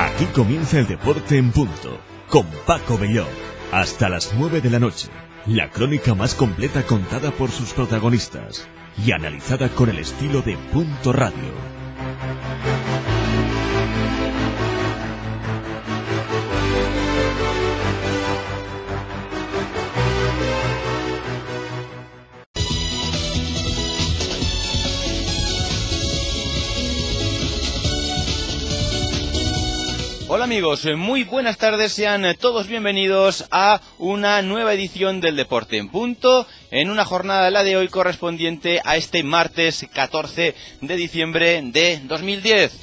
Aquí comienza el deporte en punto, con Paco Belloc, hasta las 9 de la noche. La crónica más completa contada por sus protagonistas y analizada con el estilo de Punto Radio. Hola amigos, muy buenas tardes, sean todos bienvenidos a una nueva edición del Deporte en Punto, en una jornada, la de hoy, correspondiente a este martes 14 de diciembre de 2010.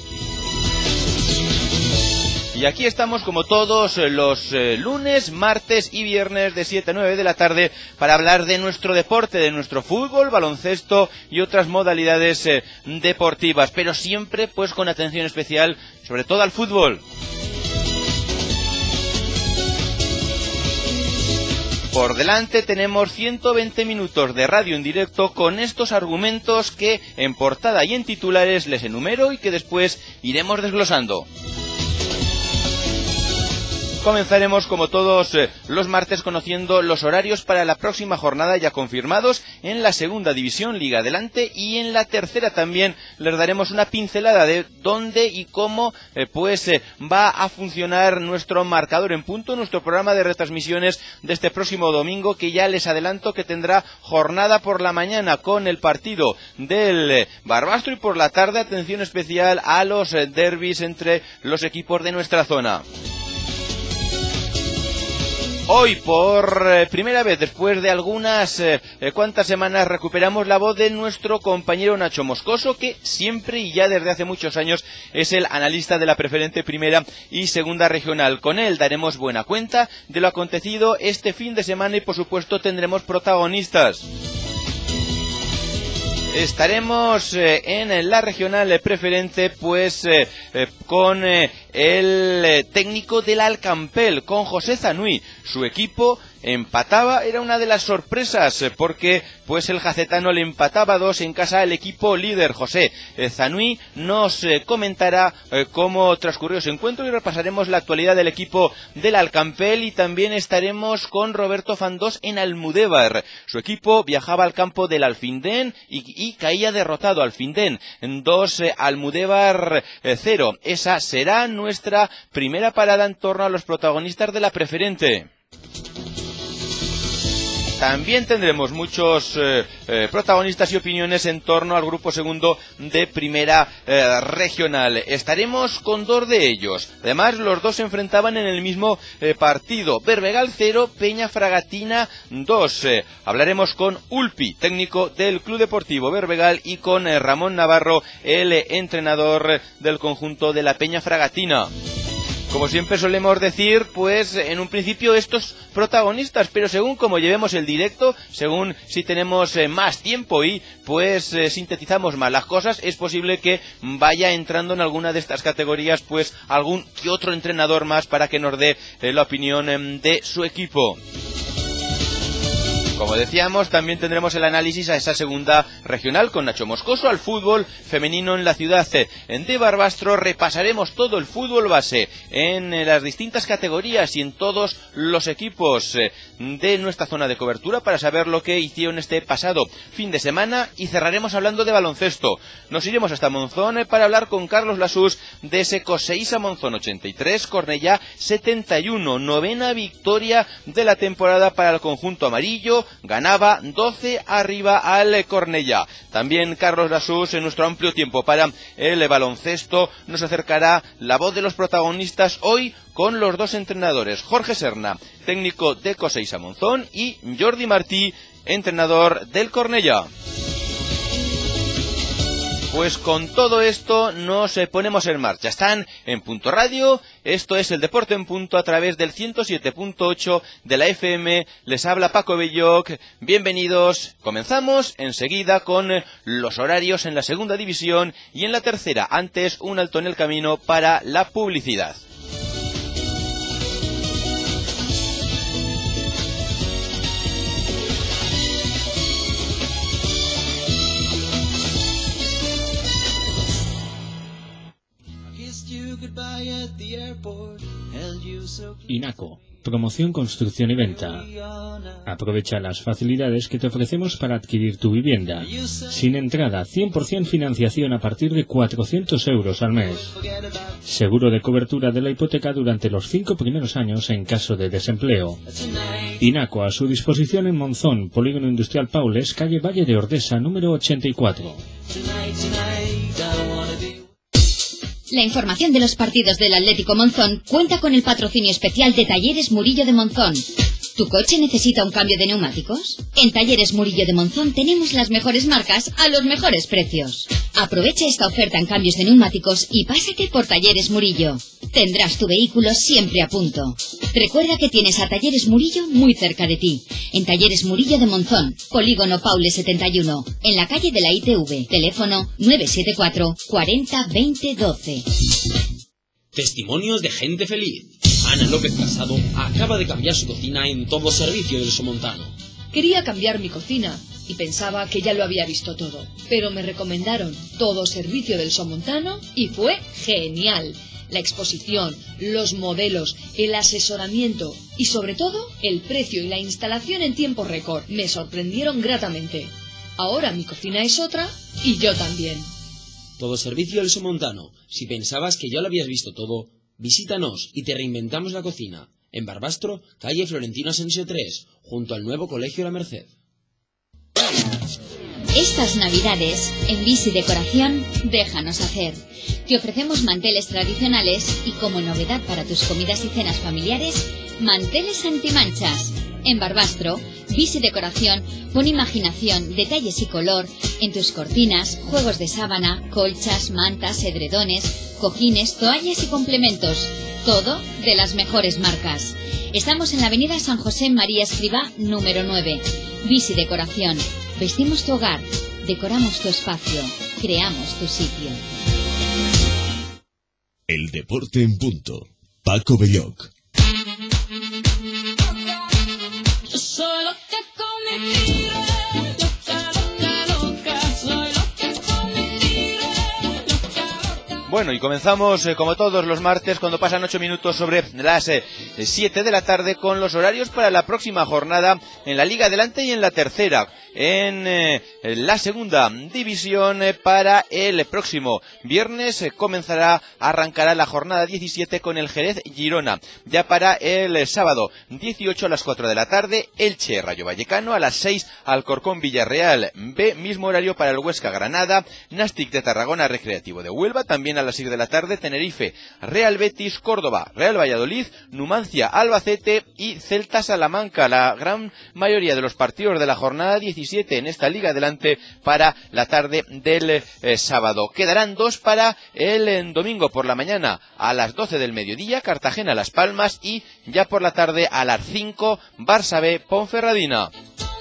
Y aquí estamos como todos los lunes, martes y viernes de 7 a 9 de la tarde para hablar de nuestro deporte, de nuestro fútbol, baloncesto y otras modalidades deportivas, pero siempre pues con atención especial sobre todo al fútbol. Por delante tenemos 120 minutos de radio en directo con estos argumentos que en portada y en titulares les enumero y que después iremos desglosando. Comenzaremos como todos los martes conociendo los horarios para la próxima jornada ya confirmados en la segunda división Liga Adelante, y en la tercera también les daremos una pincelada de dónde y cómo va a funcionar nuestro marcador en punto, nuestro programa de retransmisiones de este próximo domingo, que ya les adelanto que tendrá jornada por la mañana con el partido del Barbastro y por la tarde atención especial a los derbis entre los equipos de nuestra zona. Hoy, por primera vez después de algunas cuantas semanas, recuperamos la voz de nuestro compañero Nacho Moscoso, que siempre y ya desde hace muchos años es el analista de la preferente primera y segunda regional. Con él daremos buena cuenta de lo acontecido este fin de semana y por supuesto tendremos protagonistas. Estaremos en la regional preferente con el técnico del Alcampel, con José Zanui. Su equipo empataba, era una de las sorpresas porque el jacetano le empataba 2 en casa al equipo líder. José Zanui nos comentará cómo transcurrió ese encuentro y repasaremos la actualidad del equipo del Alcampel, y también estaremos con Roberto Fandós en Almudévar. Su equipo viajaba al campo del Alfindén y caía derrotado. Alfindén 2, Almudévar 0. Esa será nuestra primera parada en torno a los protagonistas de la preferente. También tendremos muchos protagonistas y opiniones en torno al grupo segundo de primera regional. Estaremos con 2 de ellos. Además, los dos se enfrentaban en el mismo partido. Berbegal 0, Peña Fragatina 2. Hablaremos con Ulpi, técnico del Club Deportivo Berbegal, y con Ramón Navarro, el entrenador del conjunto de la Peña Fragatina. Como siempre solemos decir, en un principio estos protagonistas, pero según como llevemos el directo, según si tenemos más tiempo y sintetizamos más las cosas, es posible que vaya entrando en alguna de estas categorías algún que otro entrenador más para que nos dé la opinión de su equipo. Como decíamos, también tendremos el análisis a esa segunda regional con Nacho Moscoso, al fútbol femenino en la ciudad de Barbastro. Repasaremos todo el fútbol base en las distintas categorías y en todos los equipos de nuestra zona de cobertura para saber lo que hicieron este pasado fin de semana, y cerraremos hablando de baloncesto. Nos iremos hasta Monzón para hablar con Carlos Lasús de ese Coseísa Monzón 83, Cornellá 71, 9ª victoria de la temporada para el conjunto amarillo. Ganaba 12 arriba al Cornellá. También Carlos Lasús, en nuestro amplio tiempo para el baloncesto, nos acercará la voz de los protagonistas hoy con los 2 entrenadores, Jorge Serna, técnico de Coseísa Monzón, y Jordi Martí, entrenador del Cornellá. Con todo esto nos ponemos en marcha. Están en Punto Radio, esto es el Deporte en Punto a través del 107.8 de la FM. Les habla Paco Belloc, bienvenidos. Comenzamos enseguida con los horarios en la segunda división y en la tercera. Antes, un alto en el camino para la publicidad. Inaco, promoción, construcción y venta. Aprovecha las facilidades que te ofrecemos para adquirir tu vivienda. Sin entrada, 100% financiación a partir de 400 euros al mes. Seguro de cobertura de la hipoteca durante los 5 primeros años en caso de desempleo. Inaco, a su disposición en Monzón, Polígono Industrial Paules, calle Valle de Ordesa, número 84. La información de los partidos del Atlético Monzón cuenta con el patrocinio especial de Talleres Murillo de Monzón. ¿Tu coche necesita un cambio de neumáticos? En Talleres Murillo de Monzón tenemos las mejores marcas a los mejores precios. Aprovecha esta oferta en cambios de neumáticos y pásate por Talleres Murillo. Tendrás tu vehículo siempre a punto. Recuerda que tienes a Talleres Murillo muy cerca de ti. En Talleres Murillo de Monzón, Polígono Paules 71, en la calle de la ITV. Teléfono 974 40 20 12. Testimonios de gente feliz. Ana López Casado acaba de cambiar su cocina en Todo Servicio del Somontano. Quería cambiar mi cocina y pensaba que ya lo había visto todo, pero me recomendaron Todo Servicio del Somontano y fue genial. La exposición, los modelos, el asesoramiento y sobre todo el precio y la instalación en tiempo récord me sorprendieron gratamente. Ahora mi cocina es otra y yo también. Todo Servicio del Somontano. Si pensabas que ya lo habías visto todo, visítanos y te reinventamos la cocina. En Barbastro, calle Florentino Asensio 3, junto al nuevo Colegio La Merced. Estas Navidades, en Visi Decoración, déjanos hacer. Te ofrecemos manteles tradicionales y, como novedad para tus comidas y cenas familiares, manteles antimanchas. En Barbastro, Visi Decoración pone imaginación, detalles y color en tus cortinas, juegos de sábana, colchas, mantas, edredones, cojines, toallas y complementos. Todo de las mejores marcas. Estamos en la avenida San José María Escrivá, número 9. Visi Decoración. Vestimos tu hogar, decoramos tu espacio, creamos tu sitio. El deporte en punto. Paco Belloc. Bueno, y comenzamos como todos los martes cuando pasan 8 minutos sobre las 7 de la tarde con los horarios para la próxima jornada en la Liga Adelante y en la tercera. En la segunda división para el próximo viernes arrancará la jornada 17 con el Jerez Girona. Ya para el sábado 18 a las 4 de la tarde, Elche Rayo Vallecano, a las 6 Alcorcón Villarreal B, mismo horario para el Huesca Granada, Nastic de Tarragona Recreativo de Huelva, también a las 6 de la tarde Tenerife Real Betis Córdoba, Real Valladolid, Numancia Albacete y Celta Salamanca. La gran mayoría de los partidos de la jornada 17 en esta Liga Adelante para la tarde del sábado. Quedarán 2 para el domingo por la mañana a las 12 del mediodía, Cartagena Las Palmas, y ya por la tarde a las 5 Barça B Ponferradina.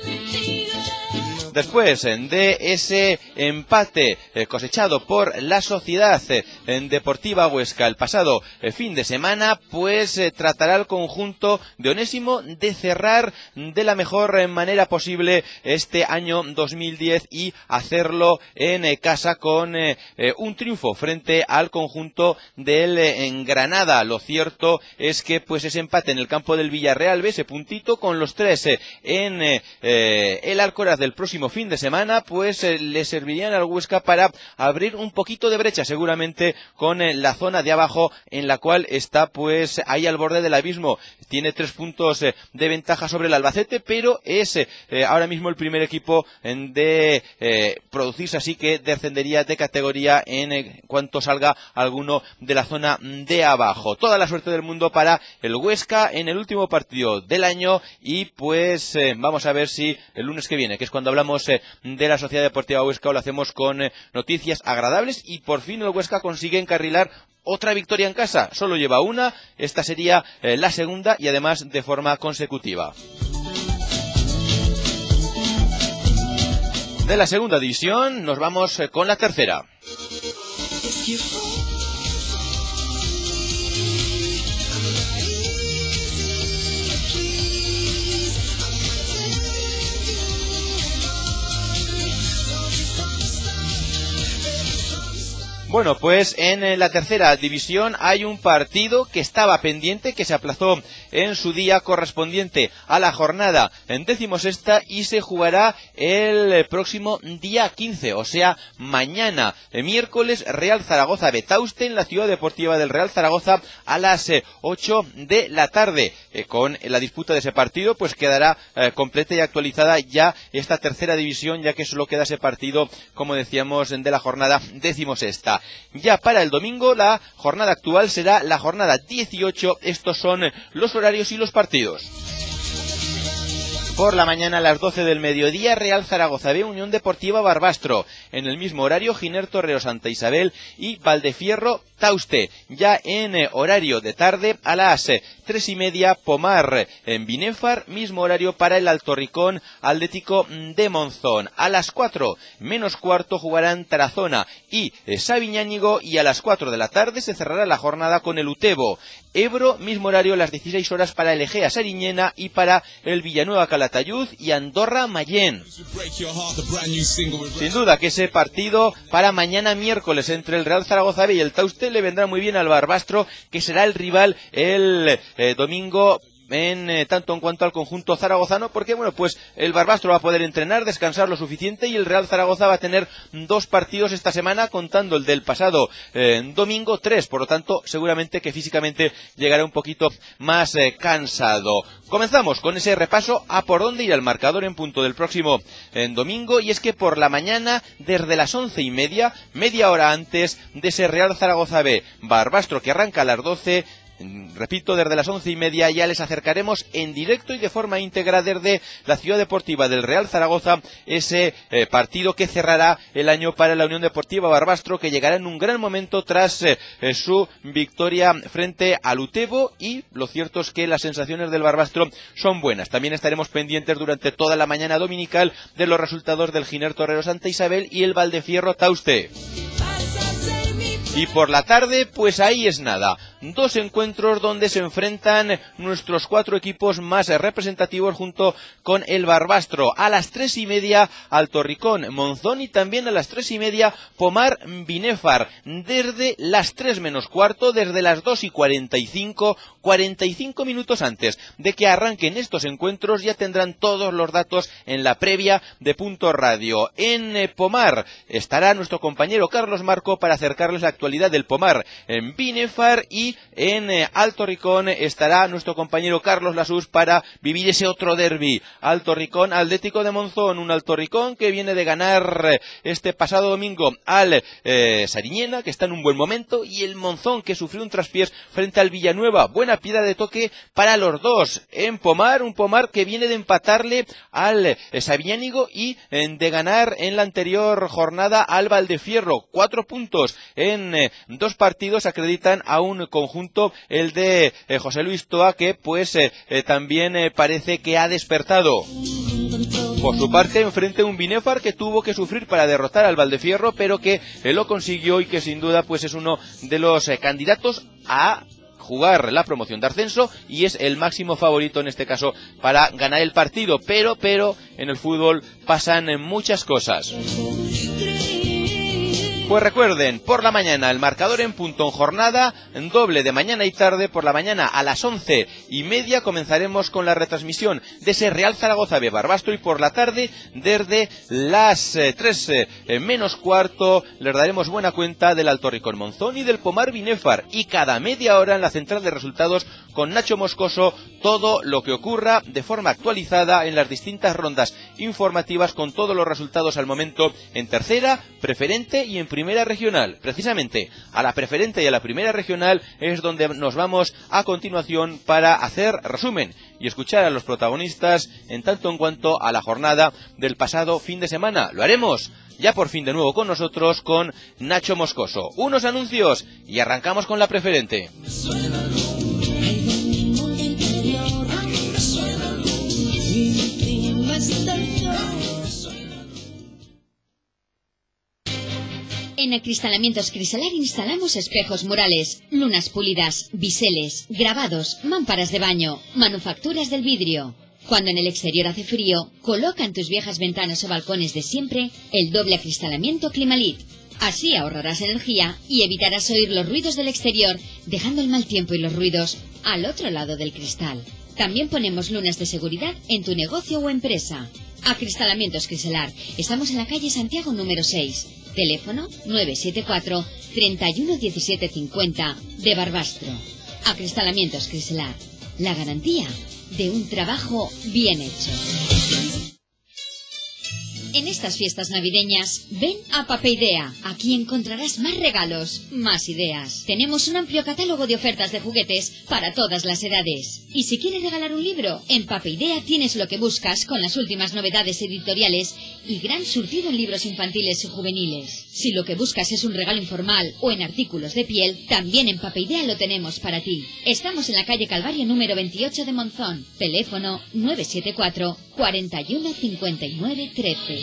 Después de ese empate cosechado por la Sociedad Deportiva Huesca el pasado fin de semana, pues tratará el conjunto de Onésimo de cerrar de la mejor manera posible este año 2010 y hacerlo en casa con un triunfo frente al conjunto del Granada. Lo cierto es que pues ese empate en el campo del Villarreal B, ese puntito con los 3 en el Alcoraz del próximo fin de semana, pues le servirían al Huesca para abrir un poquito de brecha seguramente con la zona de abajo, en la cual está pues ahí al borde del abismo. Tiene 3 puntos de ventaja sobre el Albacete, pero es ahora mismo el primer equipo de producirse, así que descendería de categoría en cuanto salga alguno de la zona de abajo. Toda la suerte del mundo para el Huesca en el último partido del año, y pues vamos a ver si el lunes que viene, que es cuando hablamos de la Sociedad Deportiva Huesca, lo hacemos con noticias agradables, y por fin el Huesca consigue encarrilar otra victoria en casa. Solo lleva una, esta sería la segunda, y además de forma consecutiva. De la segunda división nos vamos con la tercera. Bueno, pues en la tercera división hay un partido que estaba pendiente, que se aplazó en su día correspondiente a la jornada en 16ª y se jugará el próximo día 15, o sea, mañana, miércoles, Real Zaragoza Betauste en la Ciudad Deportiva del Real Zaragoza a las 8 de la tarde. Con la disputa de ese partido, pues quedará completa y actualizada ya esta tercera división, ya que solo queda ese partido, como decíamos, de la jornada 16ª. Ya para el domingo la jornada actual será la jornada 18, estos son los horarios y los partidos. Por la mañana a las 12 del mediodía, Real Zaragoza B, Unión Deportiva Barbastro. En el mismo horario, Giner Torrero Santa Isabel y Valdefierro Tauste. Ya en horario de tarde, a las 3:30, Pomar en Binefar, mismo horario para el Altorricón Atlético de Monzón. A las 4:45 jugarán Tarazona y Sabiñánigo, y a las 4 de la tarde se cerrará la jornada con el Utebo Ebro, mismo horario a las 16 horas para el Egea Sariñena y para el Villanueva Calatayud y Andorra Mayén. Sin duda que ese partido para mañana miércoles entre el Real Zaragoza B y el Tauste le vendrá muy bien al Barbastro, que será el rival el domingo en tanto en cuanto al conjunto zaragozano, porque bueno, pues el Barbastro va a poder entrenar, descansar lo suficiente, y el Real Zaragoza va a tener 2 partidos esta semana, contando el del pasado domingo 3, por lo tanto seguramente que físicamente llegará un poquito más cansado. Comenzamos con ese repaso a por dónde irá el marcador en punto del próximo domingo, y es que por la mañana, desde las 11:30, media hora antes de ese Real Zaragoza B Barbastro que arranca a las 12, repito, desde las 11:30 ya les acercaremos en directo y de forma íntegra desde la Ciudad Deportiva del Real Zaragoza ese partido que cerrará el año para la Unión Deportiva Barbastro, que llegará en un gran momento tras su victoria frente al Utebo, y lo cierto es que las sensaciones del Barbastro son buenas. También estaremos pendientes durante toda la mañana dominical de los resultados del Giner Torrero Santa Isabel y el Valdefierro Tauste. Y por la tarde, pues ahí es nada. 2 encuentros donde se enfrentan nuestros 4 equipos más representativos junto con el Barbastro. A las 3:30, Altorricón Monzón, y también a las 3:30, Pomar Binefar. Desde las 3:15, desde las 2:45, 45 minutos antes de que arranquen estos encuentros, ya tendrán todos los datos en la previa de Punto Radio. En Pomar estará nuestro compañero Carlos Marco para acercarles la actualidad del Pomar en Binefar, y en Altorricón estará nuestro compañero Carlos Lasús para vivir ese otro derbi, Altorricón Atlético de Monzón, un Altorricón que viene de ganar este pasado domingo al Sariñena, que está en un buen momento, y el Monzón que sufrió un traspiés frente al Villanueva. Buena piedra de toque para los dos en Pomar, un Pomar que viene de empatarle al Sabiñánigo y de ganar en la anterior jornada al Valdefierro. 4 puntos en 2 partidos acreditan a un conjunto, el de José Luis Toa, que pues también parece que ha despertado. Por su parte, enfrente un Binefar que tuvo que sufrir para derrotar al Valdefierro, pero que lo consiguió, y que sin duda pues es uno de los candidatos a jugar la promoción de ascenso, y es el máximo favorito en este caso para ganar el partido, pero en el fútbol pasan muchas cosas. Pues recuerden, por la mañana el marcador en punto en jornada doble de mañana y tarde. Por la mañana a las 11:30 comenzaremos con la retransmisión de ese Real Zaragoza B Barbastro, y por la tarde desde las 3:15 les daremos buena cuenta del Altorricón Monzón y del Pomar Binefar, y cada media hora en la central de resultados con Nacho Moscoso todo lo que ocurra de forma actualizada en las distintas rondas informativas, con todos los resultados al momento en tercera, preferente y en primera regional. Precisamente a la preferente y a la primera regional es donde nos vamos a continuación para hacer resumen y escuchar a los protagonistas en tanto en cuanto a la jornada del pasado fin de semana. Lo haremos ya por fin de nuevo con nosotros, con Nacho Moscoso. Unos anuncios y arrancamos con la preferente. En Acristalamientos Crisalar instalamos espejos murales, lunas pulidas, biseles, grabados, mámparas de baño, manufacturas del vidrio. Cuando en el exterior hace frío, coloca en tus viejas ventanas o balcones de siempre el doble acristalamiento Climalit. Así ahorrarás energía y evitarás oír los ruidos del exterior, dejando el mal tiempo y los ruidos al otro lado del cristal. También ponemos lunas de seguridad en tu negocio o empresa. Acristalamientos Criselar. Estamos en la calle Santiago número 6. Teléfono 974 31 17 50 de Barbastro. Acristalamientos Criselar. La garantía de un trabajo bien hecho. En estas fiestas navideñas, ven a Papeidea. Aquí encontrarás más regalos, más ideas. Tenemos un amplio catálogo de ofertas de juguetes para todas las edades. Y si quieres regalar un libro, en Papeidea tienes lo que buscas con las últimas novedades editoriales y gran surtido en libros infantiles y juveniles. Si lo que buscas es un regalo informal o en artículos de piel, también en Papeidea lo tenemos para ti. Estamos en la calle Calvario número 28 de Monzón. Teléfono 974 41 59 13.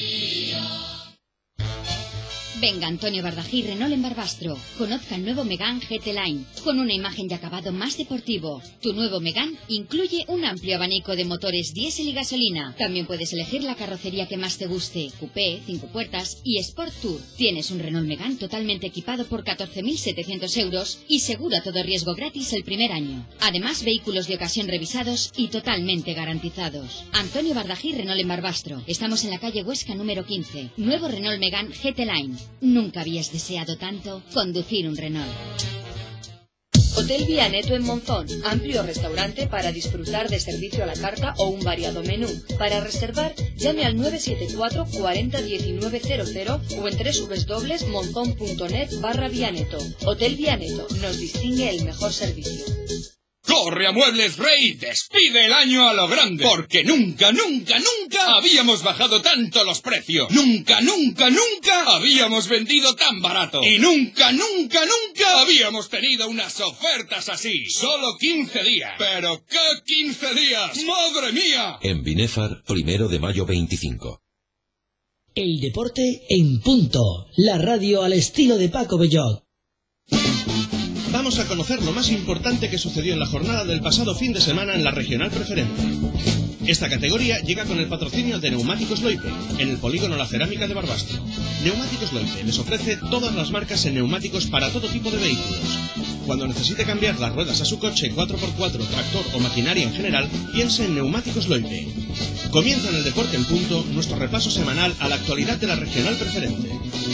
Venga Antonio Bardají Renault en Barbastro. Conozca el nuevo Megane GT Line, con una imagen de acabado más deportivo. Tu nuevo Megane incluye un amplio abanico de motores diésel y gasolina. También puedes elegir la carrocería que más te guste, coupé, 5 puertas y Sport Tour. Tienes un Renault Megane totalmente equipado por 14.700 euros y seguro a todo riesgo gratis el primer año. Además, vehículos de ocasión revisados y totalmente garantizados. Antonio Bardají Renault en Barbastro. Estamos en la calle Huesca número 15. Nuevo Renault Megane GT Line. Nunca habías deseado tanto conducir un Renault. Hotel Vianeto en Monzón. Amplio restaurante para disfrutar de servicio a la carta o un variado menú. Para reservar, llame al 974 40 19 00 o en www.monzon.net/Vianeto. Hotel Vianeto. Nos distingue el mejor servicio. ¡Corre a Muebles Rey! ¡Despide el año a lo grande! Porque nunca, nunca, nunca habíamos bajado tanto los precios. Nunca, nunca, nunca habíamos vendido tan barato. Y nunca, nunca, nunca habíamos tenido unas ofertas así. Solo 15 días. ¿Pero qué 15 días? ¡Madre mía! En Binefar, 1 de mayo 25. El deporte en punto. La radio al estilo de Paco Bellot. Vamos a conocer lo más importante que sucedió en la jornada del pasado fin de semana en la Regional Preferente. Esta categoría llega con el patrocinio de Neumáticos Loipe, en el polígono La Cerámica de Barbastro. Neumáticos Loipe les ofrece todas las marcas en neumáticos para todo tipo de vehículos. Cuando necesite cambiar las ruedas a su coche, 4x4, tractor o maquinaria en general, piense en Neumáticos Loipe. Comienza en el Deporte en Punto nuestro repaso semanal a la actualidad de la Regional Preferente.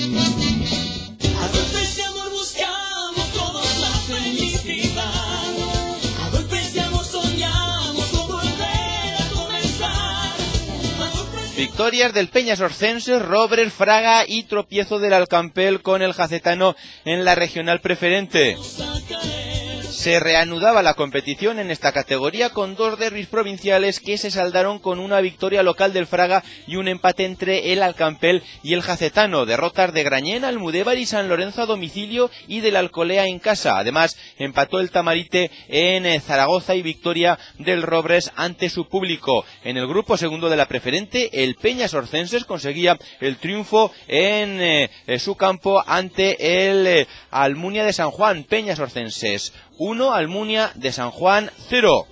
Victorias del Peñas Orcenses, Robrers, Fraga y tropiezo del Alcampel con el Jacetano en la Regional Preferente. Se reanudaba la competición en esta categoría con 2 derbis provinciales que se saldaron con una victoria local del Fraga y un empate entre el Alcampel y el Jacetano. Derrotas de Grañén, Almudévar y San Lorenzo a domicilio y del Alcolea en casa. Además, empató el Tamarite en Zaragoza y victoria del Robrers ante su público. En el grupo segundo de la preferente, el Peñas Orcenses conseguía el triunfo en su campo ante el Almunia de San Juan. Peñas Orcenses 1, Almunia de San Juan 0.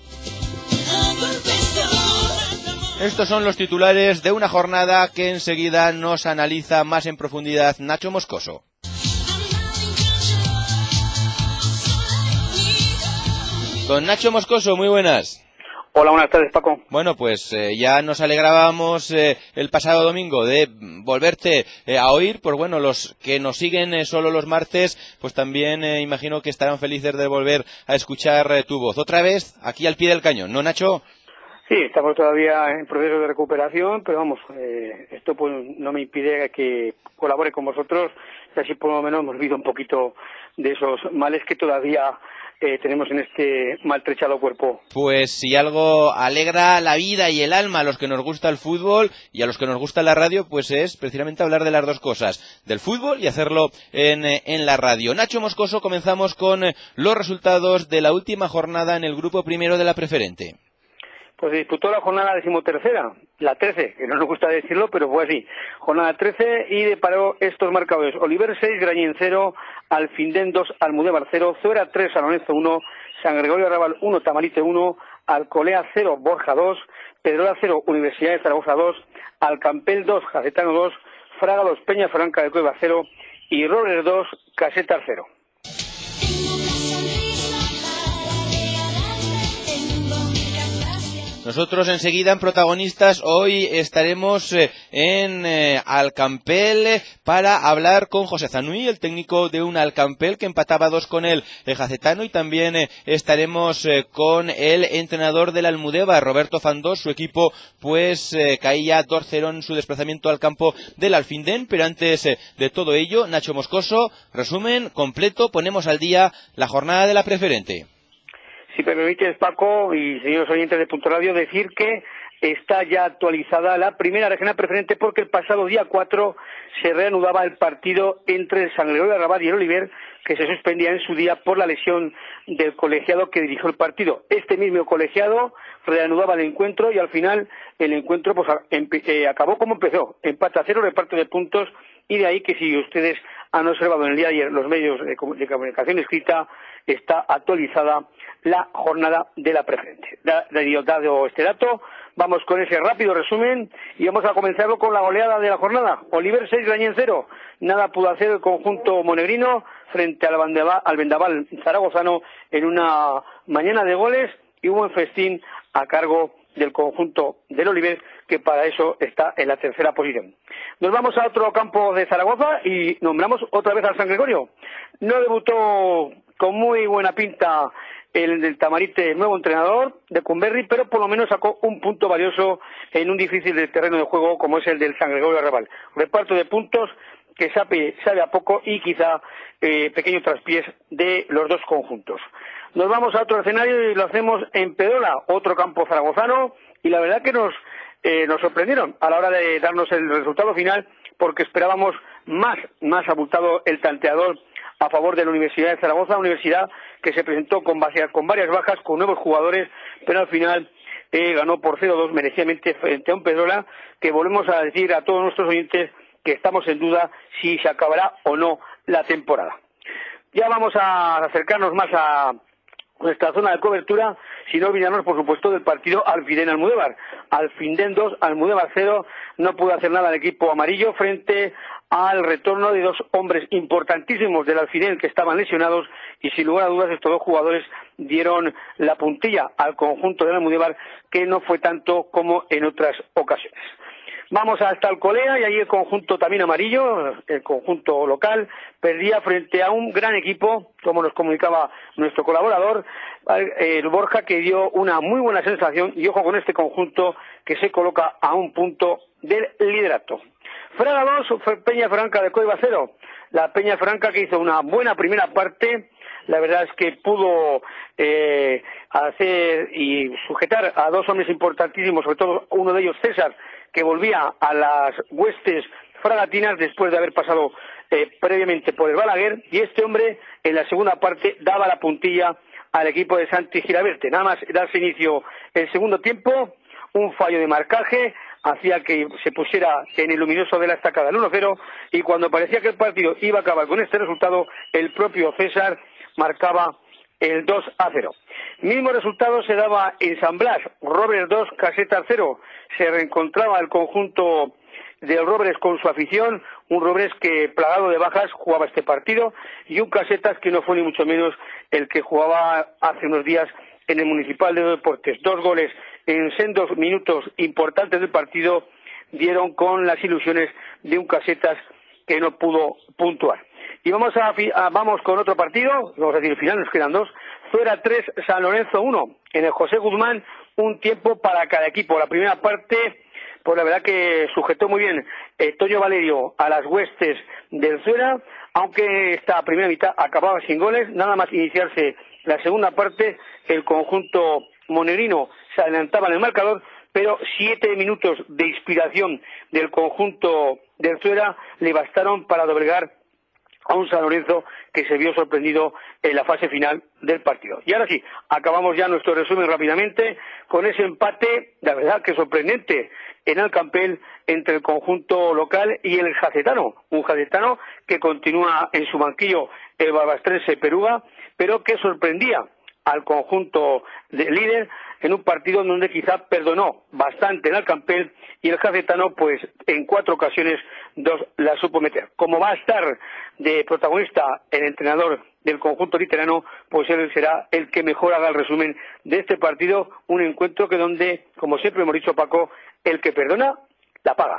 Estos son los titulares de una jornada que enseguida nos analiza más en profundidad Nacho Moscoso. Don Nacho Moscoso, muy buenas. Hola, buenas tardes, Paco. Bueno, pues ya nos alegrábamos el pasado domingo de volverte a oír. Pues bueno, los que nos siguen solo los martes, pues también imagino que estarán felices de volver a escuchar tu voz. Otra vez, aquí al pie del cañón, ¿no, Nacho? Sí, estamos todavía en proceso de recuperación, pero vamos, esto pues no me impide que colabore con vosotros y así por lo menos hemos vivido un poquito de esos males que todavía tenemos en este maltrechado cuerpo. Pues si algo alegra la vida y el alma a los que nos gusta el fútbol y a los que nos gusta la radio, pues es precisamente hablar de las dos cosas, del fútbol y hacerlo en la radio. Nacho Moscoso, comenzamos con los resultados de la última jornada en el grupo primero de la preferente. Pues se disputó la jornada 13ª, la 13, que no nos gusta decirlo, pero fue así. Jornada 13 y deparó estos marcadores. Oliver 6, Grañén 0, Alfindén 2, Almudévar 0, Zuera 3, San Lorenzo 1, San Gregorio Arrabal 1, Tamarite 1, Alcolea 0, Borja 2, Pedrola 0, Universidad de Zaragoza 2, Alcampel 2, Jacetano 2, Fraga 2, Peña Franca de Cueva 0 y Robles 2, Casetas 0. Nosotros enseguida en Protagonistas hoy estaremos en Alcampel para hablar con José Zanuy, el técnico de un Alcampel que empataba 2 con el Jacetano, y también estaremos con el entrenador del Almudévar, Roberto Fandós. Su equipo pues caía 2-0 en su desplazamiento al campo del Alfindén, pero antes de todo ello, Nacho Moscoso, resumen completo, ponemos al día la jornada de la Preferente. Si me permites, Paco y señores oyentes de Punto Radio, decir que está ya actualizada la primera regional preferente, porque el pasado día 4 se reanudaba el partido entre el San Gregorio de Rabat y el Oliver, que se suspendía en su día por la lesión del colegiado que dirigió el partido. Este mismo colegiado reanudaba el encuentro y al final el encuentro pues acabó como empezó, empate a 0, reparto de puntos, y de ahí que si ustedes han observado en el día de ayer los medios de comunicación escrita, está actualizada la jornada de la preferente. Dado este dato, vamos con ese rápido resumen y vamos a comenzarlo con la goleada de la jornada. Oliver 6, Grañén 0. Nada pudo hacer el conjunto monegrino frente al vendaval zaragozano en una mañana de goles, y hubo un festín a cargo del conjunto del Oliver, que para eso está en la tercera posición. Nos vamos a otro campo de Zaragoza y nombramos otra vez al San Gregorio. No debutó con muy buena pinta el del Tamarite, nuevo entrenador de Cumberry, pero por lo menos sacó un punto valioso en un difícil terreno de juego como es el del San Gregorio de Raval. Reparto de puntos que sabe a poco y quizá pequeños traspiés de los dos conjuntos. Nos vamos a otro escenario y lo hacemos en Pedola, otro campo zaragozano, y la verdad que nos sorprendieron a la hora de darnos el resultado final, porque esperábamos más abultado el tanteador a favor de la Universidad de Zaragoza, universidad que se presentó con varias bajas, con nuevos jugadores, pero al final ganó por 0-2 merecidamente frente a un Pedola, que volvemos a decir a todos nuestros oyentes que estamos en duda si se acabará o no la temporada. Ya vamos a acercarnos más a nuestra zona de cobertura, si no olvidarnos, por supuesto, del partido Alfindén-Almudévar. Alfindén 2, Almudévar 0, no pudo hacer nada el equipo amarillo frente al retorno de dos hombres importantísimos del Alfindén que estaban lesionados, y sin lugar a dudas estos dos jugadores dieron la puntilla al conjunto del Almudévar, que no fue tanto como en otras ocasiones. Vamos hasta Alcolea y ahí el conjunto también amarillo, el conjunto local, perdía frente a un gran equipo, como nos comunicaba nuestro colaborador, el Borja, que dio una muy buena sensación, y ojo con este conjunto que se coloca a un punto del liderato. Fraga 2, Peña Franca de Coiba 0. La Peña Franca, que hizo una buena primera parte, la verdad es que pudo hacer y sujetar a dos hombres importantísimos, sobre todo uno de ellos César, que volvía a las huestes fragatinas después de haber pasado previamente por el Balaguer, y este hombre en la segunda parte daba la puntilla al equipo de Santi Giraberte. Nada más darse inicio el segundo tiempo, un fallo de marcaje hacía que se pusiera en el luminoso de la estacada el 1-0, y cuando parecía que el partido iba a acabar con este resultado, el propio César marcaba el 2-0. Mismo resultado se daba en San Blas, Robles 2, Casetas 0. Se reencontraba el conjunto del Robles con su afición, un Robles que, plagado de bajas, jugaba este partido, y un Casetas que no fue ni mucho menos el que jugaba hace unos días en el Municipal de Deportes. 2 goles en sendos minutos importantes del partido dieron con las ilusiones de un Casetas que no pudo puntuar. Y vamos con otro partido, vamos a decir el final, nos quedan 2. Zuera 3, San Lorenzo 1. En el José Guzmán, un tiempo para cada equipo. La primera parte, pues la verdad que sujetó muy bien Toño Valerio a las huestes del Zuera, aunque esta primera mitad acababa sin goles. Nada más iniciarse la segunda parte, el conjunto monegrino se adelantaba en el marcador, pero 7 minutos de inspiración del conjunto del Zuera le bastaron para doblegar a un San Lorenzo que se vio sorprendido en la fase final del partido. Y ahora sí, acabamos ya nuestro resumen rápidamente con ese empate, la verdad que sorprendente, en Alcampel entre el conjunto local y el Jacetano, un Jacetano que continúa en su banquillo el barbastrense Peruga, pero que sorprendía al conjunto del líder en un partido donde quizá perdonó bastante en Alcampel, y el Jacetano pues en 4 ocasiones 2 la supo meter. Como va a estar de protagonista el entrenador del conjunto literano, pues él será el que mejor haga el resumen de este partido, un encuentro que donde, como siempre hemos dicho, Paco, el que perdona, la paga.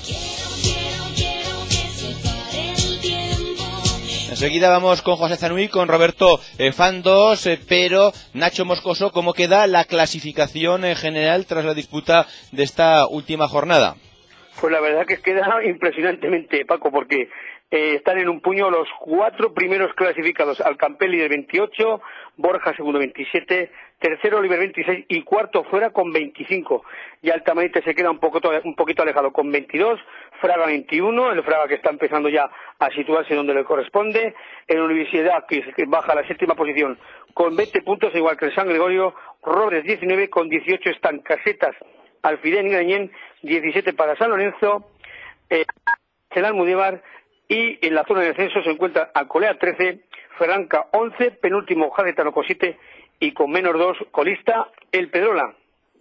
Enseguida vamos con José Zanuy, con Roberto Fan 2, pero Nacho Moscoso, ¿cómo queda la clasificación en general tras la disputa de esta última jornada? Pues la verdad que queda impresionantemente, Paco, porque están en un puño los 4 primeros clasificados: Alcampel líder 28, Borja segundo 27, tercero Oliver 26 y cuarto fuera con 25. Y Altamarite se queda un poquito alejado con 22, Fraga 21, el Fraga que está empezando ya a situarse donde le corresponde. En la Universidad, que baja a la 7ª posición con 20 puntos, igual que el San Gregorio. Robles 19, con 18 están Casetas, Alfidén y Grañén, 17 para San Lorenzo, el Almudévar, y en la zona de descenso se encuentra Alcolea 13, Ferranca 11, penúltimo Jadetano con 7 y con menos 2 colista el Pedrola.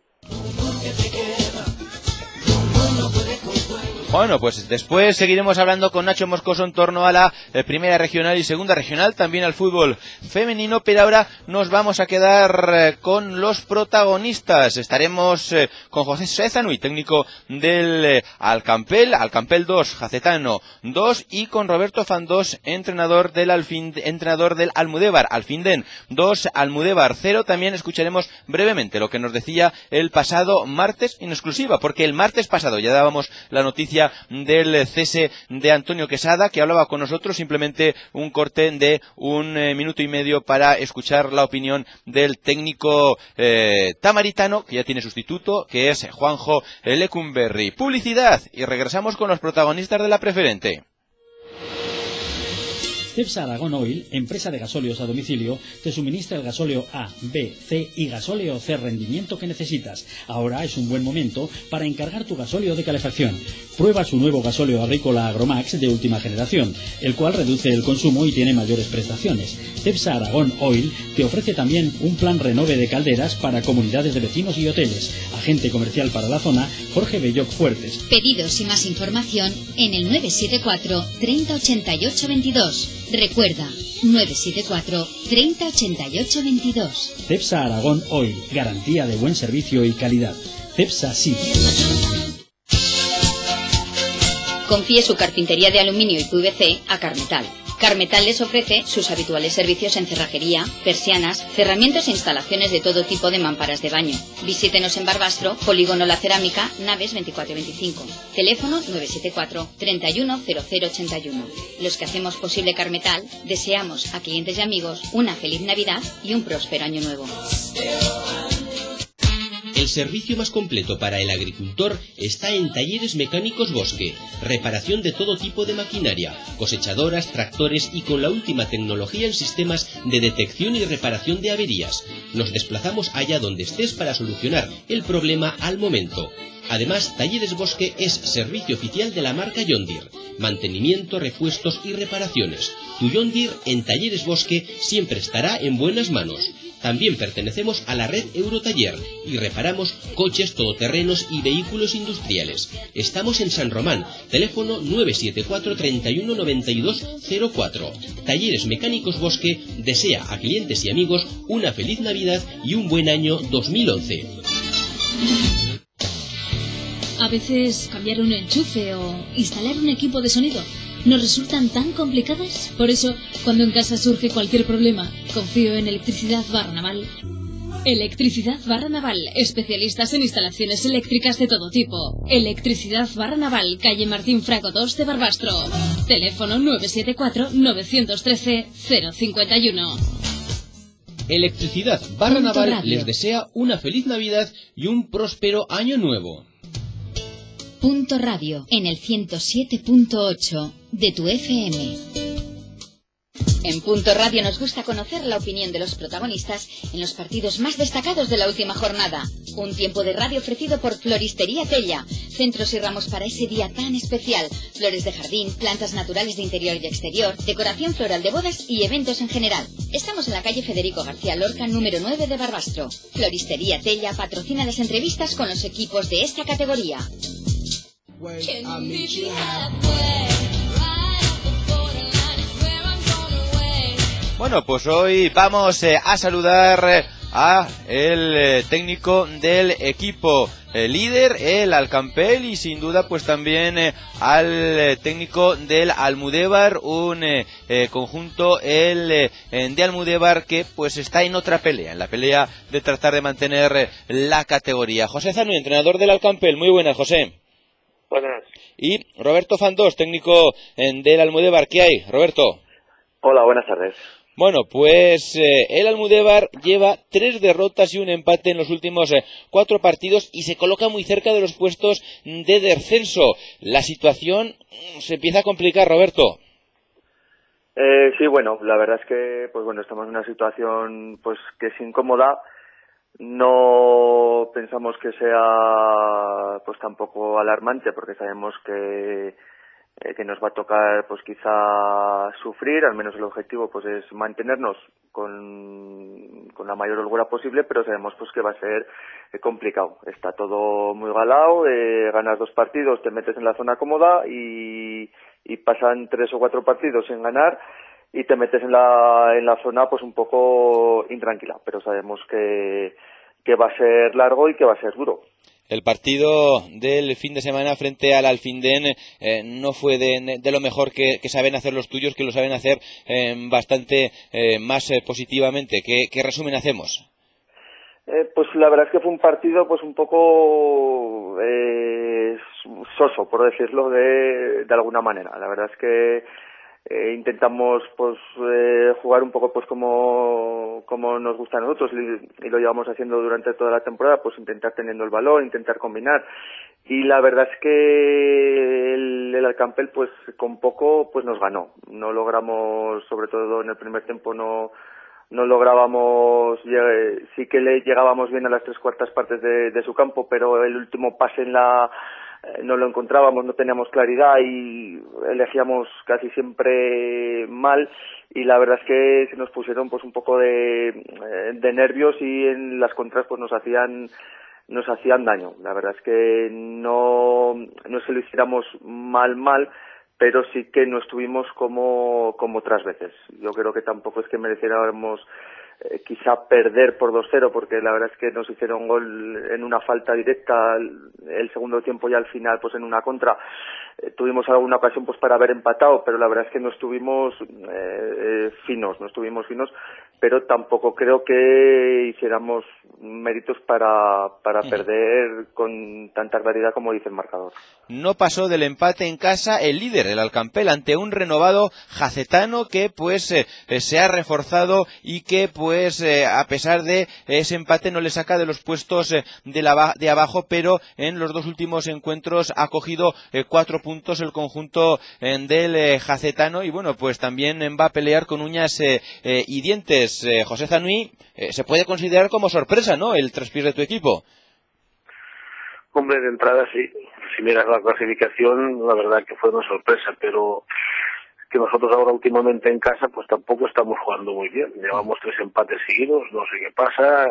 Bueno, pues después seguiremos hablando con Nacho Moscoso en torno a la primera regional y segunda regional, también al fútbol femenino, pero ahora nos vamos a quedar con los protagonistas. Estaremos con José Zanuy, técnico del Alcampel 2, Jacetano 2, y con Roberto Fan 2, entrenador del Almudévar, Alfindén 2, Almudévar 0. También escucharemos brevemente lo que nos decía el pasado martes en exclusiva, porque el martes pasado ya dábamos la noticia del cese de Antonio Quesada, que hablaba con nosotros. Simplemente un corte de 1 minuto y medio para escuchar la opinión del técnico tamaritano, que ya tiene sustituto, que es Juanjo Lecumberri. Publicidad y regresamos con los protagonistas de la preferente. Cepsa Aragón Oil, empresa de gasóleos a domicilio, te suministra el gasóleo A, B, C y gasóleo C rendimiento que necesitas. Ahora es un buen momento para encargar tu gasóleo de calefacción. Prueba su nuevo gasóleo agrícola Agromax de última generación, el cual reduce el consumo y tiene mayores prestaciones. Cepsa Aragón Oil te ofrece también un plan renove de calderas para comunidades de vecinos y hoteles. Agente comercial para la zona, Jorge Belloc Fuertes. Pedidos y más información en el 974 30 88 22. Recuerda, 974 30 88 22. Cepsa Aragón Oil, garantía de buen servicio y calidad. Cepsa sí. Confíe su carpintería de aluminio y PVC a Carmetal. Carmetal les ofrece sus habituales servicios en cerrajería, persianas, cerramientos e instalaciones de todo tipo de mamparas de baño. Visítenos en Barbastro, Polígono La Cerámica, Naves 24 y 25. Teléfono 974 31 0081. Los que hacemos posible Carmetal, deseamos a clientes y amigos una feliz Navidad y un próspero año nuevo. El servicio más completo para el agricultor está en Talleres Mecánicos Bosque. Reparación de todo tipo de maquinaria, cosechadoras, tractores y con la última tecnología en sistemas de detección y reparación de averías. Nos desplazamos allá donde estés para solucionar el problema al momento. Además, Talleres Bosque es servicio oficial de la marca John Deere. Mantenimiento, repuestos y reparaciones. Tu John Deere en Talleres Bosque siempre estará en buenas manos. También pertenecemos a la red Eurotaller y reparamos coches, todoterrenos y vehículos industriales. Estamos en San Román, teléfono 974 31 92 04. Talleres Mecánicos Bosque desea a clientes y amigos una feliz Navidad y un buen año 2011. A veces cambiar un enchufe o instalar un equipo de sonido nos resultan tan complicadas. Por eso, cuando en casa surge cualquier problema, confío en Electricidad Barra Naval. Electricidad Barra Naval, especialistas en instalaciones eléctricas de todo tipo. Electricidad Barra Naval, calle Martín Frago 2 de Barbastro. Teléfono 974-913-051. Electricidad Barra Naval les desea una feliz Navidad y un próspero año nuevo. Punto Radio, en el 107.8 de tu FM. En Punto Radio nos gusta conocer la opinión de los protagonistas en los partidos más destacados de la última jornada. Un tiempo de radio ofrecido por Floristería Tella. Centros y ramos para ese día tan especial. Flores de jardín, plantas naturales de interior y exterior, decoración floral de bodas y eventos en general. Estamos en la calle Federico García Lorca, número 9 de Barbastro. Floristería Tella patrocina las entrevistas con los equipos de esta categoría. Bueno, pues hoy vamos a saludar a el técnico del equipo líder, el Alcampel, y sin duda pues también al técnico del Almudévar, un conjunto de Almudévar que pues está en otra pelea, en la pelea de tratar de mantener la categoría. José Zanui, entrenador del Alcampel, muy buenas, José. Buenas. Y Roberto Fandós, técnico del Almudévar, ¿qué hay, Roberto? Hola, buenas tardes. Bueno, pues el Almudévar lleva 3 derrotas y un empate en los últimos 4 partidos y se coloca muy cerca de los puestos de descenso. La situación se empieza a complicar, Roberto. Sí, bueno, la verdad es que pues bueno, estamos en una situación pues que es incómoda. No pensamos que sea pues tampoco alarmante, porque sabemos que nos va a tocar pues quizá sufrir. Al menos el objetivo pues es mantenernos con la mayor holgura posible, pero sabemos pues que va a ser complicado. Está todo muy galao, ganas 2 partidos, te metes en la zona cómoda y pasan 3 o 4 partidos sin ganar y te metes en la zona pues un poco intranquila, pero sabemos que va a ser largo y que va a ser duro. El partido del fin de semana frente al Alfindén no fue de lo mejor que saben hacer los tuyos, que lo saben hacer bastante más positivamente. ¿Qué resumen hacemos? Pues la verdad es que fue un partido pues un poco soso, por decirlo de alguna manera. La verdad es que intentamos pues jugar un poco pues como nos gusta a nosotros y lo llevamos haciendo durante toda la temporada, pues intentar teniendo el balón, intentar combinar, y la verdad es que el Alcampel pues con poco pues nos ganó. No logramos, sobre todo en el primer tiempo no lográbamos, sí que le llegábamos bien a las 3/4 partes de su campo, pero el último pase no lo encontrábamos, no teníamos claridad y elegíamos casi siempre mal, y la verdad es que se nos pusieron pues un poco de nervios, y en las contras pues nos hacían daño. La verdad es que no se lo hiciéramos mal, pero sí que no estuvimos como otras veces. Yo creo que tampoco es que mereciéramos quizá perder por 2-0, porque la verdad es que nos hicieron gol en una falta directa el segundo tiempo, y al final pues en una contra tuvimos alguna ocasión pues para haber empatado, pero la verdad es que no estuvimos finos, pero tampoco creo que hiciéramos méritos para perder con tanta claridad como dice el marcador. No pasó del empate en casa el líder, el Alcampel, ante un renovado Jacetano que pues se ha reforzado y que pues a pesar de ese empate no le saca de los puestos de abajo, pero en los 2 últimos encuentros ha cogido 4 puntos el conjunto del Jacetano, y bueno, pues también va a pelear con uñas y dientes. José Zanui, se puede considerar como sorpresa, ¿no?, el traspiés de tu equipo. Hombre, de entrada sí. Si miras la clasificación, la verdad que fue una sorpresa, pero que nosotros ahora últimamente en casa pues tampoco estamos jugando muy bien. Llevamos 3 empates seguidos, no sé qué pasa.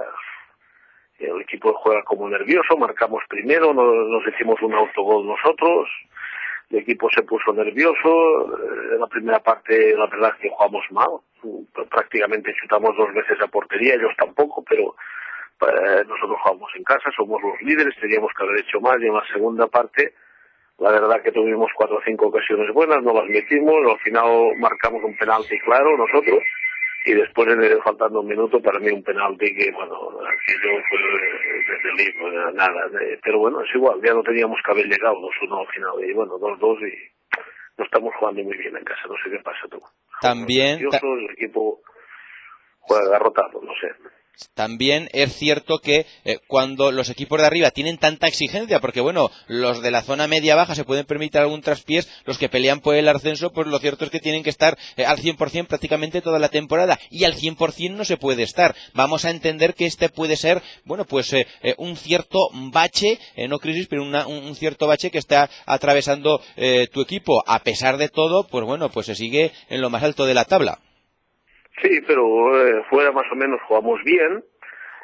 El equipo juega como nervioso, marcamos primero, nos hicimos un autogol nosotros. El equipo se puso nervioso. En la primera parte la verdad es que jugamos mal, prácticamente chutamos 2 veces a portería, ellos tampoco, pero nosotros jugamos en casa, somos los líderes, teníamos que haber hecho más, y en la segunda parte la verdad que tuvimos 4 o 5 ocasiones buenas, no las metimos, al final marcamos un penalti claro nosotros, y después faltando un minuto para mí un penalti que bueno, aquello fue desde libro, nada, pero bueno, es igual, ya no teníamos que haber llegado 2-1 al final, y bueno, 2-2, y no estamos jugando muy bien en casa, no sé qué pasa tú. También el equipo juega agarrotado, no sé. También es cierto que cuando los equipos de arriba tienen tanta exigencia, porque bueno, los de la zona media-baja se pueden permitir algún traspiés, los que pelean por el ascenso, pues lo cierto es que tienen que estar al 100% prácticamente toda la temporada, y al 100% no se puede estar. Vamos a entender que este puede ser, bueno, pues un cierto bache, no crisis, pero un cierto bache que está atravesando tu equipo. A pesar de todo, pues bueno, pues se sigue en lo más alto de la tabla. Sí, pero fuera más o menos jugamos bien,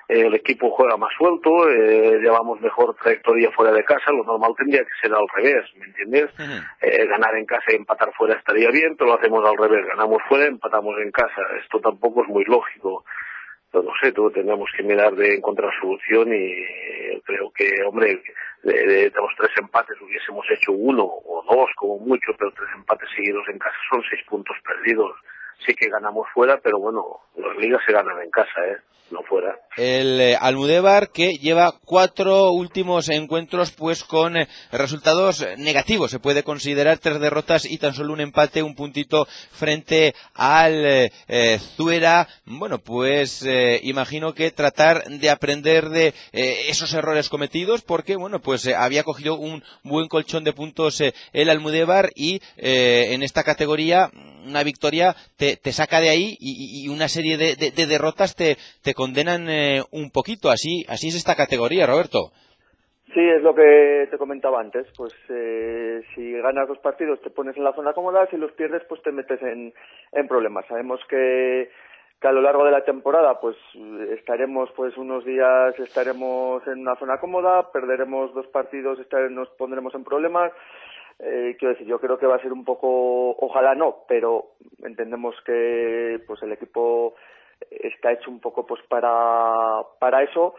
el equipo juega más suelto, llevamos mejor trayectoria fuera de casa, lo normal tendría que ser al revés, ¿me entiendes? Ganar en casa y empatar fuera estaría bien, pero lo hacemos al revés, ganamos fuera, empatamos en casa, esto tampoco es muy lógico. No sé, tendríamos que mirar de encontrar solución y creo que, hombre, de los 3 empates hubiésemos hecho 1 o 2 como mucho, pero 3 empates seguidos en casa son 6 puntos perdidos. Sí que ganamos fuera, pero bueno, las ligas se ganan en casa, no fuera. El Almudévar, que lleva 4 últimos encuentros pues con resultados negativos, se puede considerar 3 derrotas y tan solo un empate, un puntito frente al Zuera. Bueno, pues imagino que tratar de aprender de esos errores cometidos, porque bueno, pues había cogido un buen colchón de puntos el Almudévar y en esta categoría una victoria te saca de ahí y una serie de derrotas te condenan un poquito. Así es esta categoría, Roberto. Sí, es lo que te comentaba antes, pues si ganas 2 partidos te pones en la zona cómoda, si los pierdes pues te metes en problemas. Sabemos que a lo largo de la temporada pues estaremos pues unos días estaremos en una zona cómoda, perderemos 2 partidos, nos pondremos en problemas. Quiero decir, yo creo que va a ser un poco, ojalá no, pero entendemos que pues el equipo está hecho un poco pues para eso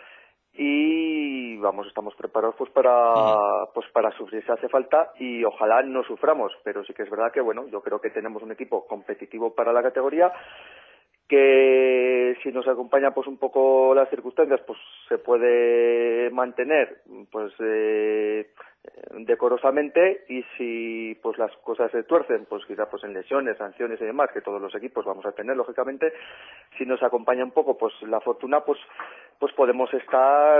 y vamos, estamos preparados pues para sufrir si hace falta y ojalá no suframos, pero sí que es verdad que bueno, yo creo que tenemos un equipo competitivo para la categoría, que si nos acompaña pues un poco las circunstancias pues se puede mantener pues decorosamente, y si pues las cosas se tuercen pues quizá pues en lesiones, sanciones y demás que todos los equipos vamos a tener lógicamente, si nos acompaña un poco pues la fortuna pues podemos estar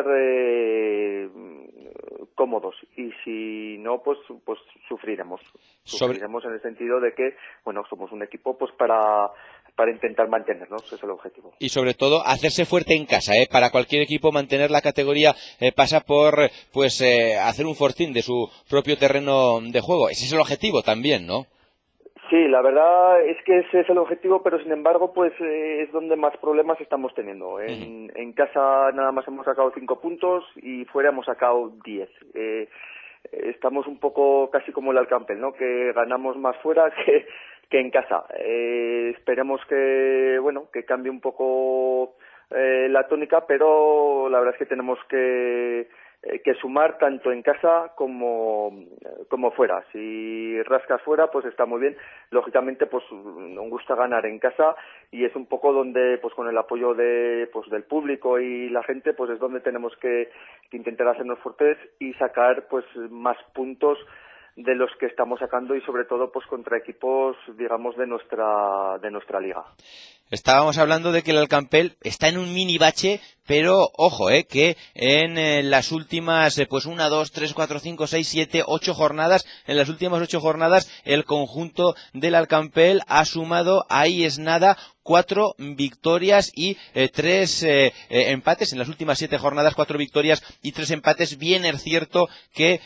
cómodos, y si no pues sufriremos en el sentido de que bueno, somos un equipo pues para intentar mantenernos, ese es el objetivo. Y sobre todo hacerse fuerte en casa, para cualquier equipo mantener la categoría pasa por pues hacer un fortín de su propio terreno de juego. Ese es el objetivo también, ¿no? Sí, la verdad es que ese es el objetivo, pero sin embargo pues es donde más problemas estamos teniendo. En casa nada más hemos sacado 5 puntos y fuera hemos sacado 10. Estamos un poco casi como el Alcampel, ¿no? Que ganamos más fuera que en casa. Esperemos que cambie un poco la tónica, pero la verdad es que tenemos que sumar tanto en casa como fuera. Si rascas fuera pues está muy bien, lógicamente pues nos gusta ganar en casa, y es un poco donde pues con el apoyo del público y la gente pues es donde tenemos que intentar hacernos fuertes y sacar pues más puntos de los que estamos sacando, y sobre todo pues contra equipos digamos de nuestra liga. Estábamos hablando de que el Alcampel está en un mini bache, pero ojo, que en las últimas, pues 1, 2, 3, 4, 5, 6, 7, 8 jornadas, en las últimas 8 jornadas, el conjunto del Alcampel ha sumado, ahí es nada, 4 victorias y 3 empates. En las últimas 7 jornadas, 4 victorias y 3 empates. Bien es cierto que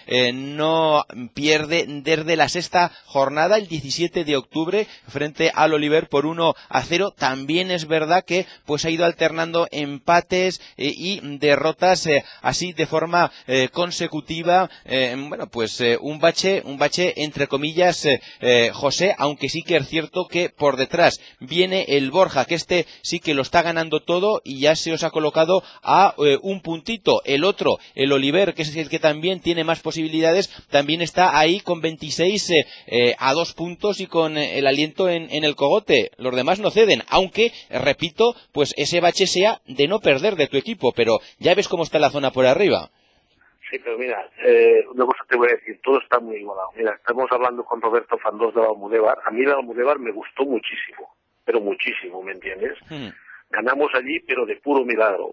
no pierde desde la 6ª jornada, el 17 de octubre, frente al Oliver por 1-0. También es verdad que pues ha ido alternando empates y derrotas así de forma consecutiva. Bueno, pues un bache entre comillas, José, aunque sí que es cierto que por detrás viene el Borja, que sí que lo está ganando todo y ya se os ha colocado a un puntito. El otro, el Oliver, que es el que también tiene más posibilidades, también está ahí con 26 a 2 puntos y con el aliento en el cogote. Los demás no ceden, aunque, repito, pues ese bache sea de no perder de tu equipo, pero ya ves cómo está la zona por arriba. Sí, pero mira, una cosa te voy a decir, todo está muy igualado. Mira, estamos hablando con Roberto Fandós de la Almudévar. A mí la Almudévar me gustó muchísimo, pero muchísimo, ¿me entiendes? Ganamos allí, pero de puro milagro.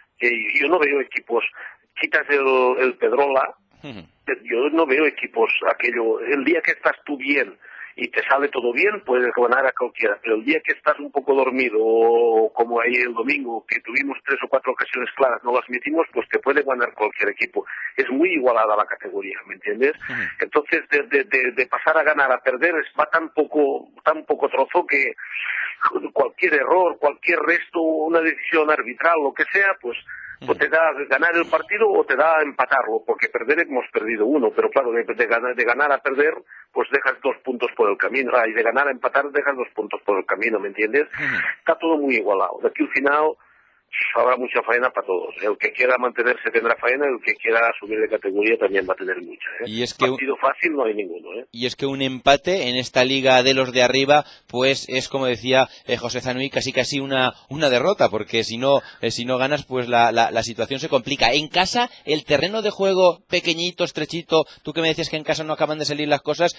Yo no veo equipos, quitas el Pedrola, yo no veo equipos, el día que estás tú bien y te sale todo bien, puedes ganar a cualquiera, pero el día que estás un poco dormido, o como ahí el domingo, que tuvimos 3 o 4 ocasiones claras, no las metimos, pues te puede ganar cualquier equipo. Es muy igualada la categoría, ¿me entiendes? Entonces, de pasar a ganar a perder, va tan poco trozo que cualquier error, cualquier resto, una decisión arbitral, lo que sea, pues te da ganar el partido o te da empatarlo, porque perder hemos perdido 1, pero claro, de ganar a perder, pues dejas 2 puntos por el camino, y de ganar a empatar dejas 2 puntos por el camino, ¿me entiendes? Está todo muy igualado. De aquí al final habrá mucha faena para todos. El que quiera mantenerse tendrá faena, el que quiera subir de categoría también va a tener mucha. Y es que partido fácil no hay ninguno. Y es que un empate en esta liga de los de arriba, pues es, como decía José Zanuy, casi una derrota, porque si no ganas, pues la situación se complica. En casa, el terreno de juego pequeñito, estrechito, tú que me decías que en casa no acaban de salir las cosas,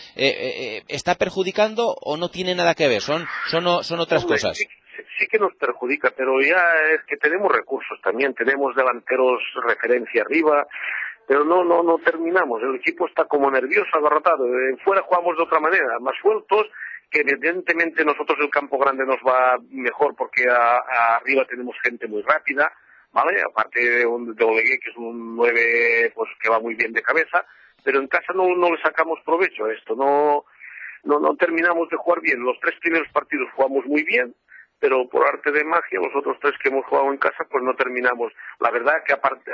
¿está perjudicando o no tiene nada que ver? Son otras cosas. Sí que nos perjudica, pero ya es que tenemos recursos también, tenemos delanteros referencia arriba, pero no terminamos. El equipo está como nervioso, agarrotado. Fuera jugamos de otra manera, más sueltos, que evidentemente nosotros el campo grande nos va mejor porque arriba tenemos gente muy rápida, ¿vale? Aparte de Olegué, que es un 9 pues que va muy bien de cabeza, pero en casa no le sacamos provecho a esto, no terminamos de jugar bien. Los 3 primeros partidos jugamos muy bien, pero por arte de magia, los otros 3 que hemos jugado en casa, pues no terminamos. La verdad que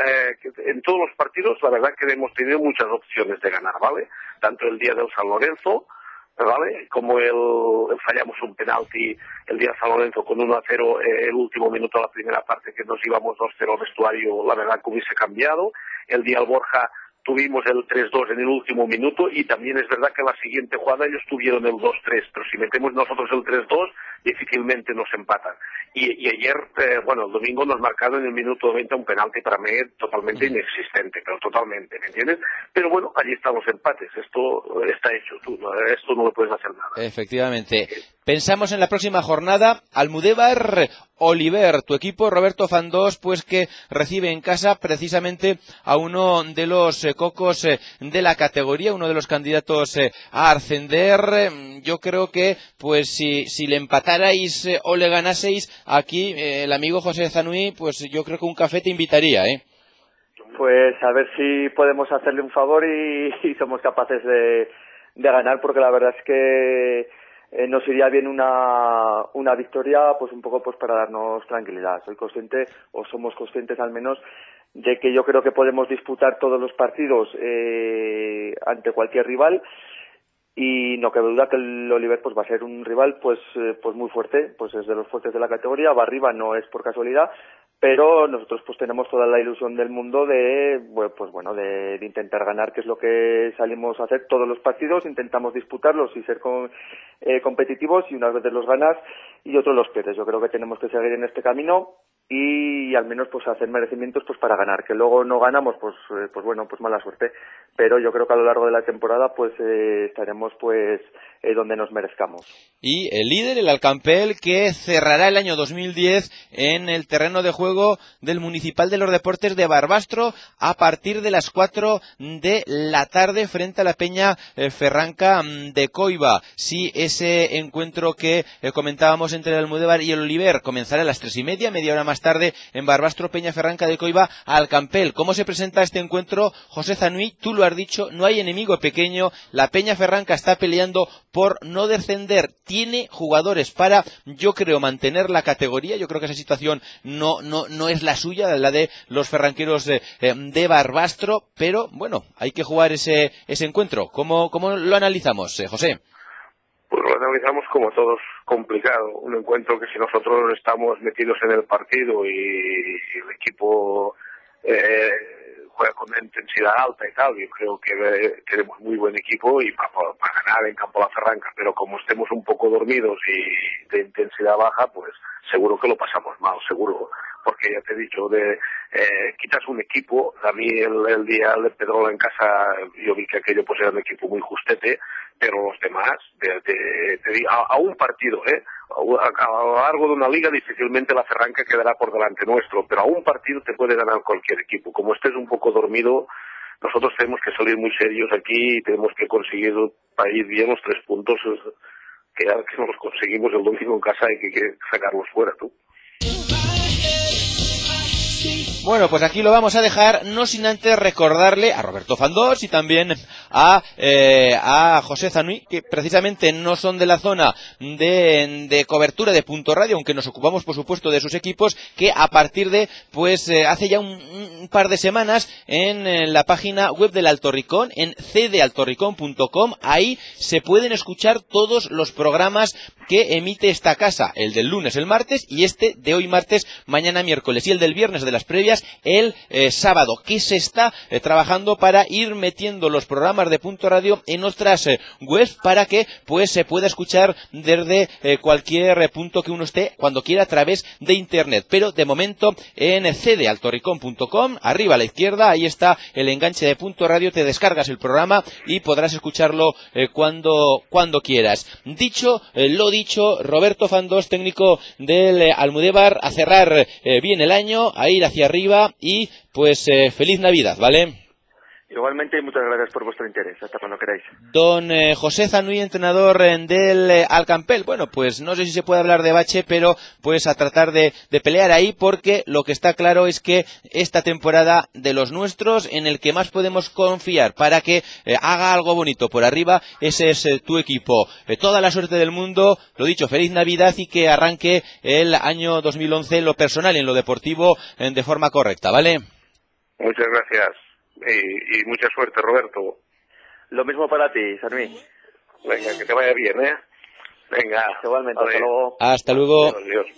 que en todos los partidos, la verdad que hemos tenido muchas opciones de ganar, ¿vale? Tanto el día del San Lorenzo, ¿vale? Como fallamos un penalti el día de San Lorenzo con 1-0 el último minuto de la primera parte, que nos íbamos 2-0 al vestuario, la verdad que hubiese cambiado. El día del Borja tuvimos el 3-2 en el último minuto, y también es verdad que en la siguiente jugada ellos tuvieron el 2-3, pero si metemos nosotros el 3-2 difícilmente nos empatan. Y ayer, el domingo nos marcaron en el minuto 20 un penalti para mí totalmente inexistente, pero totalmente, ¿me entiendes? Pero bueno, allí están los empates, esto está hecho, esto no lo puedes hacer nada. Efectivamente. Pensamos en la próxima jornada, Almudévar Oliver, tu equipo, Roberto Fandós, pues que recibe en casa precisamente a uno de los cocos de la categoría, uno de los candidatos a ascender. Yo creo que, pues si le empatarais o le ganaseis, aquí el amigo José Zanuy, pues yo creo que un café te invitaría, Pues a ver si podemos hacerle un favor y somos capaces de ganar, porque la verdad es que nos iría bien una victoria, pues un poco pues para darnos tranquilidad. Soy consciente, o somos conscientes al menos, de que yo creo que podemos disputar todos los partidos ante cualquier rival, y no cabe duda que el Oliver pues va a ser un rival pues muy fuerte, pues es de los fuertes de la categoría, va arriba, no es por casualidad, pero nosotros pues tenemos toda la ilusión del mundo de intentar ganar, que es lo que salimos a hacer todos los partidos. Intentamos disputarlos y ser competitivos, y unas veces los ganas y otros los pierdes. Yo creo que tenemos que seguir en este camino y al menos pues hacer merecimientos pues para ganar. Que luego no ganamos, pues mala suerte, pero yo creo que a lo largo de la temporada pues estaremos pues donde nos merezcamos. Y el líder, el Alcampel, que cerrará el año 2010 en el terreno de juego del Municipal de los Deportes de Barbastro a partir de las 4 de la tarde frente a la Peña Ferranca de Coiba. Sí, ese encuentro que comentábamos entre el Almudévar y el Oliver comenzará a las 3:30, media hora más tarde en Barbastro, Peña Ferranca de Coiba, Alcampel. ¿Cómo se presenta este encuentro, José Zanuy? Tú lo has dicho, no hay enemigo pequeño. La Peña Ferranca está peleando por no descender, tiene jugadores para, yo creo, mantener la categoría. Yo creo que esa situación no es la suya, la de los ferranqueros de Barbastro, pero bueno, hay que jugar ese encuentro. ¿Cómo lo analizamos, José? Pues lo analizamos como todos, complicado, un encuentro que si nosotros estamos metidos en el partido y el equipo juega con una intensidad alta y tal, yo creo que tenemos muy buen equipo y para ganar en Campo La Ferranca, pero como estemos un poco dormidos y de intensidad baja, pues seguro que lo pasamos mal, seguro, porque ya te he dicho, quitas un equipo. A mí el día de Pedrola en casa yo vi que aquello pues era un equipo muy justete, pero los demás, a un partido, a lo largo de una liga difícilmente la Ferranca quedará por delante nuestro, pero a un partido te puede ganar cualquier equipo. Como estés un poco dormido, nosotros tenemos que salir muy serios aquí y tenemos que conseguir para ir bien los 3 puntos, que ahora que no los conseguimos el domingo en casa hay que sacarlos fuera, tú. Bueno, pues aquí lo vamos a dejar, no sin antes recordarle a Roberto Fandós y también a José Zanuy, que precisamente no son de la zona de cobertura de Punto Radio, aunque nos ocupamos por supuesto de sus equipos, que a partir de, pues hace ya un par de semanas en la página web del Altorricón, en cdealtorricón.com, ahí se pueden escuchar todos los programas que emite esta casa, el del lunes, el martes, y este de hoy martes, mañana miércoles, y el del viernes de las previas el sábado, que se está trabajando para ir metiendo los programas de Punto Radio en otras webs para que pues se pueda escuchar desde cualquier punto que uno esté cuando quiera a través de internet, pero de momento en cdealtorricón.com, arriba a la izquierda, ahí está el enganche de Punto Radio, te descargas el programa y podrás escucharlo cuando quieras. Dicho lo dicho, Roberto Fandós, técnico del Almudévar, a cerrar bien el año, a ir hacia arriba y pues feliz Navidad, ¿vale? Igualmente, muchas gracias por vuestro interés, hasta cuando queráis. Don José Zanuy, entrenador del Alcampel. Bueno, pues no sé si se puede hablar de bache, pero pues a tratar de pelear ahí, porque lo que está claro es que esta temporada de los nuestros, en el que más podemos confiar para que haga algo bonito por arriba, ese es tu equipo. Toda la suerte del mundo, lo dicho, feliz Navidad y que arranque el año 2011 en lo personal y en lo deportivo de forma correcta, ¿vale? Muchas gracias. Y mucha suerte, Roberto. Lo mismo para ti, Zanuy. Venga, que te vaya bien, ¿eh? Venga. Igualmente, hasta luego. Hasta luego. Adiós.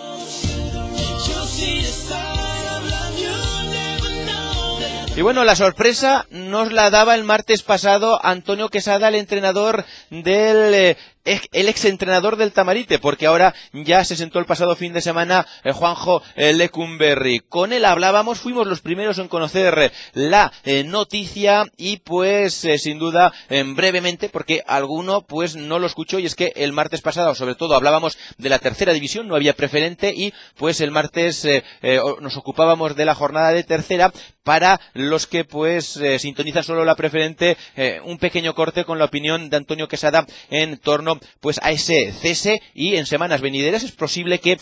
Y bueno, la sorpresa nos la daba el martes pasado Antonio Quesada, el entrenador del el exentrenador del Tamarite, porque ahora ya se sentó el pasado fin de semana Juanjo Lecumberri. Con él hablábamos, fuimos los primeros en conocer la noticia y pues sin duda brevemente, porque alguno pues no lo escuchó, y es que el martes pasado sobre todo hablábamos de la tercera división, no había preferente, y pues el martes nos ocupábamos de la jornada de tercera. Para los que pues sintonizan solo la preferente, un pequeño corte con la opinión de Antonio Quesada en torno pues a ese cese, y en semanas venideras es posible que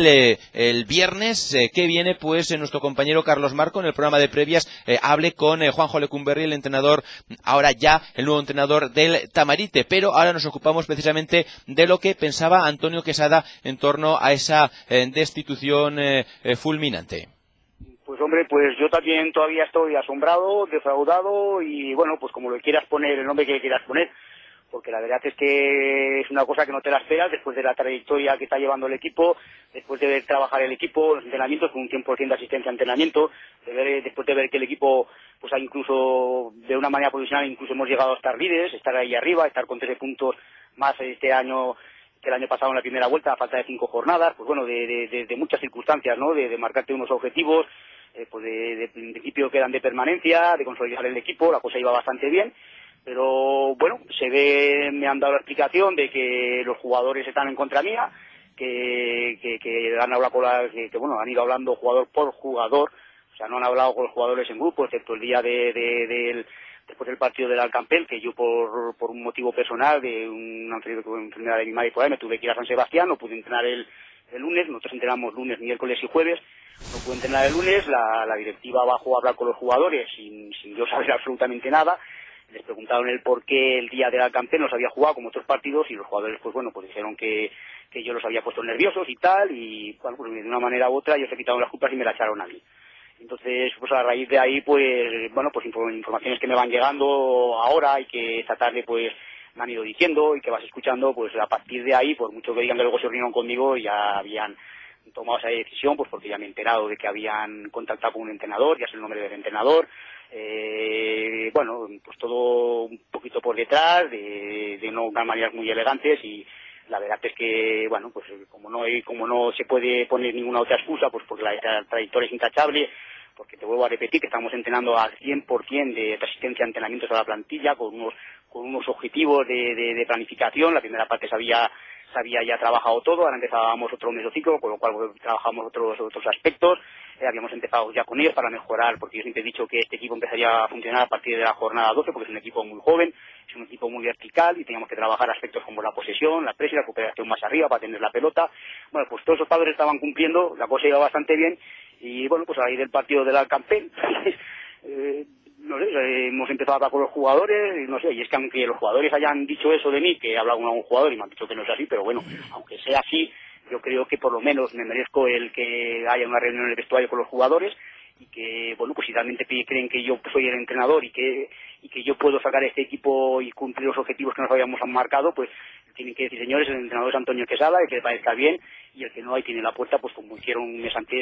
el viernes que viene pues nuestro compañero Carlos Marco en el programa de previas hable con Juanjo Lecumberri, el entrenador, ahora ya el nuevo entrenador del Tamarite, pero ahora nos ocupamos precisamente de lo que pensaba Antonio Quesada en torno a esa destitución fulminante. Pues hombre, pues yo también todavía estoy asombrado, defraudado y bueno, pues como lo quieras poner, el nombre que quieras poner, porque la verdad es que es una cosa que no te la esperas después de la trayectoria que está llevando el equipo, después de ver trabajar el equipo, los entrenamientos con un 100% de asistencia a entrenamiento, después de ver que el equipo pues ha incluso de una manera profesional incluso hemos llegado a estar líderes, estar ahí arriba, estar con 13 puntos más este año que el año pasado en la primera vuelta a falta de 5 jornadas, pues bueno, de muchas circunstancias, ¿no? De marcarte unos objetivos, pues de principio que eran de permanencia, de consolidar el equipo, la cosa iba bastante bien, pero bueno, me han dado la explicación de que los jugadores están en contra mía, que han hablado bueno, han ido hablando jugador por jugador, o sea, no han hablado con los jugadores en grupo, excepto el día después del partido del Alcampel, que yo por un motivo personal de una enfermedad de mi madre por ahí me tuve que ir a San Sebastián, no pude entrenar el lunes, nosotros entrenamos lunes, miércoles y jueves, no pude entrenar el lunes, la directiva bajó a hablar con los jugadores sin yo saber absolutamente nada, les preguntaron el por qué el día del Alcampel no se había jugado como otros partidos y los jugadores pues bueno, pues dijeron que yo los había puesto nerviosos y tal, y bueno, pues de una manera u otra ellos se quitaron las culpas y me la echaron a mí. Entonces, pues a raíz de ahí, pues, bueno, pues informaciones que me van llegando ahora y que esta tarde, pues, me han ido diciendo y que vas escuchando, pues a partir de ahí, por mucho que digan que luego se reunieron conmigo, ya habían tomado esa decisión, pues porque ya me he enterado de que habían contactado con un entrenador, ya sé el nombre del entrenador, bueno, pues todo un poquito por detrás, de unas maneras muy elegantes, y la verdad es que, bueno, pues como no se puede poner ninguna otra excusa, pues porque la trayectoria es intachable, porque te vuelvo a repetir que estamos entrenando al 100% de asistencia a entrenamientos a la plantilla, con unos objetivos de planificación. La primera parte se había se había ya trabajado todo, ahora empezábamos otro mesociclo, con lo cual trabajamos otros aspectos. Habíamos empezado ya con ellos para mejorar, porque yo siempre he dicho que este equipo empezaría a funcionar a partir de la jornada 12, porque es un equipo muy joven, es un equipo muy vertical y teníamos que trabajar aspectos como la posesión, la presión, la recuperación más arriba para tener la pelota. Bueno, pues todos esos padres estaban cumpliendo, la cosa iba bastante bien y bueno, pues a raíz del partido del Alcampén, no sé, hemos empezado a hablar con los jugadores y no sé, y es que aunque los jugadores hayan dicho eso de mí, que he hablado con algún jugador y me han dicho que no es así, pero bueno, aunque sea así, yo creo que por lo menos me merezco el que haya una reunión en el vestuario con los jugadores y que, bueno, pues si realmente creen que yo soy el entrenador y que yo puedo sacar este equipo y cumplir los objetivos que nos habíamos marcado, pues tienen que decir, señores, el entrenador es Antonio Quesada, el que le parezca bien, y el que no, ahí tiene la puerta, pues como hicieron un mes antes.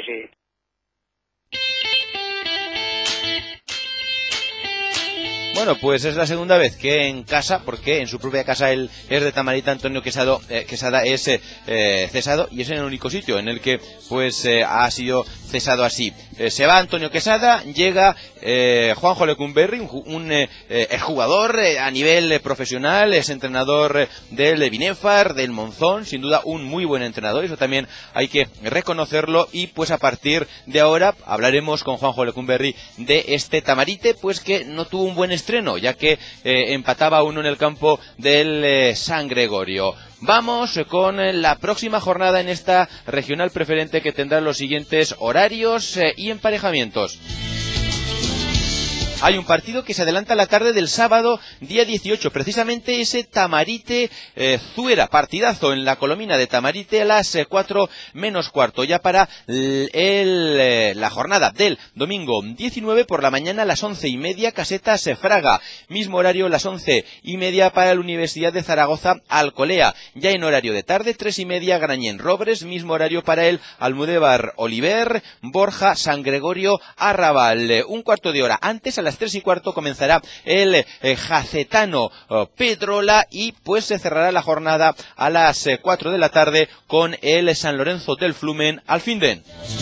Bueno, pues es la segunda vez que en casa, porque en su propia casa él es de Tamarite, Antonio Quesada es cesado, y es en el único sitio en el que pues ha sido cesado así. Se va Antonio Quesada, llega Juanjo Lecumberri, un exjugador a nivel profesional, es entrenador del Binefar, del Monzón, sin duda un muy buen entrenador, eso también hay que reconocerlo, y pues a partir de ahora hablaremos con Juanjo Lecumberri de este Tamarite, pues que no tuvo un buen estreno, ya que empataba uno en el campo del San Gregorio. Vamos con la próxima jornada en esta regional preferente, que tendrá los siguientes horarios y emparejamientos. Hay un partido que se adelanta a la tarde del sábado, día 18, precisamente ese Tamarite Zuera, partidazo en la Colomina de Tamarite a las 4 menos cuarto, ya para la jornada del domingo 19 por la mañana a las 11:30, Casetas Fraga, mismo horario las 11:30 para la Universidad de Zaragoza Alcolea, ya en horario de tarde 3:30 Grañén Robres, mismo horario para el Almudévar Oliver, Borja San Gregorio Arrabal, un cuarto de hora antes, a las 3:15 comenzará el Jacetano Pedrola, y pues se cerrará la jornada a las 4 de la tarde con el San Lorenzo del Flumen Alfindén.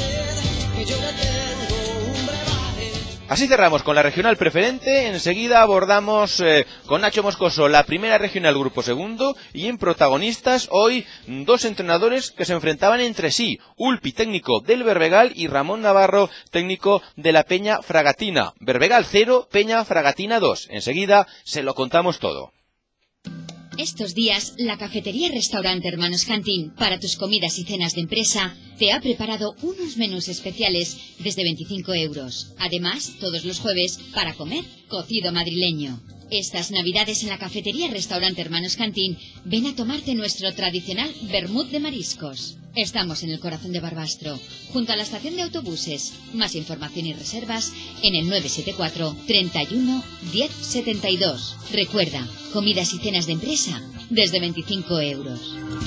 Así cerramos con la regional preferente. Enseguida abordamos con Nacho Moscoso la primera regional grupo segundo, y en protagonistas hoy dos entrenadores que se enfrentaban entre sí: Ulpi, técnico del Berbegal, y Ramón Navarro, técnico de la Peña Fragatina. Berbegal 0, Peña Fragatina 2. Enseguida se lo contamos todo. Estos días, la cafetería Restaurante Hermanos Cantín, para tus comidas y cenas de empresa, te ha preparado unos menús especiales desde 25 euros. Además, todos los jueves, para comer, cocido madrileño. Estas navidades en la cafetería Restaurante Hermanos Cantín, ven a tomarte nuestro tradicional vermut de mariscos. Estamos en el corazón de Barbastro, junto a la estación de autobuses. Más información y reservas en el 974 31 10 72. Recuerda, comidas y cenas de empresa desde 25 euros.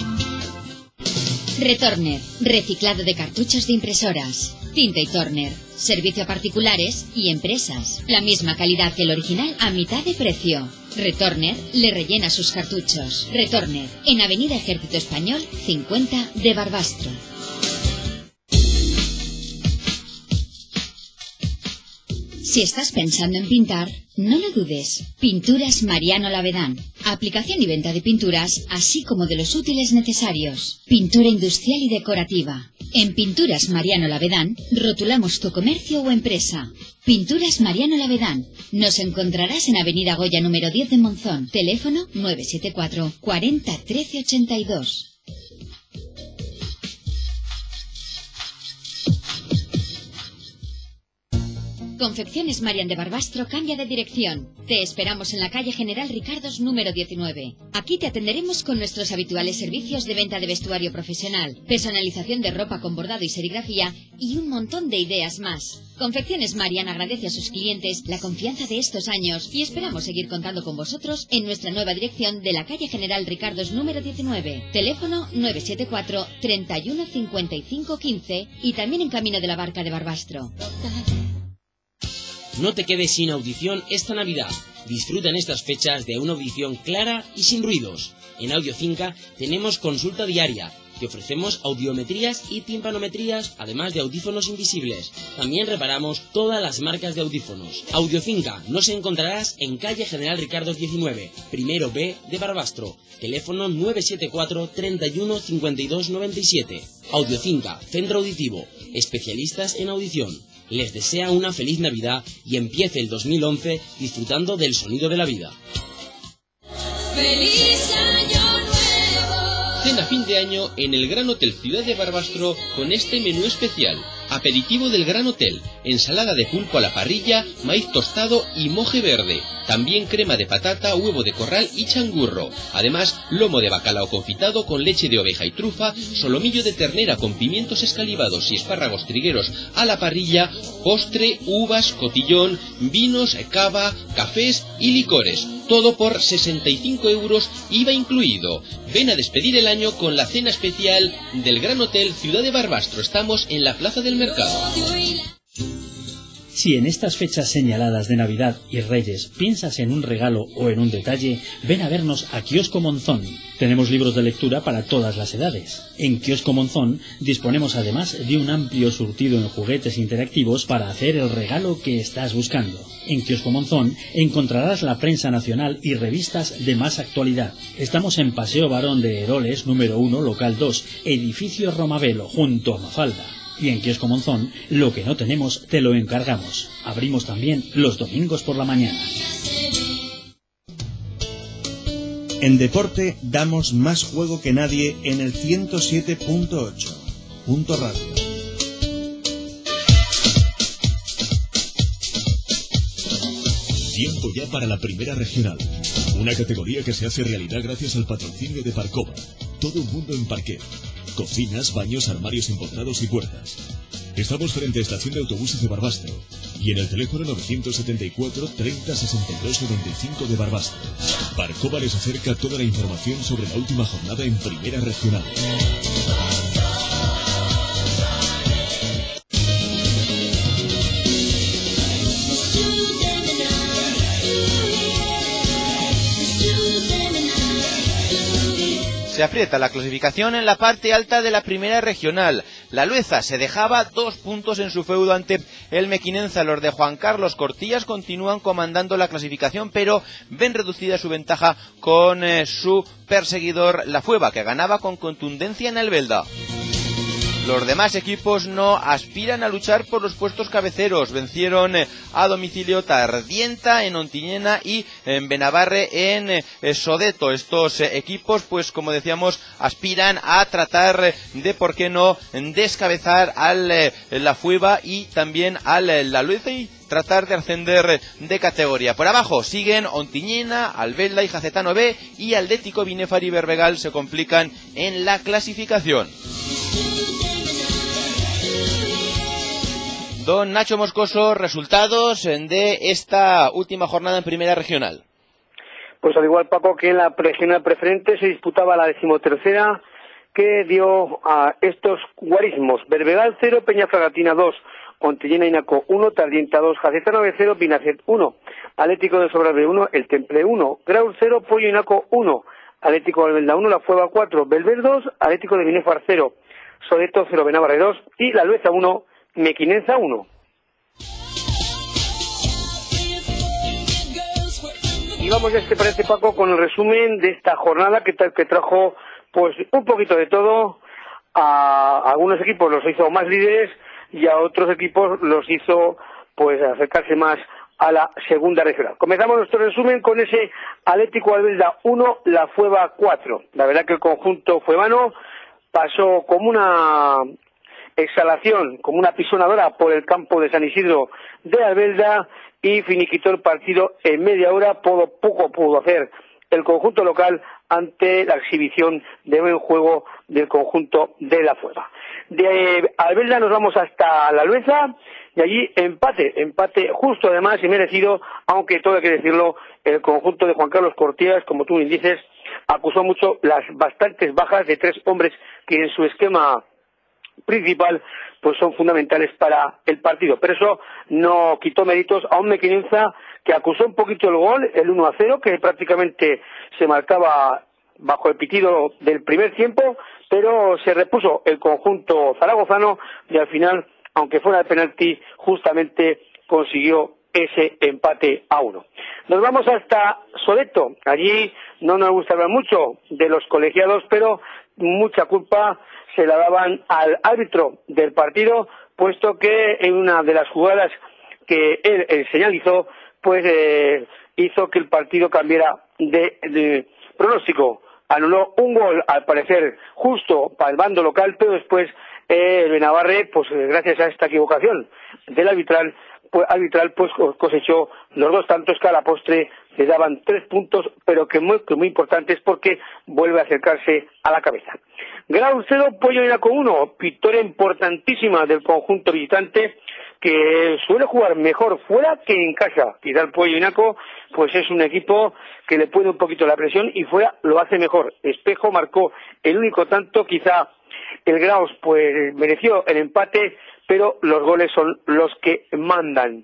Retorner, reciclado de cartuchos de impresoras. Tinta y Torner, servicio a particulares y empresas. La misma calidad que el original a mitad de precio. Retorner le rellena sus cartuchos. Retorner, en Avenida Ejército Español 50 de Barbastro. Si estás pensando en pintar, no lo dudes. Pinturas Mariano Lavedán. Aplicación y venta de pinturas, así como de los útiles necesarios. Pintura industrial y decorativa. En Pinturas Mariano Lavedán, rotulamos tu comercio o empresa. Pinturas Mariano Lavedán. Nos encontrarás en Avenida Goya número 10 de Monzón. Teléfono 974 40 13 82. Confecciones Marian de Barbastro cambia de dirección. Te esperamos en la calle General Ricardos número 19. Aquí te atenderemos con nuestros habituales servicios de venta de vestuario profesional, personalización de ropa con bordado y serigrafía y un montón de ideas más. Confecciones Marian agradece a sus clientes la confianza de estos años y esperamos seguir contando con vosotros en nuestra nueva dirección de la calle General Ricardos número 19. Teléfono 974 31 55 15 y también en Camino de la Barca de Barbastro. No te quedes sin audición esta Navidad. Disfruta en estas fechas de una audición clara y sin ruidos. En Audiofinca tenemos consulta diaria, Te ofrecemos audiometrías y timpanometrías, además de audífonos invisibles. También reparamos todas las marcas de audífonos. Audiofinca nos encontrarás en calle General Ricardos 19, primero B de Barbastro. Teléfono 974 31 52 97. Audiofinca, centro auditivo, especialistas en audición. Les desea una feliz Navidad y empiece el 2011 disfrutando del sonido de la vida. ¡Feliz Año Nuevo! Cena fin de año en el Gran Hotel Ciudad de Barbastro con este menú especial. Aperitivo del Gran Hotel, ensalada de pulpo a la parrilla, maíz tostado y moje verde. También crema de patata, huevo de corral y changurro. Además, lomo de bacalao confitado con leche de oveja y trufa, solomillo de ternera con pimientos escalivados y espárragos trigueros a la parrilla, postre, uvas, cotillón, vinos, cava, cafés y licores. Todo por 65 €, IVA incluido. Ven a despedir el año con la cena especial del Gran Hotel Ciudad de Barbastro. Estamos en la Plaza del Mercado. Si en estas fechas señaladas de Navidad y Reyes piensas en un regalo o en un detalle, ven a vernos a Kiosco Monzón. Tenemos libros de lectura para todas las edades. En Kiosco Monzón disponemos además de un amplio surtido en juguetes interactivos para hacer el regalo que estás buscando. En Kiosco Monzón encontrarás la prensa nacional y revistas de más actualidad. Estamos en Paseo Barón de Eroles, número 1, local 2, edificio Romavelo, junto a Mafalda. Y en Kiosco Monzón, lo que no tenemos, te lo encargamos. Abrimos también los domingos por la mañana. En deporte damos más juego que nadie en el 107.8. Punto Radio. Tiempo ya para la Primera Regional. Una categoría que se hace realidad gracias al patrocinio de Parcova. Todo un mundo en parquet. Cocinas, baños, armarios empotrados y puertas. Estamos frente a Estación de Autobuses de Barbastro y en el teléfono 974 30 62 95 de Barbastro. Parcova les acerca toda la información sobre la última jornada en Primera Regional. Se aprieta la clasificación en la parte alta de la Primera Regional. La Lueza se dejaba 2 puntos en su feudo ante el Mequinenza. Los de Juan Carlos Cortillas continúan comandando la clasificación, pero ven reducida su ventaja con su perseguidor La Fueva, que ganaba con contundencia en Albelda. Los demás equipos no aspiran a luchar por los puestos cabeceros. Vencieron a domicilio Tardienta en Ontinyena y en Benavarre en Sodeto. Estos equipos, pues como decíamos, aspiran a tratar de, por qué no, descabezar al La Fueva y también al La Lueza y tratar de ascender de categoría. Por abajo siguen Ontinyena, Albelda y Jacetano B, y Atlético Binefar y Berbegal se complican en la clasificación. Don Nacho Moscoso, resultados de esta última jornada en Primera Regional. Pues al igual, Paco, que en la regional preferente se disputaba la 13ª, que dio a estos guarismos: Berbegal 0, Peñafragatina 2, Ontinyena Inaco 1, Tardienta 2, Jacetano B 0, Binacet 1, Atlético de Sobrarbe 1, El Temple 1, Grau 0, Pollo Inaco 1, Atlético de Albelda 1, La Fueva 4, Belver 2, Atlético de Binefar 0, Sodeto 0, Benavarre 2 y La Lueza 1, Mequinenza 1. Y vamos, parece, Paco, con el resumen de esta jornada que trajo pues un poquito de todo. A algunos equipos los hizo más líderes y a otros equipos los hizo pues acercarse más a la segunda regional. Comenzamos nuestro resumen con ese Atlético Albelda 1, La Fueva 4. La verdad que el conjunto fuevano pasó como una exhalación, como una pisonadora por el campo de San Isidro de Albelda y finiquitó el partido en media hora. Poco pudo hacer el conjunto local ante la exhibición de buen juego del conjunto de La Fueva. De Albelda nos vamos hasta La Lueza y allí empate justo, además, y merecido, aunque todo hay que decirlo, el conjunto de Juan Carlos Cortillas, como tú bien dices, acusó mucho las bastantes bajas de 3 hombres que en su esquema principal pues son fundamentales para el partido, pero eso no quitó méritos a un Mequinenza que acusó un poquito el gol, el 1-0, que prácticamente se marcaba bajo el pitido del primer tiempo, pero se repuso el conjunto zaragozano y al final, aunque fuera de penalti, justamente consiguió ese empate a 1. Nos vamos hasta Sodeto. Allí no nos gusta hablar mucho de los colegiados, pero mucha culpa se la daban al árbitro del partido, puesto que en una de las jugadas que él señalizó, pues hizo que el partido cambiara de pronóstico. Anuló un gol, al parecer, justo para el bando local, pero después el Benabarre, pues gracias a esta equivocación del arbitral, pues cosechó los 2 tantos que a la postre le daban 3 puntos, pero que muy importantes porque vuelve a acercarse a la cabeza. Grau 0, Pollo Inaco 1, victoria importantísima del conjunto visitante, que suele jugar mejor fuera que en casa. Quizá el Pollo Inaco pues es un equipo que le puede un poquito la presión y fuera lo hace mejor. Espejo marcó el único tanto, quizá el Graus pues mereció el empate, pero los goles son los que mandan.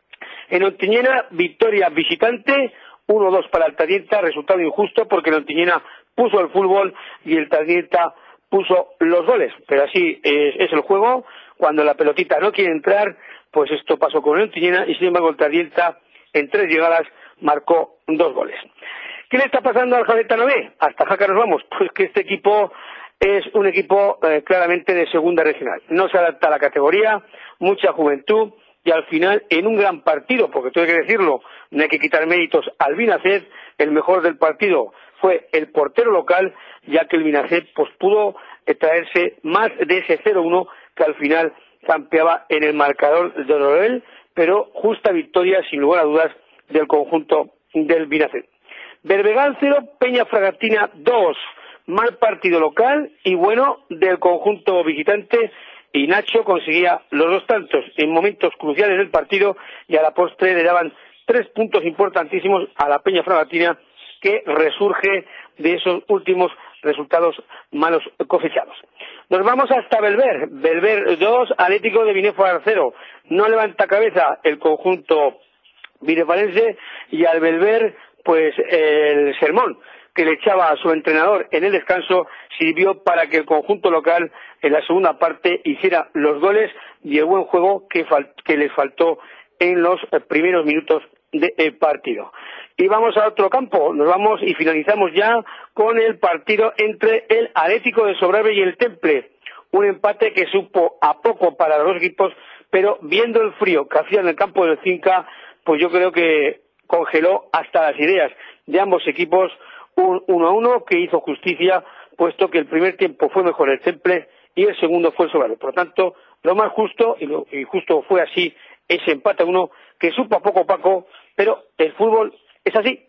En Ontinyena, victoria visitante, 1-2 para el Tardienta, resultado injusto porque el Ontinyena puso el fútbol y el Tardienta puso los goles, pero así es el juego. Cuando la pelotita no quiere entrar, pues esto pasó con el Ontinyena y sin embargo el Tardienta en 3 llegadas marcó 2 goles. ¿Qué le está pasando al Jaletano B? Hasta Jaca nos vamos, pues que este equipo es un equipo claramente de segunda regional. No se adapta a la categoría, mucha juventud y al final en un gran partido, porque tengo que decirlo, no hay que quitar méritos al Vinaced, el mejor del partido fue el portero local, ya que el Vinaced pues pudo traerse más de ese 0-1 que al final campeaba en el marcador de Orel, pero justa victoria sin lugar a dudas del conjunto del Vinaced. Berbegal 0, Peña Fragatina 2. Mal partido local y bueno del conjunto visitante, y Nacho conseguía los 2 tantos en momentos cruciales del partido y a la postre le daban 3 puntos importantísimos a la Peña Fragatina, que resurge de esos últimos resultados malos cosechados. Nos vamos hasta Belver. Belver 2, Atlético de Binéfar 0. No levanta cabeza el conjunto binefarense y al Belver pues el sermón que le echaba a su entrenador en el descanso sirvió para que el conjunto local en la segunda parte hiciera los goles y el buen juego que les faltó en los primeros minutos del partido. Y vamos a otro campo, nos vamos y finalizamos ya con el partido entre el Atlético de Sobrarbe y el Temple. Un empate que supo a poco para los 2 equipos, pero viendo el frío que hacía en el campo del Cinca, pues yo creo que congeló hasta las ideas de ambos equipos. Un 1-1 que hizo justicia, puesto que el primer tiempo fue mejor el Temple y el segundo fue el Sobrarbe. Por lo tanto, lo más justo, y justo fue así, ese empate a 1 que supo a poco Paco, pero el fútbol es así.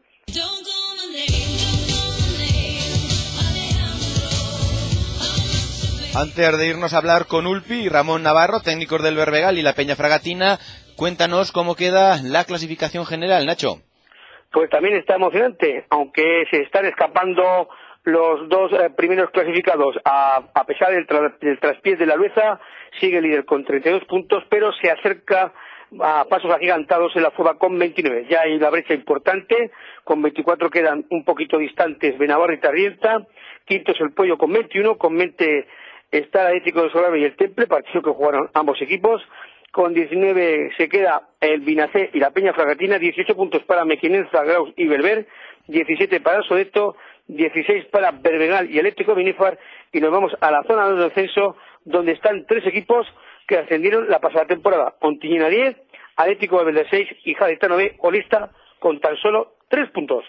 Antes de irnos a hablar con Ulpi y Ramón Navarro, técnicos del Berbegal y la Peña Fragatina, cuéntanos cómo queda la clasificación general, Nacho. Pues también está emocionante, aunque se están escapando los 2 primeros clasificados. A pesar del traspiés de la Lueza, sigue el líder con 32 puntos, pero se acerca a pasos agigantados en la fuga con 29. Ya hay una brecha importante, con 24 quedan un poquito distantes Benabarre y Tardienta, quinto es el Pollo con 21, con 20 está el Atlético de Sobrarbe y el Temple, partido que jugaron ambos equipos. Con 19 se queda el Vinacé y la Peña Fragatina, 18 puntos para Mequinenza, Graus y Belver, 17 para Sodeto, 16 para Berbegal y Atlético Binéfar, y nos vamos a la zona de descenso, donde están 3 equipos que ascendieron la pasada temporada: Ontinyena 10, Atlético de Belver 6 y Jaletano B, colista con tan solo 3 puntos.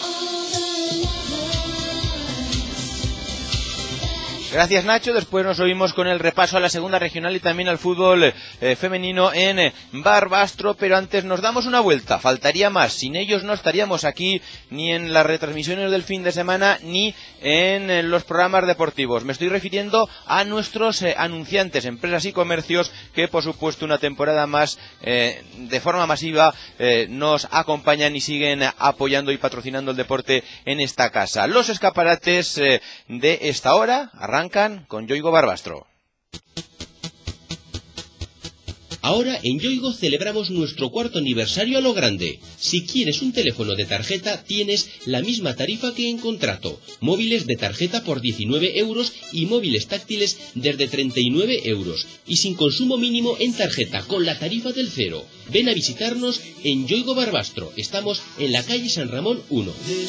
Gracias, Nacho. Después nos oímos con el repaso a la segunda regional y también al fútbol femenino en Barbastro, pero antes nos damos una vuelta. Faltaría más. Sin ellos no estaríamos aquí ni en las retransmisiones del fin de semana ni en los programas deportivos. Me estoy refiriendo a nuestros anunciantes, empresas y comercios que, por supuesto, una temporada más de forma masiva nos acompañan y siguen apoyando y patrocinando el deporte en esta casa. Los escaparates de esta hora arrancan con Yoigo Barbastro. Ahora en Yoigo celebramos nuestro 4º aniversario a lo grande. Si quieres un teléfono de tarjeta, tienes la misma tarifa que en contrato. Móviles de tarjeta por 19 euros y móviles táctiles desde 39 euros. Y sin consumo mínimo en tarjeta, con la tarifa del cero. Ven a visitarnos en Yoigo Barbastro. Estamos en la calle San Ramón 1.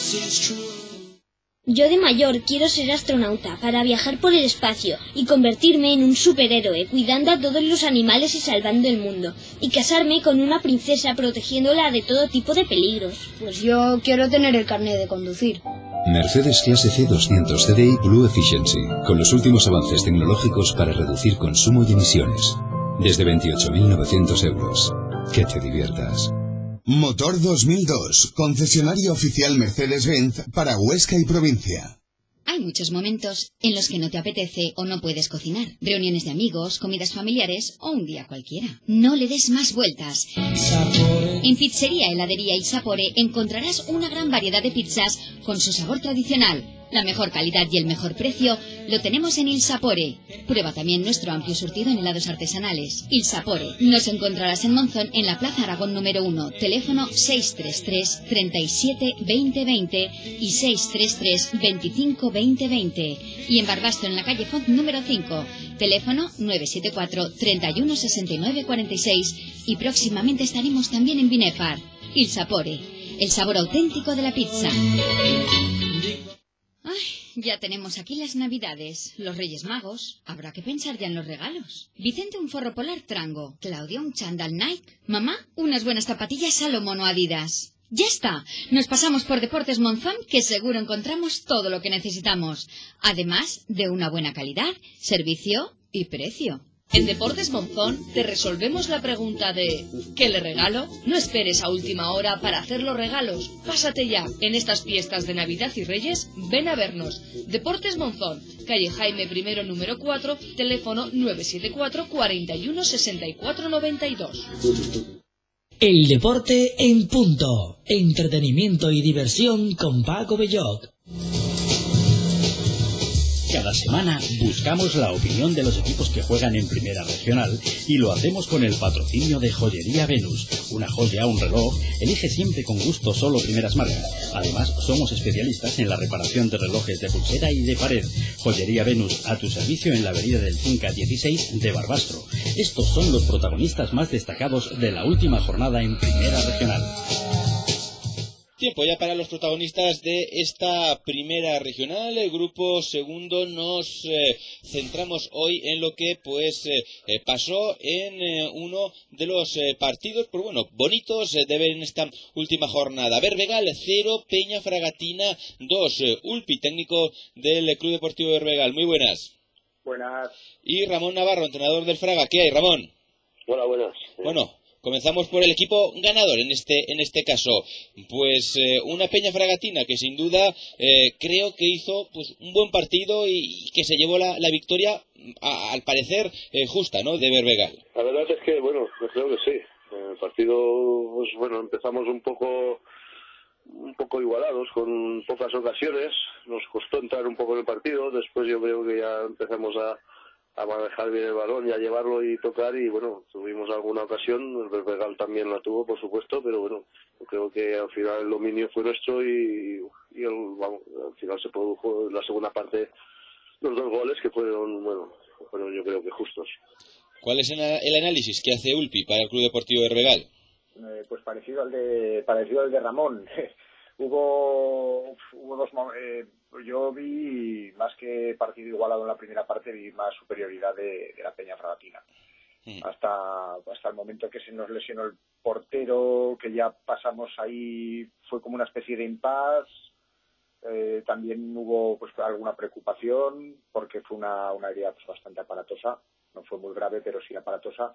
Yo de mayor quiero ser astronauta para viajar por el espacio y convertirme en un superhéroe cuidando a todos los animales y salvando el mundo. Y casarme con una princesa protegiéndola de todo tipo de peligros. Pues yo quiero tener el carnet de conducir. Mercedes clase C200 CDI Blue Efficiency, con los últimos avances tecnológicos para reducir consumo y emisiones. Desde 28.900 euros. Que te diviertas. Motor 2002, concesionario oficial Mercedes-Benz para Huesca y provincia. Hay muchos momentos en los que no te apetece o no puedes cocinar. Reuniones de amigos, comidas familiares o un día cualquiera. No le des más vueltas. En Pizzería Heladería Il Sapore encontrarás una gran variedad de pizzas con su sabor tradicional. La mejor calidad y el mejor precio lo tenemos en Il Sapore. Prueba también nuestro amplio surtido en helados artesanales. Il Sapore. Nos encontrarás en Monzón, en la Plaza Aragón número 1. Teléfono 633 37 20 20 y 633 25 20 20. Y en Barbastro, en la calle Font número 5. Teléfono 974 31 69 46. Y próximamente estaremos también en Binefar. Il Sapore. El sabor auténtico de la pizza. Ay, ya tenemos aquí las Navidades, los Reyes Magos. Habrá que pensar ya en los regalos. Vicente un forro polar Trango, Claudia un chándal Nike, mamá unas buenas zapatillas Salomon o Adidas. ¡Ya está! Nos pasamos por Deportes Monzón, que seguro encontramos todo lo que necesitamos. Además de una buena calidad, servicio y precio. En Deportes Monzón te resolvemos la pregunta de ¿qué le regalo? No esperes a última hora para hacer los regalos. Pásate ya. En estas fiestas de Navidad y Reyes, ven a vernos. Deportes Monzón, calle Jaime I número 4, teléfono 974 41 64 92. El deporte en punto. Entretenimiento y diversión con Paco Belloc. Cada semana buscamos la opinión de los equipos que juegan en Primera Regional y lo hacemos con el patrocinio de Joyería Venus. Una joya, un reloj, elige siempre con gusto solo primeras marcas. Además, somos especialistas en la reparación de relojes de pulsera y de pared. Joyería Venus, a tu servicio en la avenida del Cinca 16 de Barbastro. Estos son los protagonistas más destacados de la última jornada en Primera Regional. Tiempo ya para los protagonistas de esta primera regional. El grupo segundo nos centramos hoy en lo que pasó en uno de los partidos, pues bueno, bonitos de ver en esta última jornada. Berbegal 0, Peña Fragatina 2. Ulpi, técnico del Club Deportivo Berbegal. Muy buenas. Buenas. Y Ramón Navarro, entrenador del Fraga. ¿Qué hay, Ramón? Hola, buenas. Bueno, comenzamos por el equipo ganador en este caso. Pues una Peña Fragatina que sin duda creo que hizo pues un buen partido y que se llevó la victoria al parecer justa, ¿no?, de Berbegal. La verdad es que, bueno, yo creo que sí. El partido, pues bueno, empezamos un poco igualados, con pocas ocasiones. Nos costó entrar un poco en el partido. Después yo creo que ya empezamos a manejar bien el balón y a llevarlo y tocar, y bueno, tuvimos alguna ocasión. El Berbegal también la tuvo, por supuesto, pero bueno, yo creo que al final el dominio fue nuestro y al final se produjo en la segunda parte los 2 goles que fueron yo creo que justos. ¿Cuál es el análisis que hace Ulpi para el Club Deportivo Berbegal? Pues parecido al de Ramón. Hubo 2 momentos. Yo vi, más que partido igualado en la primera parte, vi más superioridad de la Peña Fragatina. Hasta el momento que se nos lesionó el portero, que ya pasamos ahí, fue como una especie de impasse. También hubo pues alguna preocupación, porque fue una herida pues bastante aparatosa. No fue muy grave, pero sí aparatosa.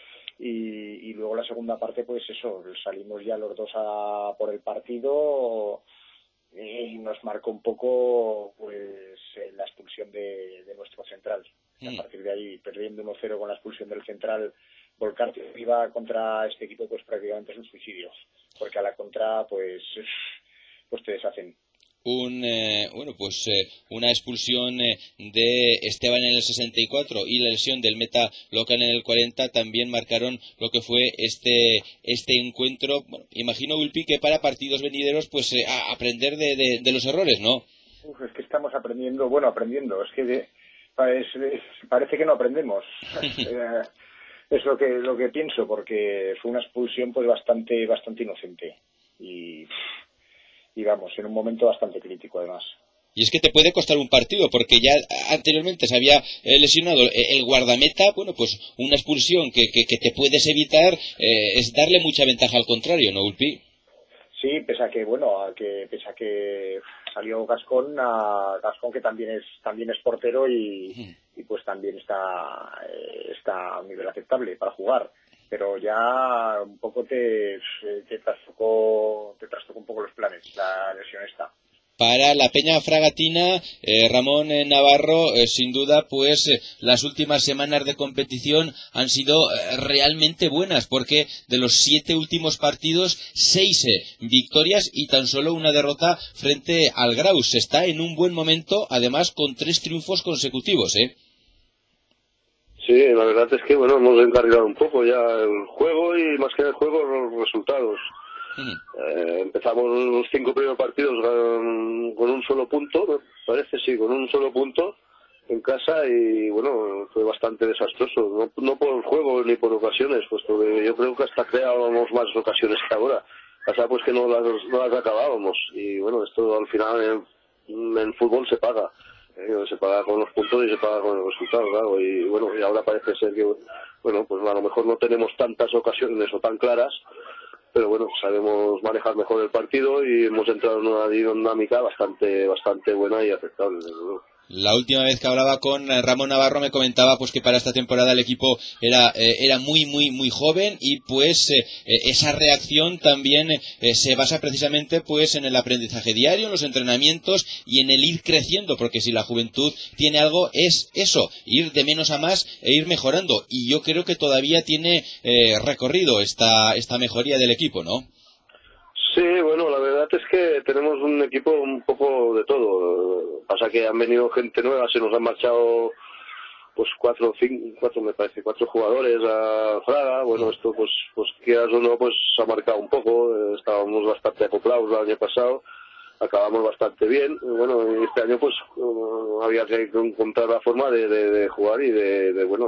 Y luego la segunda parte, pues eso, salimos ya los dos por el partido, y nos marcó un poco pues la expulsión de nuestro central. A partir de ahí, perdiendo 1-0 con la expulsión del central, volcarte arriba contra este equipo pues prácticamente es un suicidio, porque a la contra pues te deshacen. una expulsión de Esteban en el 64 y la lesión del meta local en el 40 también marcaron lo que fue este encuentro. Bueno, imagino, Ulpi, que para partidos venideros pues aprender de los errores, ¿no? Es que estamos aprendiendo, es que parece que no aprendemos. Es lo que pienso, porque fue una expulsión pues bastante inocente y vamos, en un momento bastante crítico además. Y es que te puede costar un partido, porque ya anteriormente se había lesionado el guardameta. Bueno, pues una expulsión que te puedes evitar es darle mucha ventaja al contrario, ¿no, Ulpi? Sí, pese a que salió Gascón que también es portero y pues también está a un nivel aceptable para jugar. Pero ya un poco te trastocó un poco los planes, la lesión esta. Para la Peña Fragatina, Ramón Navarro, sin duda, pues las últimas semanas de competición han sido realmente buenas, porque de los 7 últimos partidos, 6 victorias y tan solo una derrota frente al Graus. Está en un buen momento, además con 3 triunfos consecutivos, ¿eh? Sí, la verdad es que hemos encarrilado un poco ya el juego y más que el juego los resultados. Empezamos los 5 primeros partidos con un solo punto, me parece, sí, con un solo punto en casa y fue bastante desastroso, no por el juego ni por ocasiones, puesto que yo creo que hasta creábamos más ocasiones que ahora. Pasa pues que no las acabábamos y esto al final en fútbol se paga. Se paga con los puntos y se paga con el resultado, claro, y ahora parece ser que pues a lo mejor no tenemos tantas ocasiones o tan claras, pero sabemos manejar mejor el partido y hemos entrado en una dinámica bastante buena y aceptable, desde luego. La última vez que hablaba con Ramón Navarro me comentaba pues que para esta temporada el equipo era muy joven y pues esa reacción también se basa precisamente pues en el aprendizaje diario, en los entrenamientos y en el ir creciendo, porque si la juventud tiene algo es eso, ir de menos a más e ir mejorando, y yo creo que todavía tiene recorrido esta mejoría del equipo, ¿no? Sí, la verdad es que tenemos un equipo un poco de todo. Pasa que han venido gente nueva, se nos han marchado pues 4 jugadores a Fraga. Esto pues quieras o no, pues ha marcado un poco. Estábamos bastante acoplados el año pasado, acabamos bastante bien. Y este año pues había que encontrar la forma de jugar y de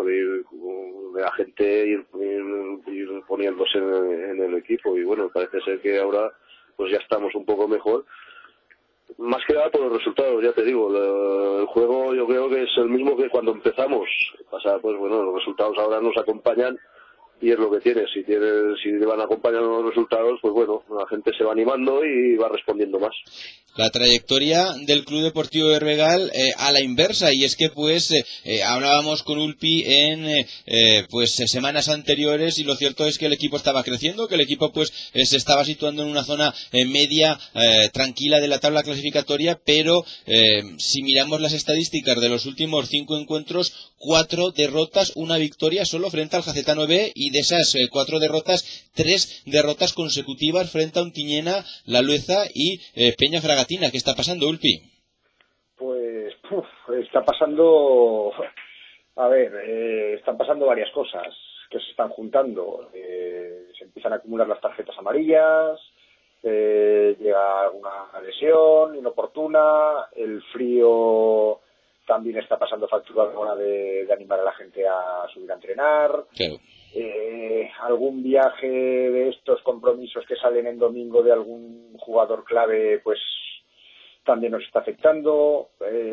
la gente ir poniéndose en el equipo, y parece ser que ahora pues ya estamos un poco mejor, más que nada por los resultados. Ya te digo, el juego yo creo que es el mismo que cuando empezamos. Pasa pues los resultados ahora nos acompañan y es lo que tiene. Si le van acompañando los resultados, pues la gente se va animando y va respondiendo más. La trayectoria del Club Deportivo Herbegal a la inversa, y es que pues hablábamos con Ulpi en semanas anteriores, y lo cierto es que el equipo estaba creciendo, que el equipo pues se estaba situando en una zona media tranquila de la tabla clasificatoria, pero si miramos las estadísticas de los últimos 5 encuentros, 4 derrotas, 1 victoria solo frente al Jacetano B, y de esas 4 derrotas, 3 derrotas consecutivas frente a Ontiñena, La Lueza y Peña Fragatina. ¿Qué está pasando, Ulpi? Pues está pasando, están pasando varias cosas que se están juntando. Se empiezan a acumular las tarjetas amarillas, llega alguna lesión inoportuna, el frío también está pasando factura a la hora de animar a la gente a subir a entrenar. Claro. Algún viaje de estos compromisos que salen en domingo de algún jugador clave, pues también nos está afectando.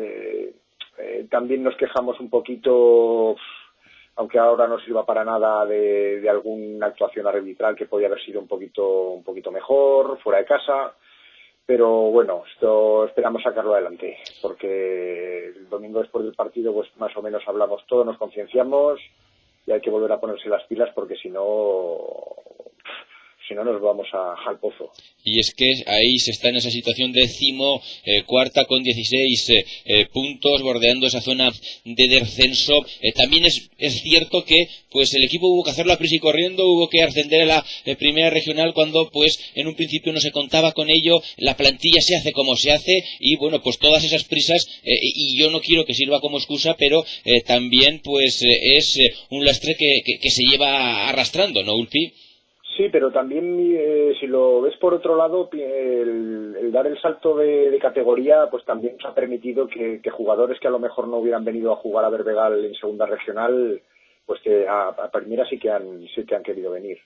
También nos quejamos un poquito, aunque ahora no sirva para nada, de alguna actuación arbitral que podía haber sido un poquito mejor fuera de casa. Pero esto esperamos sacarlo adelante, porque el domingo después del partido pues más o menos hablamos todo, nos concienciamos y hay que volver a ponerse las pilas, porque si no si no nos vamos al pozo. Y es que ahí se está en esa situación de cuarta con 16 puntos, bordeando esa zona de descenso. También es cierto que pues el equipo hubo que hacerlo a prisa y corriendo, hubo que ascender a la primera regional cuando pues en un principio no se contaba con ello, la plantilla se hace como se hace y bueno, pues todas esas prisas, y yo no quiero que sirva como excusa, pero también pues es un lastre que se lleva arrastrando, ¿no, Ulpi? Sí, pero también si lo ves por otro lado, el dar el salto de categoría pues también nos ha permitido que jugadores que a lo mejor no hubieran venido a jugar a Berbegal en segunda regional, pues que a primera sí que han querido venir.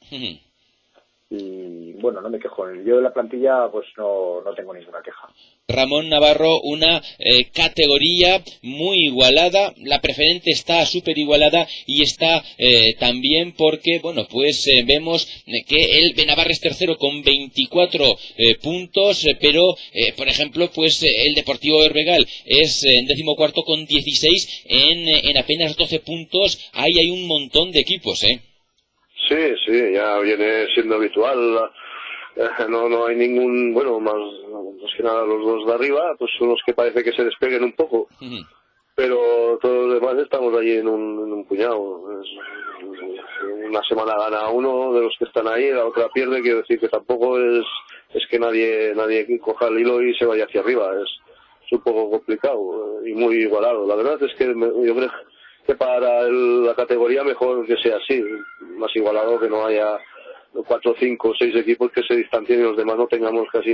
Y bueno, no me quejo. Yo de la plantilla pues no tengo ninguna queja. Ramón Navarro, una categoría muy igualada, la preferente está súper igualada y está también porque, bueno, pues vemos que el Benavarra es tercero con 24 puntos, pero, por ejemplo, pues el Deportivo Berbegal es en 14º con 16 en apenas 12 puntos. Ahí hay un montón de equipos, Sí, ya viene siendo habitual. No hay ningún, bueno, más que nada los dos de arriba, pues son los que parece que se despeguen un poco. Pero todos los demás estamos allí en un puñado. Una semana gana uno de los que están ahí, la otra pierde, quiero decir que tampoco es que nadie coja el hilo y se vaya hacia arriba. Es un poco complicado y muy igualado. La verdad es que yo creo que para la categoría mejor que sea así, más igualado, que no haya 4, 5, 6 equipos que se distancien y los demás no tengamos casi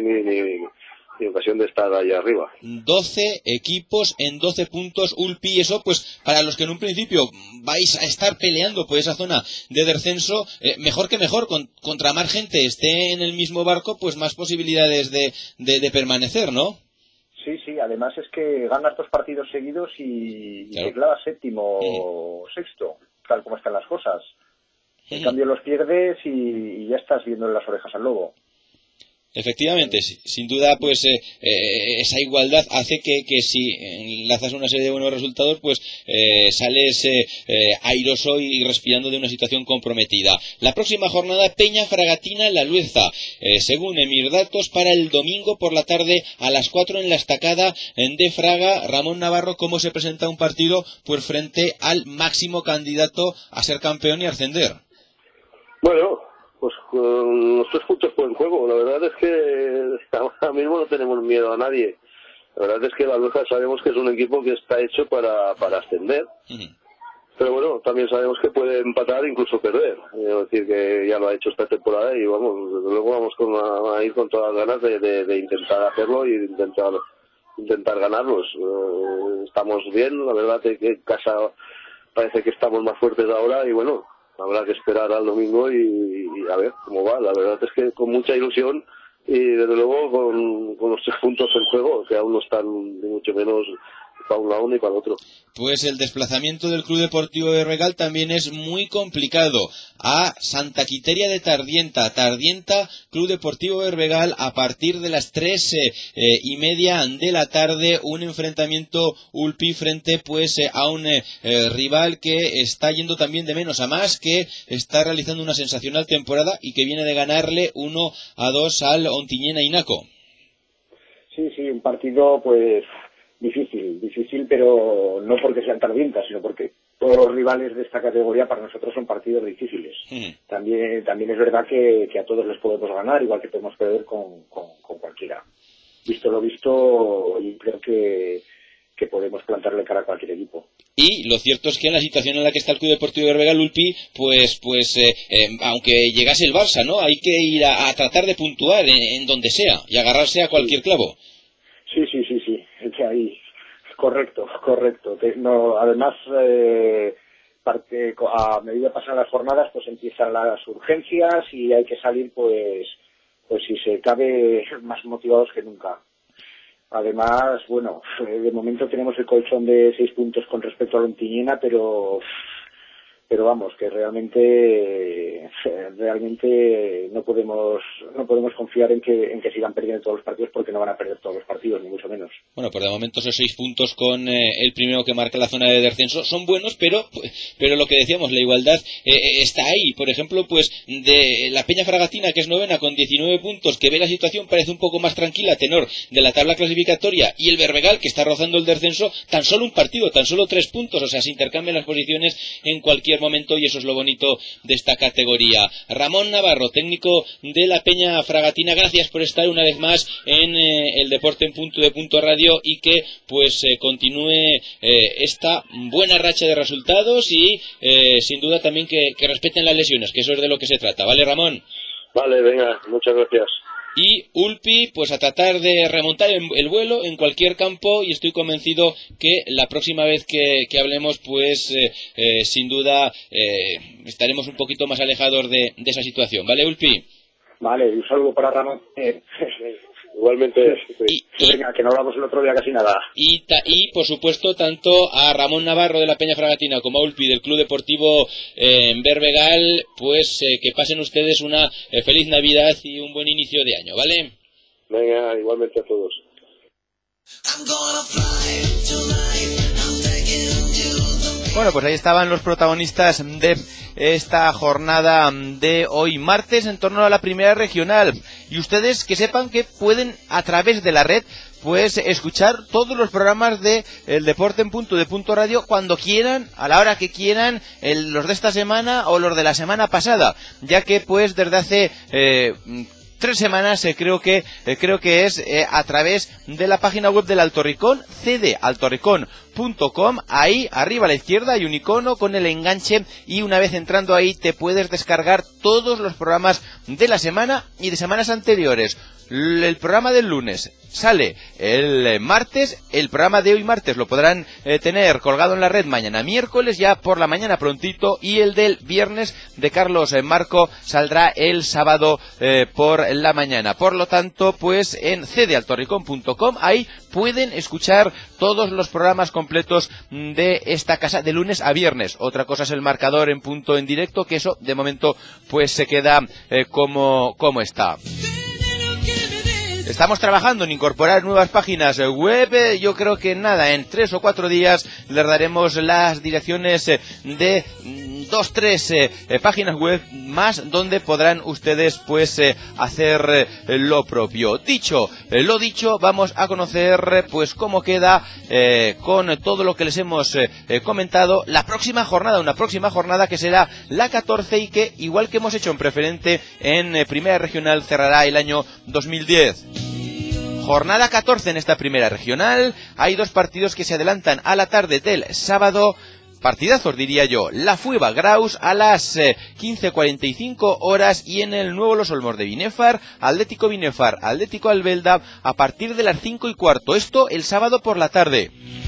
ni ocasión de estar ahí arriba. 12 equipos en 12 puntos, Ulpi, eso pues para los que en un principio vais a estar peleando por esa zona de descenso, mejor que mejor, contra más gente esté en el mismo barco, pues más posibilidades de permanecer, ¿no? Sí, además es que ganas 2 partidos seguidos y te clavas séptimo o sexto, tal como están las cosas. En cambio los pierdes y ya estás viendo las orejas al lobo. Efectivamente, sin duda, pues esa igualdad hace que si enlazas una serie de buenos resultados, pues sales airoso y respirando de una situación comprometida. La próxima jornada, Peña Fragatina La Lueza, según Emir Datos, para el domingo por la tarde a las 4 en la estacada de Fraga. Ramón Navarro, ¿cómo se presenta un partido pues frente al máximo candidato a ser campeón y ascender? Bueno, pues con los 3 puntos por el juego, la verdad es que ahora mismo no tenemos miedo a nadie. La verdad es que la Lueza sabemos que es un equipo que está hecho para ascender, pero bueno, también sabemos que puede empatar, incluso perder. Es decir, que ya lo ha hecho esta temporada y vamos, desde luego vamos a ir con todas las ganas de intentar hacerlo y de intentar ganarlos. Estamos bien, la verdad es que en casa parece que estamos más fuertes ahora y bueno, habrá que esperar al domingo y a ver cómo va. La verdad es que con mucha ilusión y desde luego con los 3 puntos en juego, que aún no están ni mucho menos para un lado ni para el otro. Pues el desplazamiento del Club Deportivo de Berbegal también es muy complicado. A Santa Quiteria de Tardienta, Club Deportivo de Berbegal, a partir de las 3:30 de la tarde, un enfrentamiento Ulpi frente pues a un rival que está yendo también de menos a más, que está realizando una sensacional temporada y que viene de ganarle 1-2 al Ontinyent Inaco. Sí, un partido pues difícil, pero no porque sean Tardientas, sino porque todos los rivales de esta categoría para nosotros son partidos difíciles. También es verdad que a todos les podemos ganar, igual que podemos perder con cualquiera. Visto lo visto, y creo que podemos plantarle cara a cualquier equipo. Y lo cierto es que en la situación en la que está el Club Deportivo de Berbegal, Ulpi, pues aunque llegase el Barça, ¿no? Hay que ir a tratar de puntuar en donde sea y agarrarse a cualquier clavo. Sí. Es que ahí, correcto. No, además, a medida que pasan las jornadas, pues empiezan las urgencias y hay que salir, pues si se cabe, más motivados que nunca. Además, bueno, de momento tenemos el colchón de 6 puntos con respecto al Ontinyent, pero pero vamos, que realmente no podemos confiar en que sigan perdiendo todos los partidos, porque no van a perder todos los partidos, ni mucho menos. Bueno, por de momento esos 6 puntos con el primero que marca la zona de descenso son buenos, pero lo que decíamos, la igualdad está ahí. Por ejemplo, pues de la Peña Fragatina, que es novena con 19 puntos, que ve la situación parece un poco más tranquila a tenor de la tabla clasificatoria, y el Berbegal, que está rozando el descenso, tan solo un partido, tan solo 3 puntos, o sea, se intercambian las posiciones en cualquier momento, y eso es lo bonito de esta categoría. Ramón Navarro, técnico de la Peña Fragatina, gracias por estar una vez más en el Deporte en Punto de Punto Radio, y que pues continúe esta buena racha de resultados, y sin duda también que respeten las lesiones, que eso es de lo que se trata, ¿vale, Ramón? Vale, venga, muchas gracias. Y Ulpi, pues a tratar de remontar el vuelo en cualquier campo, y estoy convencido que la próxima vez que hablemos, pues sin duda estaremos un poquito más alejados de esa situación, ¿vale, Ulpi? Vale, un saludo para Ramón. Igualmente. Venga, que no hablamos el otro día casi nada. Y por supuesto, tanto a Ramón Navarro de la Peña Fragatina como a Ulpi del Club Deportivo Berbegal, pues que pasen ustedes una feliz Navidad y un buen inicio de año, ¿vale? Venga, igualmente a todos. Bueno, pues ahí estaban los protagonistas de esta jornada de hoy martes en torno a la primera regional, y ustedes que sepan que pueden a través de la red pues escuchar todos los programas de El Deporte en Punto de Punto Radio cuando quieran, a la hora que quieran, los de esta semana o los de la semana pasada, ya que pues desde hace 3 semanas creo que es a través de la página web del Altorricón, cdaltorricón.com. Ahí arriba a la izquierda hay un icono con el enganche, y una vez entrando ahí te puedes descargar todos los programas de la semana y de semanas anteriores. El programa del lunes sale el martes, el programa de hoy martes lo podrán tener colgado en la red mañana miércoles, ya por la mañana prontito, y el del viernes de Carlos Marco saldrá el sábado por la mañana. Por lo tanto, pues en cdaltorricón.com ahí pueden escuchar todos los programas completos de esta casa de lunes a viernes. Otra cosa es el marcador en punto en directo, que eso de momento pues se queda como está. Estamos trabajando en incorporar nuevas páginas web. Yo creo que nada, en 3 o 4 días les daremos las direcciones de 2-3 páginas web más donde podrán ustedes pues hacer lo propio. Lo dicho, vamos a conocer pues cómo queda con todo lo que les hemos comentado una próxima jornada que será la 14, y que, igual que hemos hecho en preferente en primera regional, cerrará el año 2010. Jornada 14 en esta primera regional. Hay 2 partidos que se adelantan a la tarde del sábado. Partidazos, diría yo. La Fueva Graus a las 15:45 horas, y en el Nuevo Los Olmos de Binefar, Atlético Albelda a partir de las 5:15. Esto el sábado por la tarde.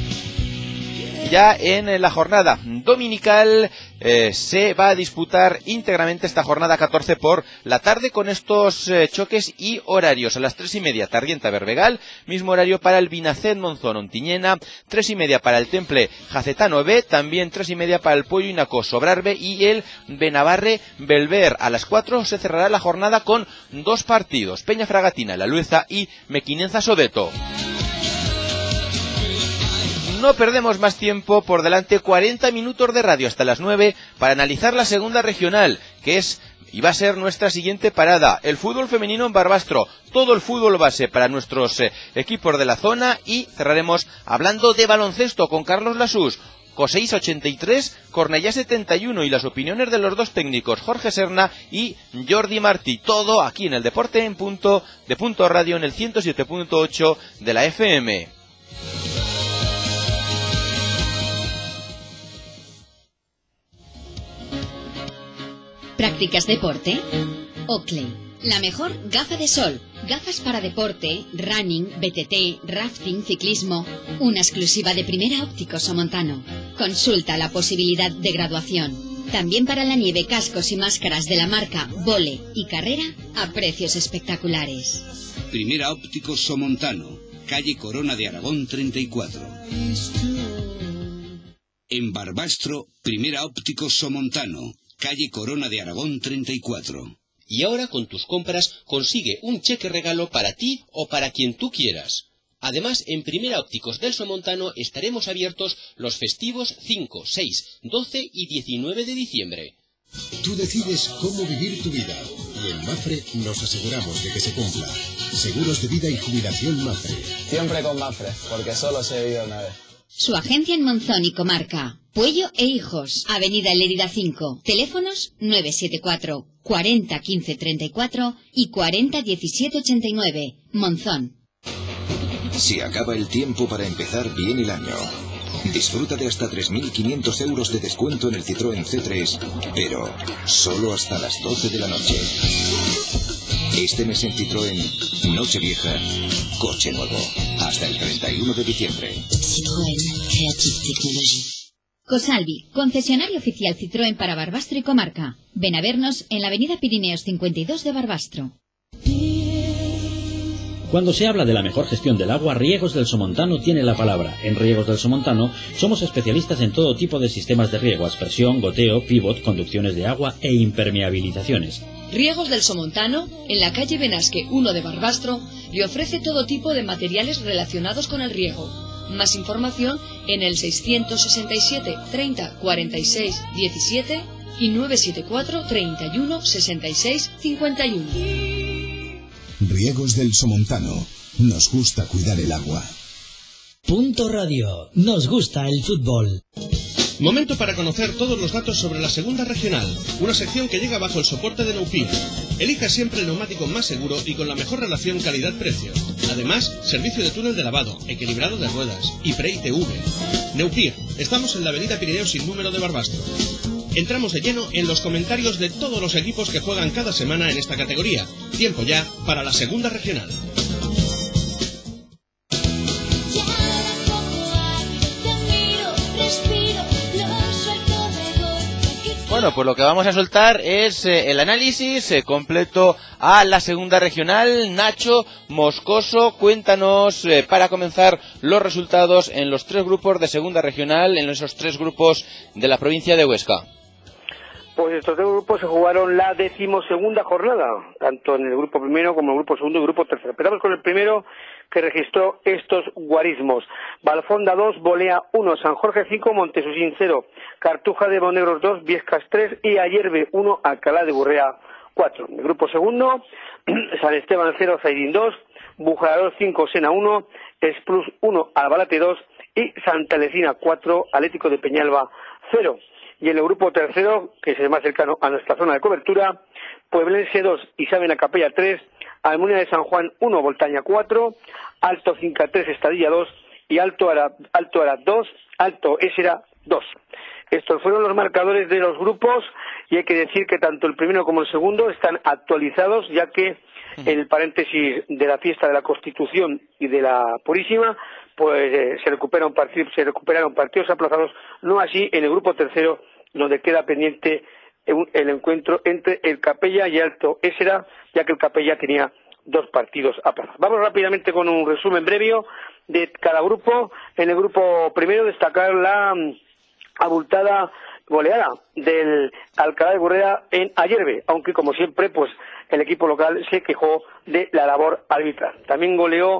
Ya en la jornada dominical se va a disputar íntegramente esta jornada 14 por la tarde, con estos choques y horarios. A las 3:30 Tarrienta Berbegal, mismo horario para el Binacet Monzón Ontiñena, 3:30 para el Temple Jacetano B, también 3:30 para el Pollo Inacó Sobrarbe y el Benavarre Belver. A las 4 se cerrará la jornada con 2 partidos, Peña Fragatina La Lueza y Mequinenza Sodeto. No perdemos más tiempo, por delante 40 minutos de radio hasta las 9 para analizar la segunda regional, que es y va a ser nuestra siguiente parada. El fútbol femenino en Barbastro, todo el fútbol base para nuestros equipos de la zona, y cerraremos hablando de baloncesto con Carlos Lasús. Coseis 83, Cornellá 71, y las opiniones de los 2 técnicos, Jorge Serna y Jordi Martí. Todo aquí en el Deporte en Punto de Punto Radio, en el 107.8 de la FM. ¿Practicas deporte? Oakley, la mejor gafa de sol. Gafas para deporte, running, BTT, rafting, ciclismo. Una exclusiva de Primera Ópticos Somontano. Consulta la posibilidad de graduación. También para la nieve, cascos y máscaras de la marca Vole y Carrera a precios espectaculares. Primera Ópticos Somontano, calle Corona de Aragón 34. En Barbastro, Primera Ópticos Somontano, calle Corona de Aragón 34. Y ahora con tus compras consigue un cheque regalo para ti o para quien tú quieras. Además, en Primera Ópticos del Somontano estaremos abiertos los festivos 5, 6, 12 y 19 de diciembre. Tú decides cómo vivir tu vida y en Mafre nos aseguramos de que se cumpla. Seguros de vida y jubilación Mafre. Siempre con Mafre, porque solo se vive una vez. Su agencia en Monzón y Comarca. Puello e Hijos, Avenida Lérida 5. Teléfonos 974 40 15 34 y 40 17 89. Monzón. Se acaba el tiempo para empezar bien el año. Disfruta de hasta 3.500 euros de descuento en el Citroën C3, pero solo hasta las 12 de la noche. Este mes en Citroën, Nochevieja, coche nuevo. Hasta el 31 de diciembre. Citroën Creative Technology. Cosalvi, concesionario oficial Citroën para Barbastro y Comarca. Ven a vernos en la avenida Pirineos 52 de Barbastro. Cuando se habla de la mejor gestión del agua, Riegos del Somontano tiene la palabra. En Riegos del Somontano somos especialistas en todo tipo de sistemas de riego, aspersión, goteo, pivot, conducciones de agua e impermeabilizaciones. Riegos del Somontano, en la calle Benasque 1 de Barbastro, le ofrece todo tipo de materiales relacionados con el riego. Más información en el 667 30 46 17 y 974 31 66 51. Riegos del Somontano. Nos gusta cuidar el agua. Punto Radio. Nos gusta el fútbol. Momento para conocer todos los datos sobre la segunda regional, una sección que llega bajo el soporte de Neupir. Elija siempre el neumático más seguro y con la mejor relación calidad-precio. Además, servicio de túnel de lavado, equilibrado de ruedas y pre-ITV. Neupir, estamos en la avenida Pirineos sin número de Barbastro. Entramos de lleno en los comentarios de todos los equipos que juegan cada semana en esta categoría. Tiempo ya para la segunda regional. Bueno, pues lo que vamos a soltar es el análisis completo a la segunda regional. Nacho Moscoso, cuéntanos para comenzar los resultados en los tres grupos de segunda regional, en esos tres grupos de la provincia de Huesca. Pues estos dos grupos se jugaron la 12ª jornada, tanto en el grupo primero como en el grupo segundo y el grupo tercero. Empezamos con el primero, que registró estos guarismos. Valfonda 2, Bolea 1, San Jorge 5, Montesusín 0, Cartuja de Monegros 2, Viescas 3 y Ayerbe 1, Alcalá de Gurrea 4. En el grupo segundo, San Esteban 0, Zairín 2, Bujarador 5, Sena 1, Esprus 1, Albalate 2 y Santa Lecina 4, Atlético de Peñalba 0. Y en el grupo tercero, que es el más cercano a nuestra zona de cobertura, Pueblense 2, Isabela Capella 3, Almunia de San Juan 1, Voltaña 4, Alto Finca 3, Estadilla 2 y Alto Ara 2, Alto Ésera 2. Estos fueron los marcadores de los grupos y hay que decir que tanto el primero como el segundo están actualizados, ya que en el paréntesis de la fiesta de la Constitución y de la Purísima, pues se recuperaron partidos aplazados, no así en el grupo tercero, donde queda pendiente el encuentro entre el Capella y Alto Ésera, ya que el Capella tenía 2 partidos aplazados. Vamos rápidamente con un resumen breve de cada grupo. En el grupo primero destacar la abultada goleada del Alcalá de Gurrea en Ayerbe, aunque como siempre pues el equipo local se quejó de la labor arbitral. También goleó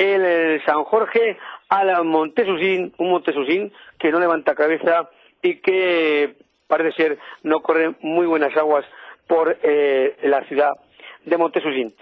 el San Jorge al Montesusín, un Montesusín que no levanta cabeza y que parece ser no corre muy buenas aguas por la ciudad de Montesusín.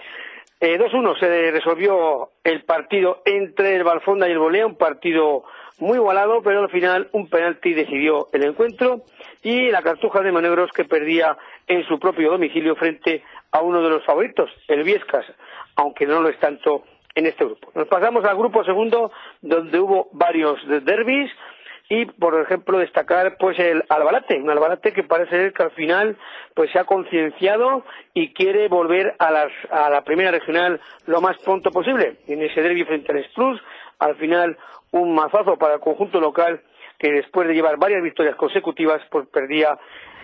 2-1 se resolvió el partido entre el Valfonda y el Bolea, un partido muy igualado, pero al final un penalti decidió el encuentro, y la Cartuja de Monegros, que perdía en su propio domicilio frente a uno de los favoritos, el Viescas, aunque no lo es tanto en este grupo. Nos pasamos al grupo segundo, donde hubo varios derbis, y por ejemplo destacar pues el Albalate, un Albalate que parece ser que al final pues se ha concienciado y quiere volver a la primera regional lo más pronto posible. En ese derbi frente al Esprus, al final un mazazo para el conjunto local, que después de llevar varias victorias consecutivas pues perdía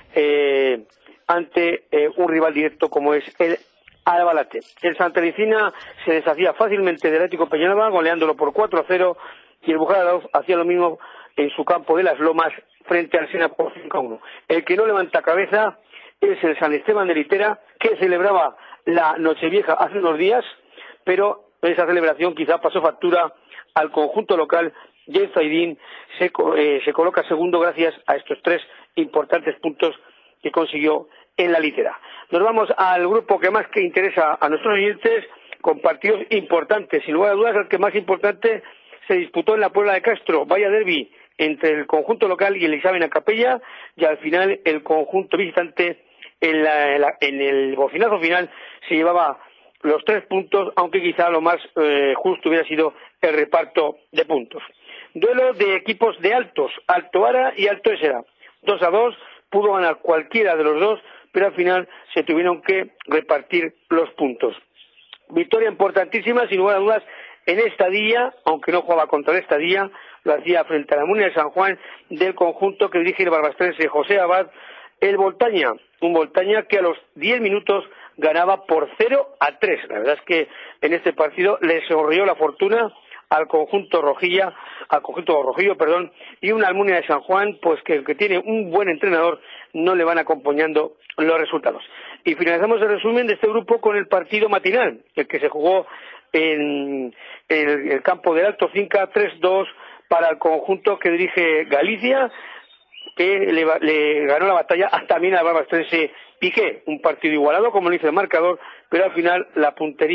ante un rival directo como es el Albalate. El Santa Licina se deshacía fácilmente del Atlético Peñalba, goleándolo por 4-0, y el Bujarador hacía lo mismo en su campo de las Lomas frente al Sena por 5-1. El que no levanta cabeza es el San Esteban de Litera, que celebraba la Nochevieja hace unos días, pero esa celebración quizá pasó factura al conjunto local y el Zaidín se coloca segundo gracias a estos 3 importantes puntos que consiguió en la Litera. Nos vamos al grupo que más que interesa a nuestros oyentes, con partidos importantes. Sin lugar a dudas, el que más importante se disputó en la Puebla de Castro, vaya derbi entre el conjunto local y el Isabel Capella, y al final el conjunto visitante en el bocinazo final se llevaba los 3 puntos, aunque quizá lo más justo hubiera sido el reparto de puntos. Duelo de equipos de altos, Alto Ara y Alto Ésera. 2-2, pudo ganar cualquiera de los dos, pero al final se tuvieron que repartir los puntos. Victoria importantísima, sin lugar a dudas, en Estadilla, aunque no jugaba contra el Estadilla, lo hacía frente a la Munia de San Juan del conjunto que dirige el barbastrense José Abad, el Voltaña, un Voltaña que a los 10 minutos ganaba por 0-3. La verdad es que en este partido le sonrió la fortuna al conjunto rojillo, y una Almunia de San Juan, pues que tiene un buen entrenador, no le van acompañando los resultados. Y finalizamos el resumen de este grupo con el partido matinal, el que se jugó en el campo del Alto Cinca, 3-2 para el conjunto que dirige Galicia, que le ganó la batalla también al barbastrense Piqué, un partido igualado como lo hizo el marcador, pero al final la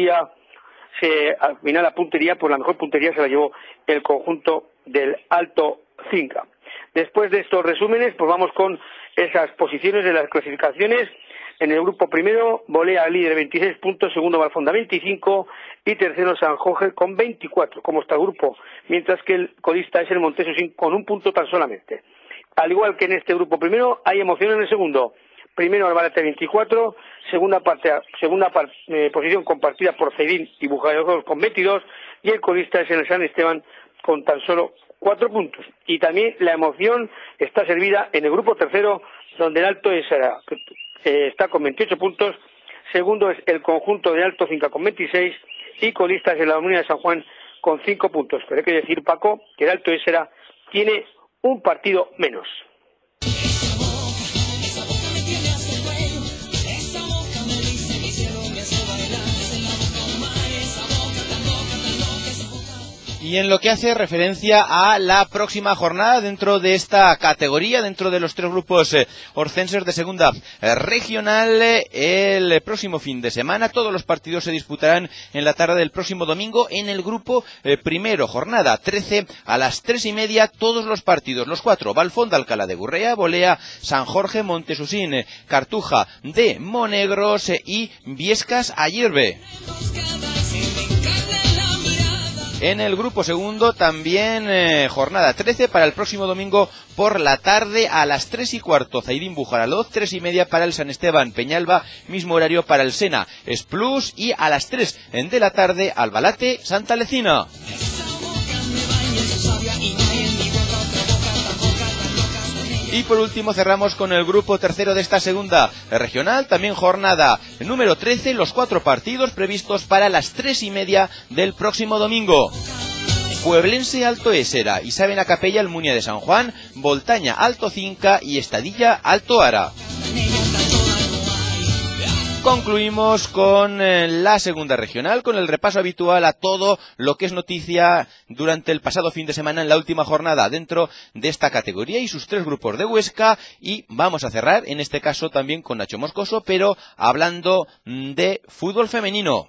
mejor puntería se la llevó el conjunto del Alto Cinca. Después de estos resúmenes, pues vamos con esas posiciones de las clasificaciones. En el grupo primero, Bolea líder 26 puntos, segundo Valfonda 25 y tercero San Jorge con 24, como está el grupo, mientras que el colista es el Montesosín con 1 punto tan solamente. Al igual que en este grupo primero, hay emoción en el segundo. Primero Albalate 24, segunda posición compartida por Ceidín y Bujallador con 22, y el colista es el San Esteban con tan solo 4 puntos. Y también la emoción está servida en el grupo tercero, donde el Alto está con 28 puntos, segundo es el conjunto de Alto Cinca con 26 y colista es la Comunidad de San Juan con 5 puntos. Pero hay que decir, Paco, que el Alto Ésera tiene un partido menos. Y en lo que hace referencia a la próxima jornada dentro de esta categoría, dentro de los 3 grupos orcenses de segunda regional, el próximo fin de semana todos los partidos se disputarán en la tarde del próximo domingo en el grupo primero, jornada 13 a las 3:30, todos los partidos, los 4, Valfonda Alcalá de Gurrea, Bolea, San Jorge, Montesusín, Cartuja de Monegros y Viescas Ayerbe. En el grupo segundo también jornada 13 para el próximo domingo por la tarde a las 3:15, Zaidín Bujaraloz, 3:30 para el San Esteban Peñalba, mismo horario para el Sena Esplus, y a las 3 de la tarde Albalate Santa Lecina. Y por último cerramos con el grupo tercero de esta segunda regional, también jornada número 13, los 4 partidos previstos para las 3:30 del próximo domingo. Pueblense Alto Ésera, Isabel Capella Almunia de San Juan, Voltaña Alto Cinca y Estadilla Alto Ara. Concluimos con la segunda regional, con el repaso habitual a todo lo que es noticia durante el pasado fin de semana en la última jornada dentro de esta categoría y sus 3 grupos de Huesca, y vamos a cerrar en este caso también con Nacho Moscoso, pero hablando de fútbol femenino.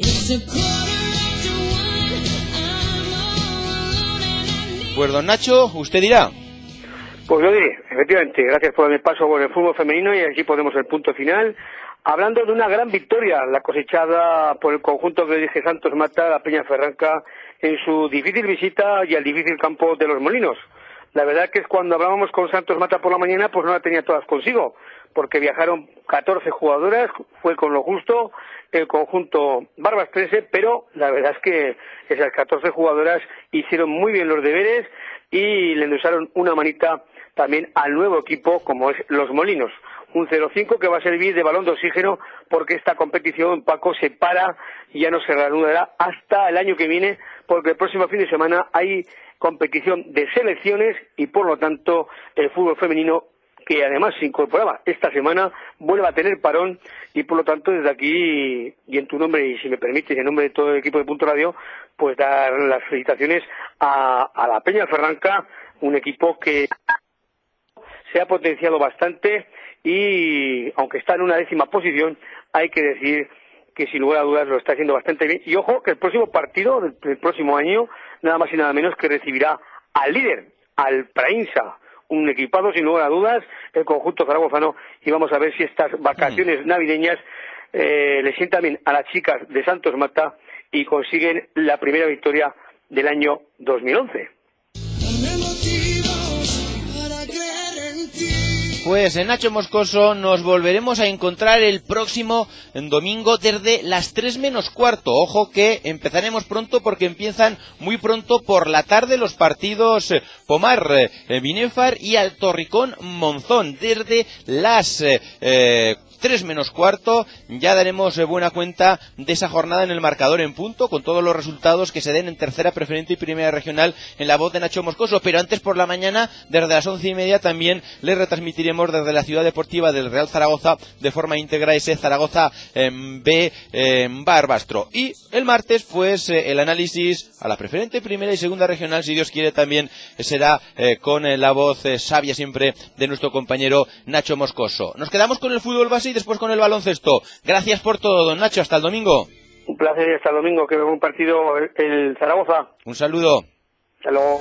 Pues don Nacho, usted dirá. Pues yo diré, efectivamente, gracias por el paso por el fútbol femenino, y aquí ponemos el punto final. Hablando de una gran victoria, la cosechada por el conjunto que dirige Santos Mata, la Peña Ferranca, en su difícil visita y al difícil campo de Los Molinos. La verdad que es cuando hablábamos con Santos Mata por la mañana, pues no la tenía todas consigo, porque viajaron 14 jugadoras, fue con lo justo el conjunto barbastrense, pero la verdad es que esas 14 jugadoras hicieron muy bien los deberes y le endulzaron una manita también al nuevo equipo como es Los Molinos. Un 0-5 que va a servir de balón de oxígeno, porque esta competición, Paco, se para y ya no se reanudará hasta el año que viene, porque el próximo fin de semana hay competición de selecciones y por lo tanto el fútbol femenino, que además se incorporaba esta semana, vuelve a tener parón y por lo tanto desde aquí y en tu nombre y si me permites en nombre de todo el equipo de Punto Radio, pues dar las felicitaciones a la Peña Ferranca, un equipo que se ha potenciado bastante y aunque está en una 10ª posición, hay que decir que sin lugar a dudas lo está haciendo bastante bien. Y ojo que el próximo partido del próximo año, nada más y nada menos que recibirá al líder, al Prainsa, un equipado sin lugar a dudas, el conjunto zaragozano, y vamos a ver si estas vacaciones navideñas le sientan bien a las chicas de Santos Mata y consiguen la primera victoria del año 2011. Pues en Nacho Moscoso nos volveremos a encontrar el próximo domingo desde las 3 menos cuarto. Ojo que empezaremos pronto porque empiezan muy pronto por la tarde los partidos Pomar Binefar y Alto Ricón Monzón. Desde las 3 menos cuarto ya daremos buena cuenta de esa jornada en el marcador en punto con todos los resultados que se den en tercera preferente y primera regional en la voz de Nacho Moscoso, pero antes por la mañana desde las 11:30 también les retransmitiremos desde la ciudad deportiva del Real Zaragoza de forma íntegra ese Zaragoza B Barbastro, y el martes pues el análisis a la preferente primera y segunda regional, si Dios quiere también será con la voz sabia siempre de nuestro compañero Nacho Moscoso. Nos quedamos con el fútbol base y después con el baloncesto. Gracias por todo, don Nacho, hasta el domingo. Un placer, hasta el domingo, que vea un partido el Zaragoza. Un saludo. Hasta luego.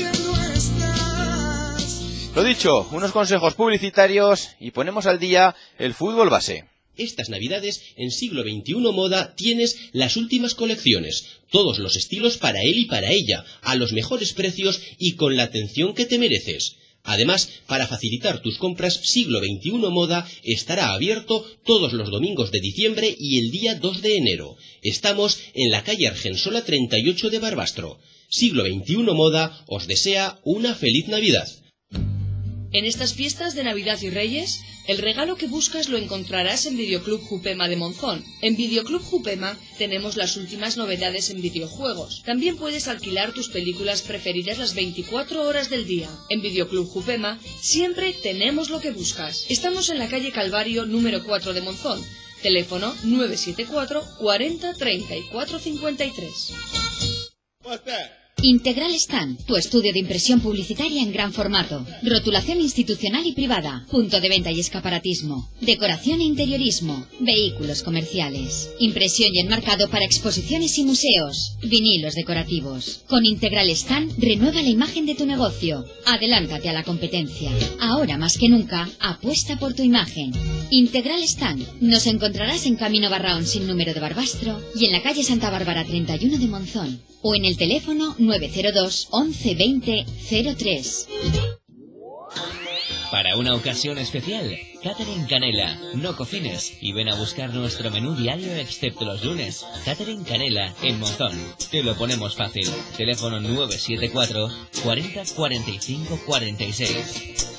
Lo dicho, unos consejos publicitarios y ponemos al día el fútbol base. Estas navidades, en Siglo XXI Moda, tienes las últimas colecciones, todos los estilos para él y para ella, a los mejores precios y con la atención que te mereces. Además, para facilitar tus compras, Siglo XXI Moda estará abierto todos los domingos de diciembre y el día 2 de enero. Estamos en la calle Argensola 38 de Barbastro. Siglo XXI Moda os desea una feliz Navidad. En estas fiestas de Navidad y Reyes, el regalo que buscas lo encontrarás en Videoclub Jupema de Monzón. En Videoclub Jupema tenemos las últimas novedades en videojuegos. También puedes alquilar tus películas preferidas las 24 horas del día. En Videoclub Jupema siempre tenemos lo que buscas. Estamos en la calle Calvario número 4 de Monzón. Teléfono 974 40 34 53. Integral Stand, tu estudio de impresión publicitaria en gran formato, rotulación institucional y privada, punto de venta y escaparatismo, decoración e interiorismo, vehículos comerciales, impresión y enmarcado para exposiciones y museos, vinilos decorativos. Con Integral Stand, renueva la imagen de tu negocio. Adelántate a la competencia. Ahora más que nunca, apuesta por tu imagen. Integral Stand, nos encontrarás en Camino Barraón sin número de Barbastro y en la calle Santa Bárbara 31 de Monzón. O en el teléfono 902 11 20 03. Para una ocasión especial, Catering Canela. No cocines y ven a buscar nuestro menú diario excepto los lunes. Catering Canela en Monzón. Te lo ponemos fácil. Teléfono 974 40 45 46.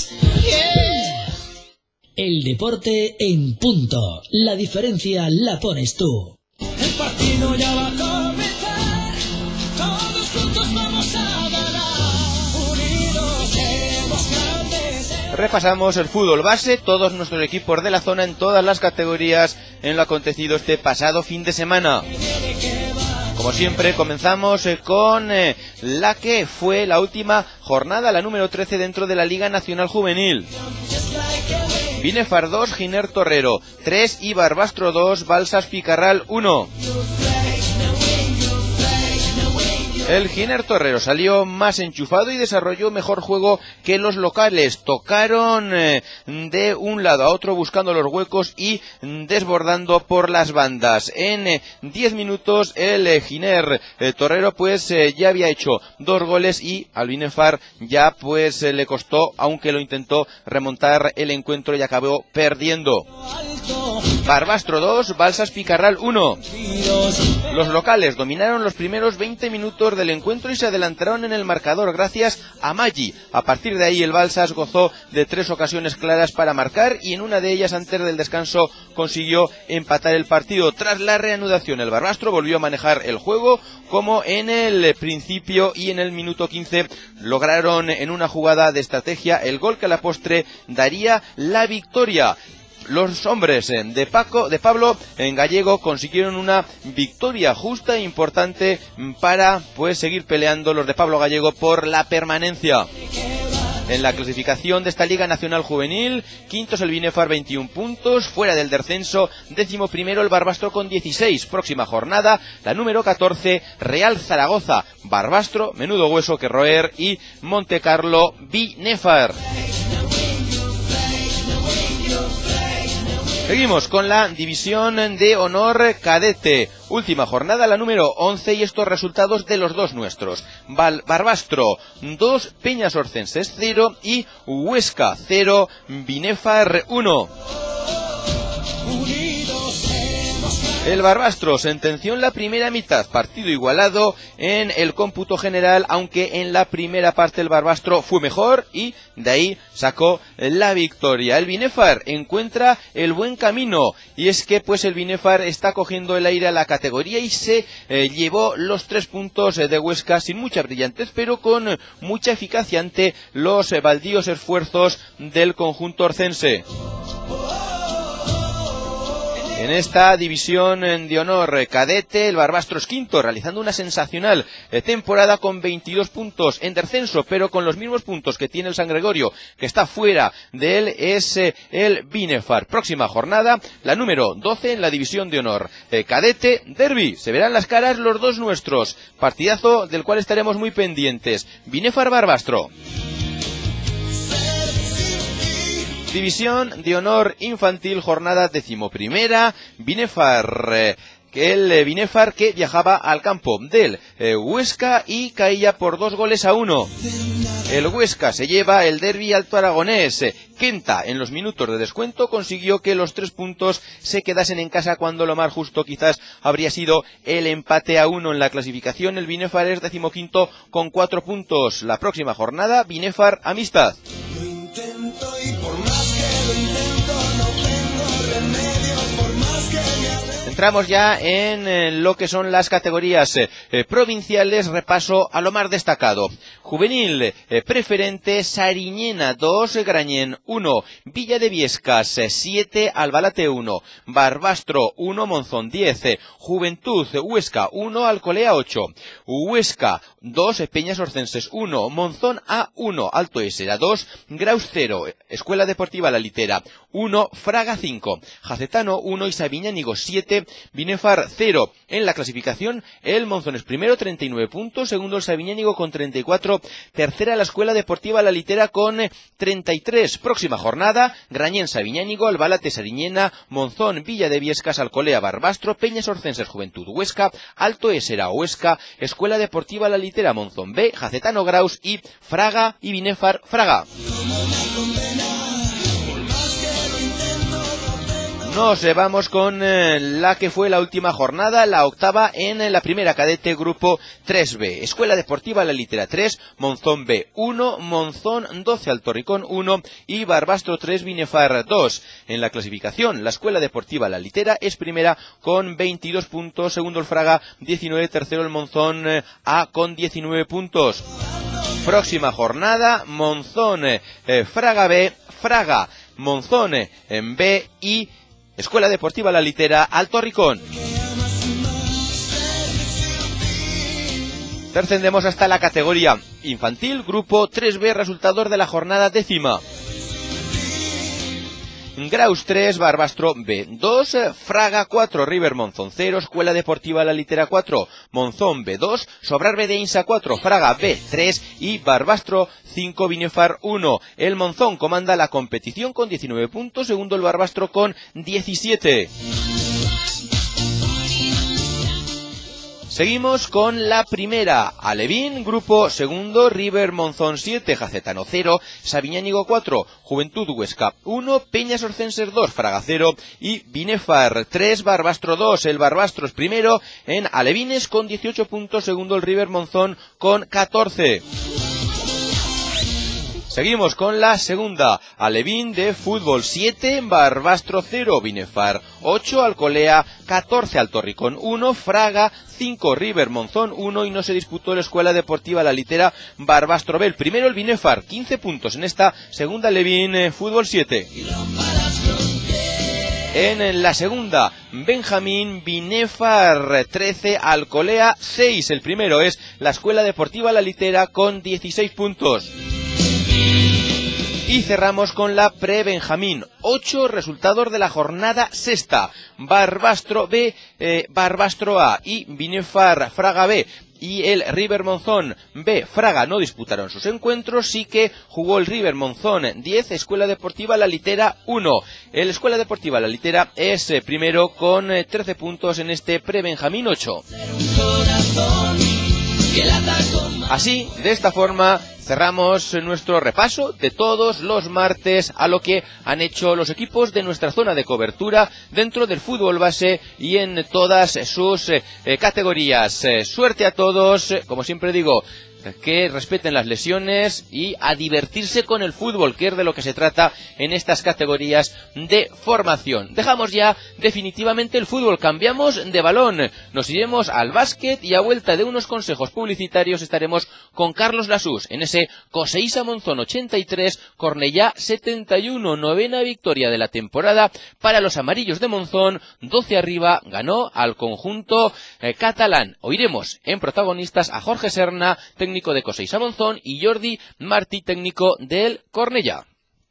El deporte en punto. La diferencia la pones tú. El partido ya va a comenzar. Todos juntos vamos a ganar. Unidos seremos grandes. Repasamos el fútbol base, todos nuestros equipos de la zona en todas las categorías en lo acontecido este pasado fin de semana. Como siempre, comenzamos con la que fue la última jornada, la número 13 dentro de la Liga Nacional Juvenil. Binefar 2, Giner Torrero 3 y Barbastro 2, Balsas Picarral 1. El Giner Torrero salió más enchufado y desarrolló mejor juego que los locales. Tocaron de un lado a otro buscando los huecos y desbordando por las bandas. En 10 minutos el Giner Torrero pues ya había hecho 2 goles y al Binefar ya pues le costó, aunque lo intentó, remontar el encuentro y acabó perdiendo. Barbastro 2, Balsas Picarral 1. Los locales dominaron los primeros 20 minutos marcador del encuentro y se adelantaron en el marcador gracias a Maggi. A partir de ahí el Balsas gozó de 3 ocasiones claras para marcar y en una de ellas antes del descanso consiguió empatar el partido. Tras la reanudación el Barbastro volvió a manejar el juego como en el principio y en el minuto 15 lograron en una jugada de estrategia el gol que a la postre daría la victoria. Los hombres de Pablo en Gallego consiguieron una victoria justa e importante para seguir peleando los de Pablo Gallego por la permanencia. En la clasificación de esta Liga Nacional Juvenil, quinto es el Binefar 21 puntos, fuera del descenso, 11º el Barbastro con 16. Próxima jornada, la número 14, Real Zaragoza, Barbastro, menudo hueso que roer, y Montecarlo, Binefar. Seguimos con la división de honor cadete. Última jornada, la número 11, y estos resultados de los dos nuestros. Barbastro 2, Peñas Orcenses 0 y Huesca 0, Binefar 1. El Barbastro sentenció en la primera mitad, partido igualado en el cómputo general, aunque en la primera parte el Barbastro fue mejor y de ahí sacó la victoria. El Binefar encuentra el buen camino y es que el Binefar está cogiendo el aire a la categoría y se llevó los 3 puntos de Huesca sin mucha brillantez, pero con mucha eficacia ante los baldíos esfuerzos del conjunto orcense. En esta división de honor cadete, el Barbastro es quinto, realizando una sensacional temporada con 22 puntos en descenso, pero con los mismos puntos que tiene el San Gregorio, que está fuera de él, es el Binefar. Próxima jornada, la número 12 en la división de honor cadete, derbi. Se verán las caras los dos nuestros. Partidazo del cual estaremos muy pendientes. Binefar-Barbastro. División de honor infantil, jornada 11ª, Binefar. El Binefar que viajaba al campo del Huesca y caía por 2-1. El Huesca se lleva el derbi alto aragonés. Kenta en los minutos de descuento consiguió que los 3 puntos se quedasen en casa cuando lo más justo quizás habría sido el empate a 1 en la clasificación. El Binefar es 15º con 4 puntos. La próxima jornada, Binefar Amistad. Entramos ya en lo que son las categorías provinciales. Repaso a lo más destacado. Juvenil preferente, Sariñena 2, Grañén 1, Villa de Viescas 7, Albalate 1, Barbastro 1, Monzón 10, Juventud Huesca 1, Alcolea 8, Huesca 2, Peñas Orcenses 1, Monzón A1, Alto Ésera 2, Graus 0, Escuela Deportiva La Litera 1, Fraga 5, Jacetano 1 y Sabiñánigo 7, Binefar 0. En la clasificación, el Monzón es primero, 39 puntos, segundo el Sabiñánigo con 34, tercera la Escuela Deportiva La Litera con 33. Próxima jornada, Grañén Sabiñánigo, Albalate Sariñena, Monzón Villa de Viescas, Alcolea Barbastro, Peñas Orcenses Juventud Huesca, Alto Ésera Huesca, Escuela Deportiva La Litera Monzón B, Jacetano Graus y Fraga y Binefar Fraga. Nos vamos con la que fue la última jornada, la octava en la primera cadete, grupo 3B. Escuela Deportiva La Litera 3, Monzón B 1, Monzón 12, Altorricón 1 y Barbastro 3, Binefar 2. En la clasificación, la Escuela Deportiva La Litera es primera con 22 puntos, segundo el Fraga 19, tercero el Monzón A con 19 puntos. Próxima jornada, Monzón Fraga B, Fraga, Monzón en B y Escuela Deportiva La Litera, Alto Ricón. Descendemos hasta la categoría infantil, grupo 3B, resultados de la jornada 10ª. Graus 3, Barbastro B 2, Fraga 4, River Monzón 0, Escuela Deportiva La Litera 4, Monzón B 2, Sobrar B de Insa 4, Fraga B 3 y Barbastro 5, Binefar 1. El Monzón comanda la competición con 19 puntos, segundo el Barbastro con 17. Seguimos con la primera. Alevín, grupo segundo, River Monzón 7, Jacetano 0, Sabiñánigo 4, Juventud Huesca 1, Peñas Orcenses 2, Fraga 0 y Binefar 3, Barbastro 2. El Barbastro es primero en Alevines con 18 puntos, segundo el River Monzón con 14. Seguimos con la segunda. Alevín de fútbol 7, Barbastro 0, Binefar 8, Alcolea 14, Altorricón 1, Fraga 5, River Monzón 1 y no se disputó la Escuela Deportiva La Litera Barbastro B. El primero el Binefar, 15 puntos en esta segunda Alevín fútbol 7. En la segunda, Benjamín, Binefar 13, Alcolea 6. El primero es la Escuela Deportiva La Litera con 16 puntos. Y cerramos con la pre-Benjamín. 8 resultados de la jornada sexta. Barbastro B, Barbastro A y Binefar Fraga B. Y el River Monzón B, Fraga no disputaron sus encuentros, sí que jugó el River Monzón 10, Escuela Deportiva La Litera 1. El Escuela Deportiva La Litera es primero con 13 puntos en este pre-Benjamín 8. Así, de esta forma, cerramos nuestro repaso de todos los martes a lo que han hecho los equipos de nuestra zona de cobertura dentro del fútbol base y en todas sus categorías. Suerte a todos, como siempre digo, que respeten las lesiones y a divertirse con el fútbol, que es de lo que se trata en estas categorías de formación. Dejamos ya definitivamente el fútbol, cambiamos de balón, nos iremos al básquet y a vuelta de unos consejos publicitarios estaremos con Carlos Lasús en ese Coseísa Monzón 83, Cornellá 71, novena victoria de la temporada para los amarillos de Monzón, 12 arriba, ganó al conjunto catalán. Oiremos en protagonistas a Jorge Serna, técnico de Coseísa Monzón, y Jordi Martí, técnico del Cornellá.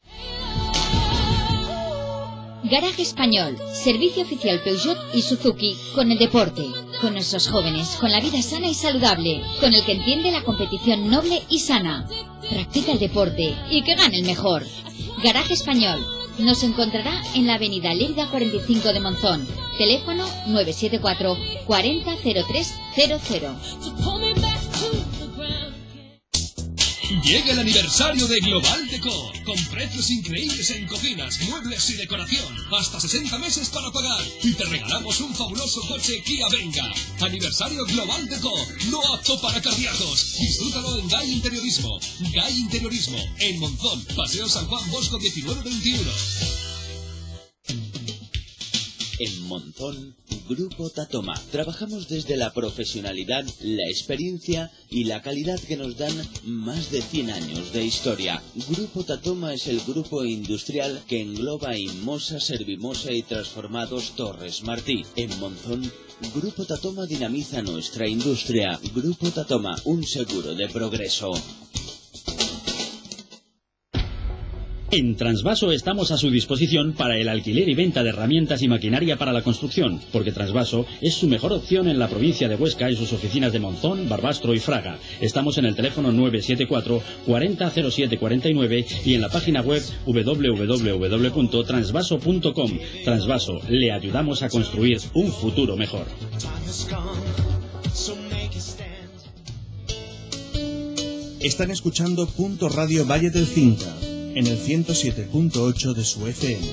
Garaje Español, servicio oficial Peugeot y Suzuki con el deporte, con nuestros jóvenes, con la vida sana y saludable, con el que entiende la competición noble y sana. Practica el deporte y que gane el mejor. Garaje Español. Nos encontrará en la avenida Lérida 45 de Monzón. Teléfono 974 40 0300. Llega el aniversario de Global Decor, con precios increíbles en cocinas, muebles y decoración. Hasta 60 meses para pagar. Y te regalamos un fabuloso coche Kia Venga. Aniversario Global Decor, no apto para cardíacos. Disfrútalo en Gay Interiorismo. Gay Interiorismo, en Monzón, Paseo San Juan Bosco 1921. En Monzón, Grupo Tatoma. Trabajamos desde la profesionalidad, la experiencia y la calidad que nos dan más de 100 años de historia. Grupo Tatoma es el grupo industrial que engloba Inmosa, Servimosa y Transformados Torres Martí. En Monzón, Grupo Tatoma dinamiza nuestra industria. Grupo Tatoma, un seguro de progreso. En Transvaso estamos a su disposición para el alquiler y venta de herramientas y maquinaria para la construcción, porque Transvaso es su mejor opción en la provincia de Huesca y sus oficinas de Monzón, Barbastro y Fraga. Estamos en el teléfono 974 40 07 49 y en la página web www.transvaso.com. Transvaso, le ayudamos a construir un futuro mejor. Están escuchando Punto Radio Valle del Cinca en el 107.8 de su FM.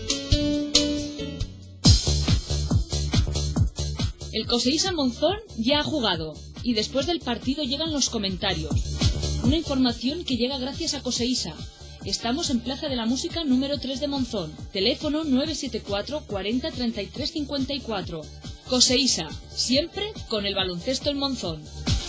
El Coseísa Monzón ya ha jugado y después del partido llegan los comentarios. Una información que llega gracias a Coseísa. Estamos en Plaza de la Música número 3 de Monzón. Teléfono 974 40 33 54. Coseísa, siempre con el baloncesto en Monzón.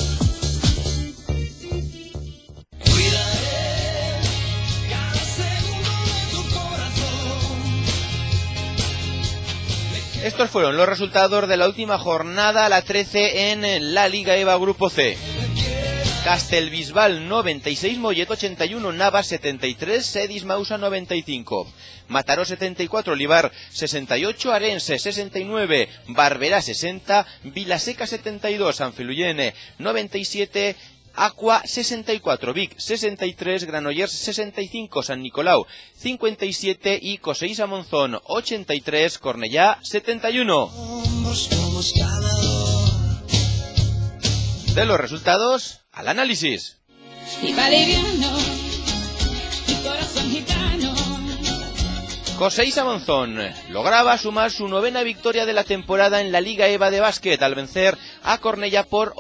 Estos fueron los resultados de la última jornada, la 13 en la Liga EVA Grupo C. Castelbisbal 96, Mollet 81, Navas 73, Sedis Mausa 95, Mataró 74, Olivar 68, Arense 69, Barberá 60, Vilaseca 72, Sanfiluyene 97, Aqua 64, Vic 63, Granollers 65, San Nicolau 57 y Coseísa Monzón 83, Cornellá 71. De los resultados al análisis. Y valeriano, mi corazón gitano. Coseisa Monzón lograba sumar su 9ª victoria de la temporada en la Liga EVA de básquet al vencer a Cornellá por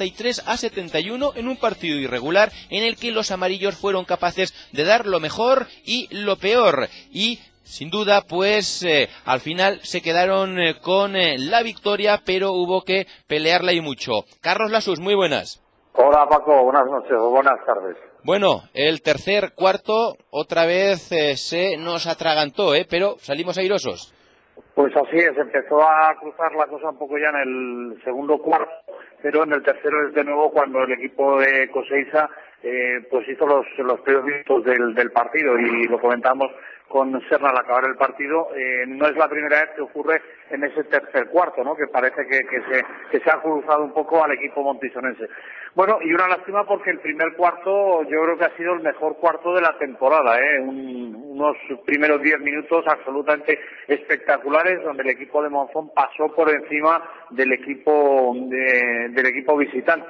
83-71 en un partido irregular en el que los amarillos fueron capaces de dar lo mejor y lo peor y sin duda, pues al final se quedaron con la victoria, pero hubo que pelearla y mucho. Carlos Lasús, muy buenas. Hola Paco, buenas noches o buenas tardes. Bueno, el tercer cuarto otra vez se nos atragantó, pero salimos airosos. Pues así es, empezó a cruzar la cosa un poco ya en el segundo cuarto, pero en el tercero es de nuevo cuando el equipo de Coseisa pues hizo los primeros minutos del partido y lo comentamos con Serna al acabar el partido. No es la primera vez que ocurre en ese tercer cuarto, ¿no? Que parece que se ha cruzado un poco al equipo montisonense. Bueno, y una lástima porque el primer cuarto yo creo que ha sido el mejor cuarto de la temporada, unos primeros 10 minutos absolutamente espectaculares donde el equipo de Monzón pasó por encima del equipo visitante,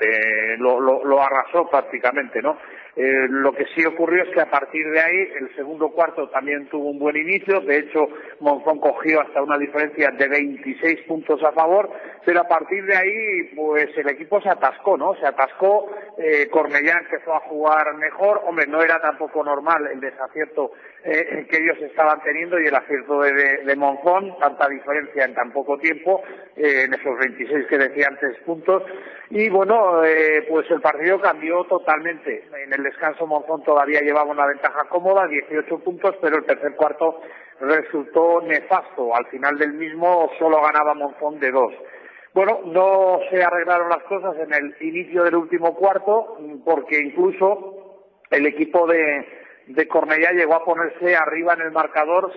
lo arrasó prácticamente, ¿no? Lo que sí ocurrió es que a partir de ahí el segundo cuarto también tuvo un buen inicio. De hecho, Monzón cogió hasta una diferencia de 26 puntos a favor, pero a partir de ahí pues el equipo se atascó, ¿no? Se atascó, Cornellá empezó a jugar mejor. Hombre, no era tampoco normal el desacierto que ellos estaban teniendo y el acierto de Monzón, tanta diferencia en tan poco tiempo, en esos 26 que decía antes puntos. Y bueno, pues el partido cambió totalmente. En el descanso Monzón todavía llevaba una ventaja cómoda, 18 puntos, pero el tercer cuarto resultó nefasto. Al final del mismo solo ganaba Monzón de 2. Bueno, no se arreglaron las cosas en el inicio del último cuarto, porque incluso el equipo de Cornellá llegó a ponerse arriba en el marcador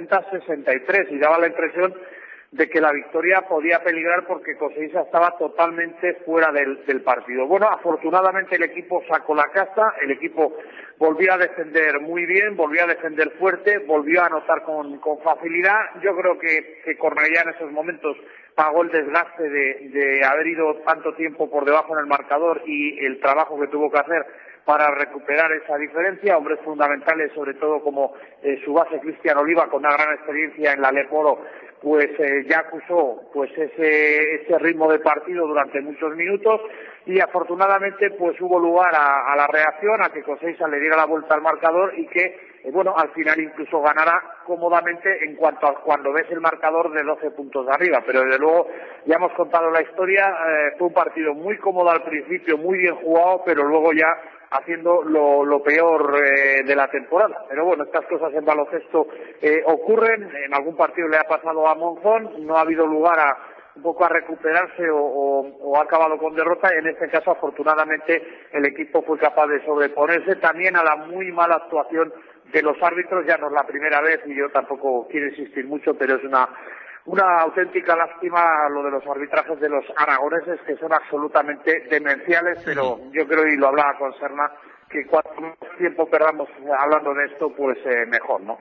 60-63 y daba la impresión de que la victoria podía peligrar porque Coseisa estaba totalmente fuera del partido. Bueno, afortunadamente el equipo sacó la casta, el equipo volvió a defender muy bien, volvió a defender fuerte, volvió a anotar con facilidad. Yo creo que Cornellá en esos momentos pagó el desgaste de haber ido tanto tiempo por debajo en el marcador y el trabajo que tuvo que hacer para recuperar esa diferencia. Hombres fundamentales, sobre todo como su base Cristian Oliva, con una gran experiencia en la Leporo, pues ya acusó pues ese ritmo de partido durante muchos minutos y afortunadamente pues hubo lugar a la reacción, a que Coseisa le diera la vuelta al marcador y que bueno, al final incluso ganará cómodamente en cuanto a cuando ves el marcador de 12 puntos de arriba, pero desde luego ya hemos contado la historia. Fue un partido muy cómodo al principio, muy bien jugado, pero luego ya haciendo lo peor de la temporada. Pero bueno, estas cosas en baloncesto ocurren. En algún partido le ha pasado a Monzón, no ha habido lugar un poco a recuperarse o ha acabado con derrota. En este caso, afortunadamente, el equipo fue capaz de sobreponerse también a la muy mala actuación de los árbitros. Ya no es la primera vez y yo tampoco quiero insistir mucho, pero es una auténtica lástima lo de los arbitrajes de los aragoneses, que son absolutamente demenciales, pero yo creo, y lo hablaba con Serna, que cuanto más tiempo perdamos hablando de esto, pues mejor, ¿no?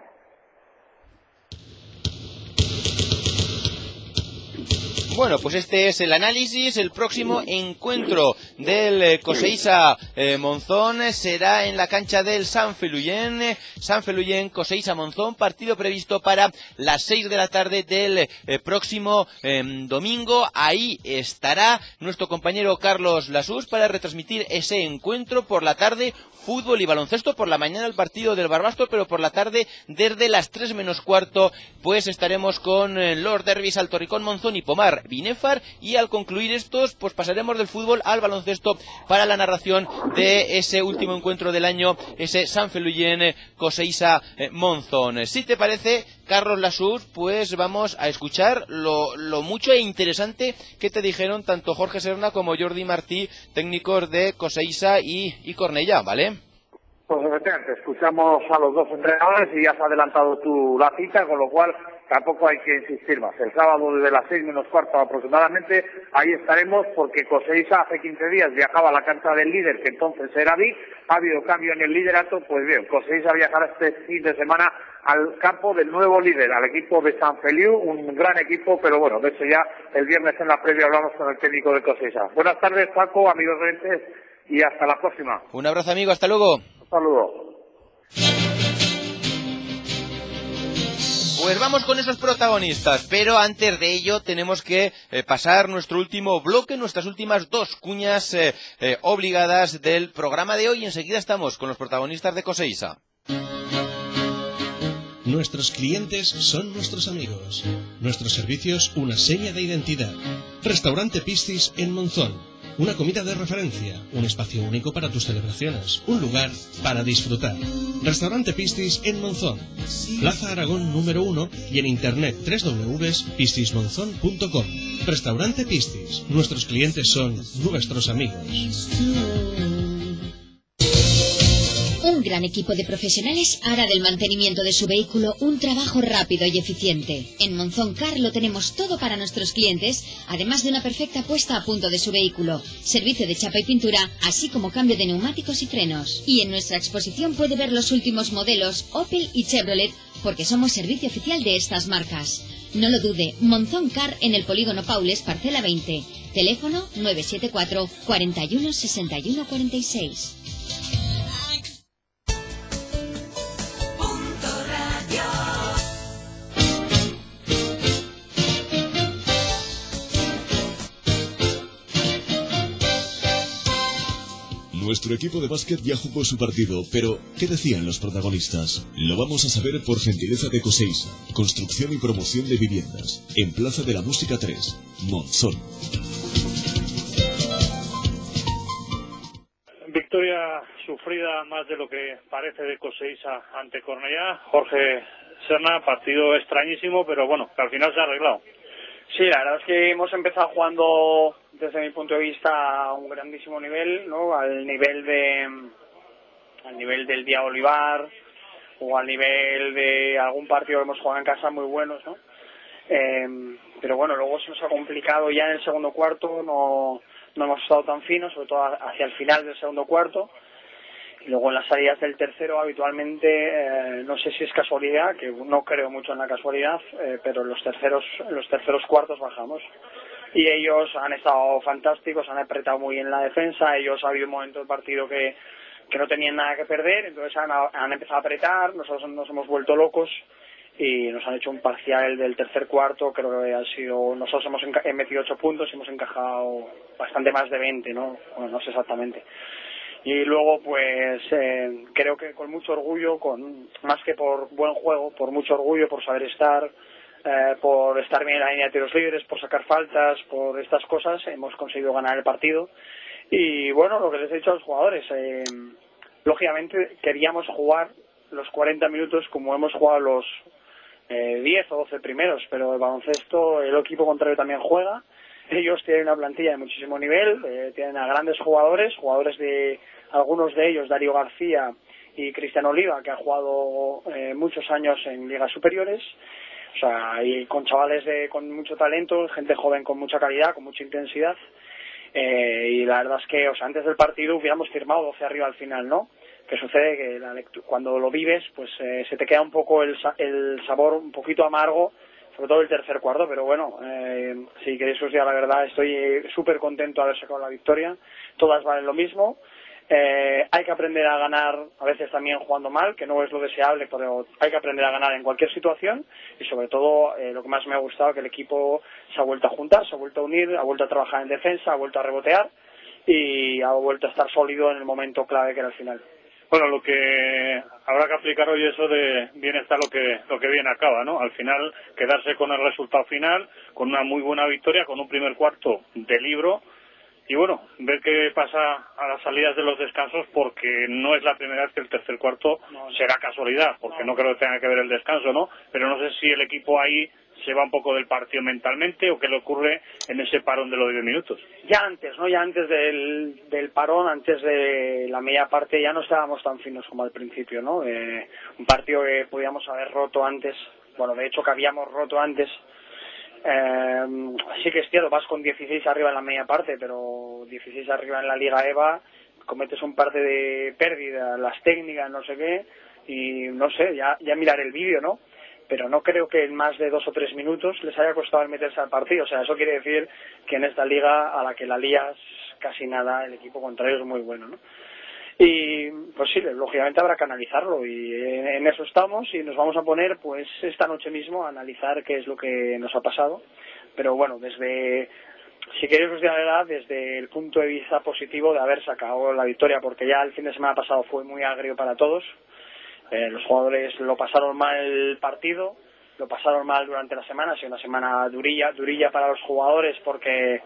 Bueno, pues este es el análisis. El próximo encuentro del Coseisa Monzón será en la cancha del San Feluyen, Coseisa Monzón, partido previsto para las 6 de la tarde del próximo domingo. Ahí estará nuestro compañero Carlos Lasús para retransmitir ese encuentro. Por la tarde, fútbol y baloncesto, por la mañana el partido del Barbastro, pero por la tarde, desde las 3 menos cuarto, pues estaremos con los derbis Altorricón, Monzón y Pomar Binefar, y al concluir estos, pues pasaremos del fútbol al baloncesto para la narración de ese último encuentro del año, ese San Feluyen Coseisa Monzón. Si te parece, Carlos Lasús, pues vamos a escuchar lo mucho e interesante que te dijeron tanto Jorge Serna como Jordi Martí, técnicos de Coseisa y Cornellá, ¿vale? Pues efectivamente, escuchamos a los dos entrenadores y ya has adelantado tú la cita, con lo cual tampoco hay que insistir más. El sábado desde las 6 menos cuarto aproximadamente, ahí estaremos, porque Coseisa hace 15 días viajaba a la cancha del líder, que entonces era Vic. Ha habido cambio en el liderato, pues bien, Coseisa viajará este fin de semana al campo del nuevo líder, al equipo de San Feliu, un gran equipo, pero bueno, de hecho ya el viernes en la previa hablamos con el técnico de Cosesa. Buenas tardes, Paco, amigos oyentes, y hasta la próxima. Un abrazo, amigo, hasta luego. Un saludo. Pues vamos con esos protagonistas, pero antes de ello tenemos que pasar nuestro último bloque, nuestras últimas dos cuñas obligadas del programa de hoy, y enseguida estamos con los protagonistas de Coseiza. Nuestros clientes son nuestros amigos. Nuestros servicios, una seña de identidad. Restaurante Piscis en Monzón. Una comida de referencia, un espacio único para tus celebraciones, un lugar para disfrutar. Restaurante Piscis en Monzón, Plaza Aragón número 1 y en internet www.piscismonzon.com. Restaurante Piscis, nuestros clientes son nuestros amigos. Un gran equipo de profesionales hará del mantenimiento de su vehículo un trabajo rápido y eficiente. En Monzón Car lo tenemos todo para nuestros clientes, además de una perfecta puesta a punto de su vehículo, servicio de chapa y pintura, así como cambio de neumáticos y frenos. Y en nuestra exposición puede ver los últimos modelos Opel y Chevrolet, porque somos servicio oficial de estas marcas. No lo dude, Monzón Car en el Polígono Paules, parcela 20. Teléfono 974 41 61 46. Nuestro equipo de básquet ya jugó su partido, pero ¿qué decían los protagonistas? Lo vamos a saber por gentileza de Coseiza, construcción y promoción de viviendas, en Plaza de la Música 3, Monzón. Victoria sufrida más de lo que parece de Coseiza ante Cornellá. Jorge Serna, partido extrañísimo, pero bueno, que al final se ha arreglado. Sí, la verdad es que hemos empezado jugando, desde mi punto de vista, a un grandísimo nivel, ¿no? Al nivel del Día Olivar, o al nivel de algún partido que hemos jugado en casa muy buenos, ¿no? Pero bueno, luego se nos ha complicado ya en el segundo cuarto, no hemos estado tan finos, sobre todo hacia el final del segundo cuarto. Y luego en las salidas del tercero habitualmente, no sé si es casualidad, que no creo mucho en la casualidad, pero en los terceros cuartos bajamos. Y ellos han estado fantásticos, han apretado muy bien la defensa, ellos ha habido un momento del partido que no tenían nada que perder, entonces han empezado a apretar, nosotros nos hemos vuelto locos y nos han hecho un parcial del tercer cuarto, creo que ha sido, nosotros hemos metido 8 puntos y hemos encajado bastante más de 20, ¿no? Bueno, no sé exactamente. Y luego, pues, creo que con mucho orgullo, más que por buen juego, por mucho orgullo, por saber estar, por estar bien en la línea de tiros libres, por sacar faltas, por estas cosas, hemos conseguido ganar el partido. Y bueno, lo que les he dicho a los jugadores, lógicamente queríamos jugar los 40 minutos como hemos jugado los 10 o 12 primeros, pero el baloncesto, el equipo contrario también juega. Ellos tienen una plantilla de muchísimo nivel, tienen a grandes jugadores de algunos de ellos, Darío García y Cristian Oliva, que han jugado muchos años en ligas superiores, o sea, y con chavales con mucho talento, gente joven con mucha calidad, con mucha intensidad, y la verdad es que, o sea, antes del partido hubiéramos firmado 12 arriba al final, ¿no? Que sucede que cuando lo vives, pues se te queda un poco el sabor un poquito amargo, sobre todo el tercer cuarto, pero bueno, si queréis os diga la verdad, estoy súper contento de haber sacado la victoria. Todas valen lo mismo. Hay que aprender a ganar, a veces también jugando mal, que no es lo deseable, pero hay que aprender a ganar en cualquier situación. Y sobre todo, lo que más me ha gustado, que el equipo se ha vuelto a juntar, se ha vuelto a unir, ha vuelto a trabajar en defensa, ha vuelto a rebotear y ha vuelto a estar sólido en el momento clave que era el final. Bueno, lo que habrá que aplicar hoy eso de bien está lo que bien acaba, ¿no? Al final, quedarse con el resultado final, con una muy buena victoria, con un primer cuarto de libro, y bueno, ver qué pasa a las salidas de los descansos, porque no es la primera vez que el tercer cuarto será casualidad, porque no creo que tenga que ver el descanso, ¿no? Pero no sé si el equipo ahí se va un poco del partido mentalmente o qué le ocurre en ese parón de los 10 minutos. Ya antes, ¿no? Ya antes del parón, antes de la media parte, ya no estábamos tan finos como al principio, ¿no? Un partido que podíamos haber roto antes, bueno, de hecho que habíamos roto antes. Sí que es cierto, vas con 16 arriba en la media parte, pero 16 arriba en la Liga EVA, cometes un par de pérdidas, las técnicas, no sé qué, y no sé, ya miraré el vídeo, ¿no? Pero no creo que en más de 2 o 3 minutos les haya costado el meterse al partido. O sea, eso quiere decir que en esta liga a la que la lías casi nada, el equipo contrario es muy bueno, ¿no? Y pues sí, lógicamente habrá que analizarlo y en eso estamos y nos vamos a poner pues esta noche mismo a analizar qué es lo que nos ha pasado. Pero bueno, si queréis os digo la verdad, desde el punto de vista positivo de haber sacado la victoria, porque ya el fin de semana pasado fue muy agrio para todos. Los jugadores lo pasaron mal el partido, lo pasaron mal durante la semana, ha sido una semana durilla para los jugadores porque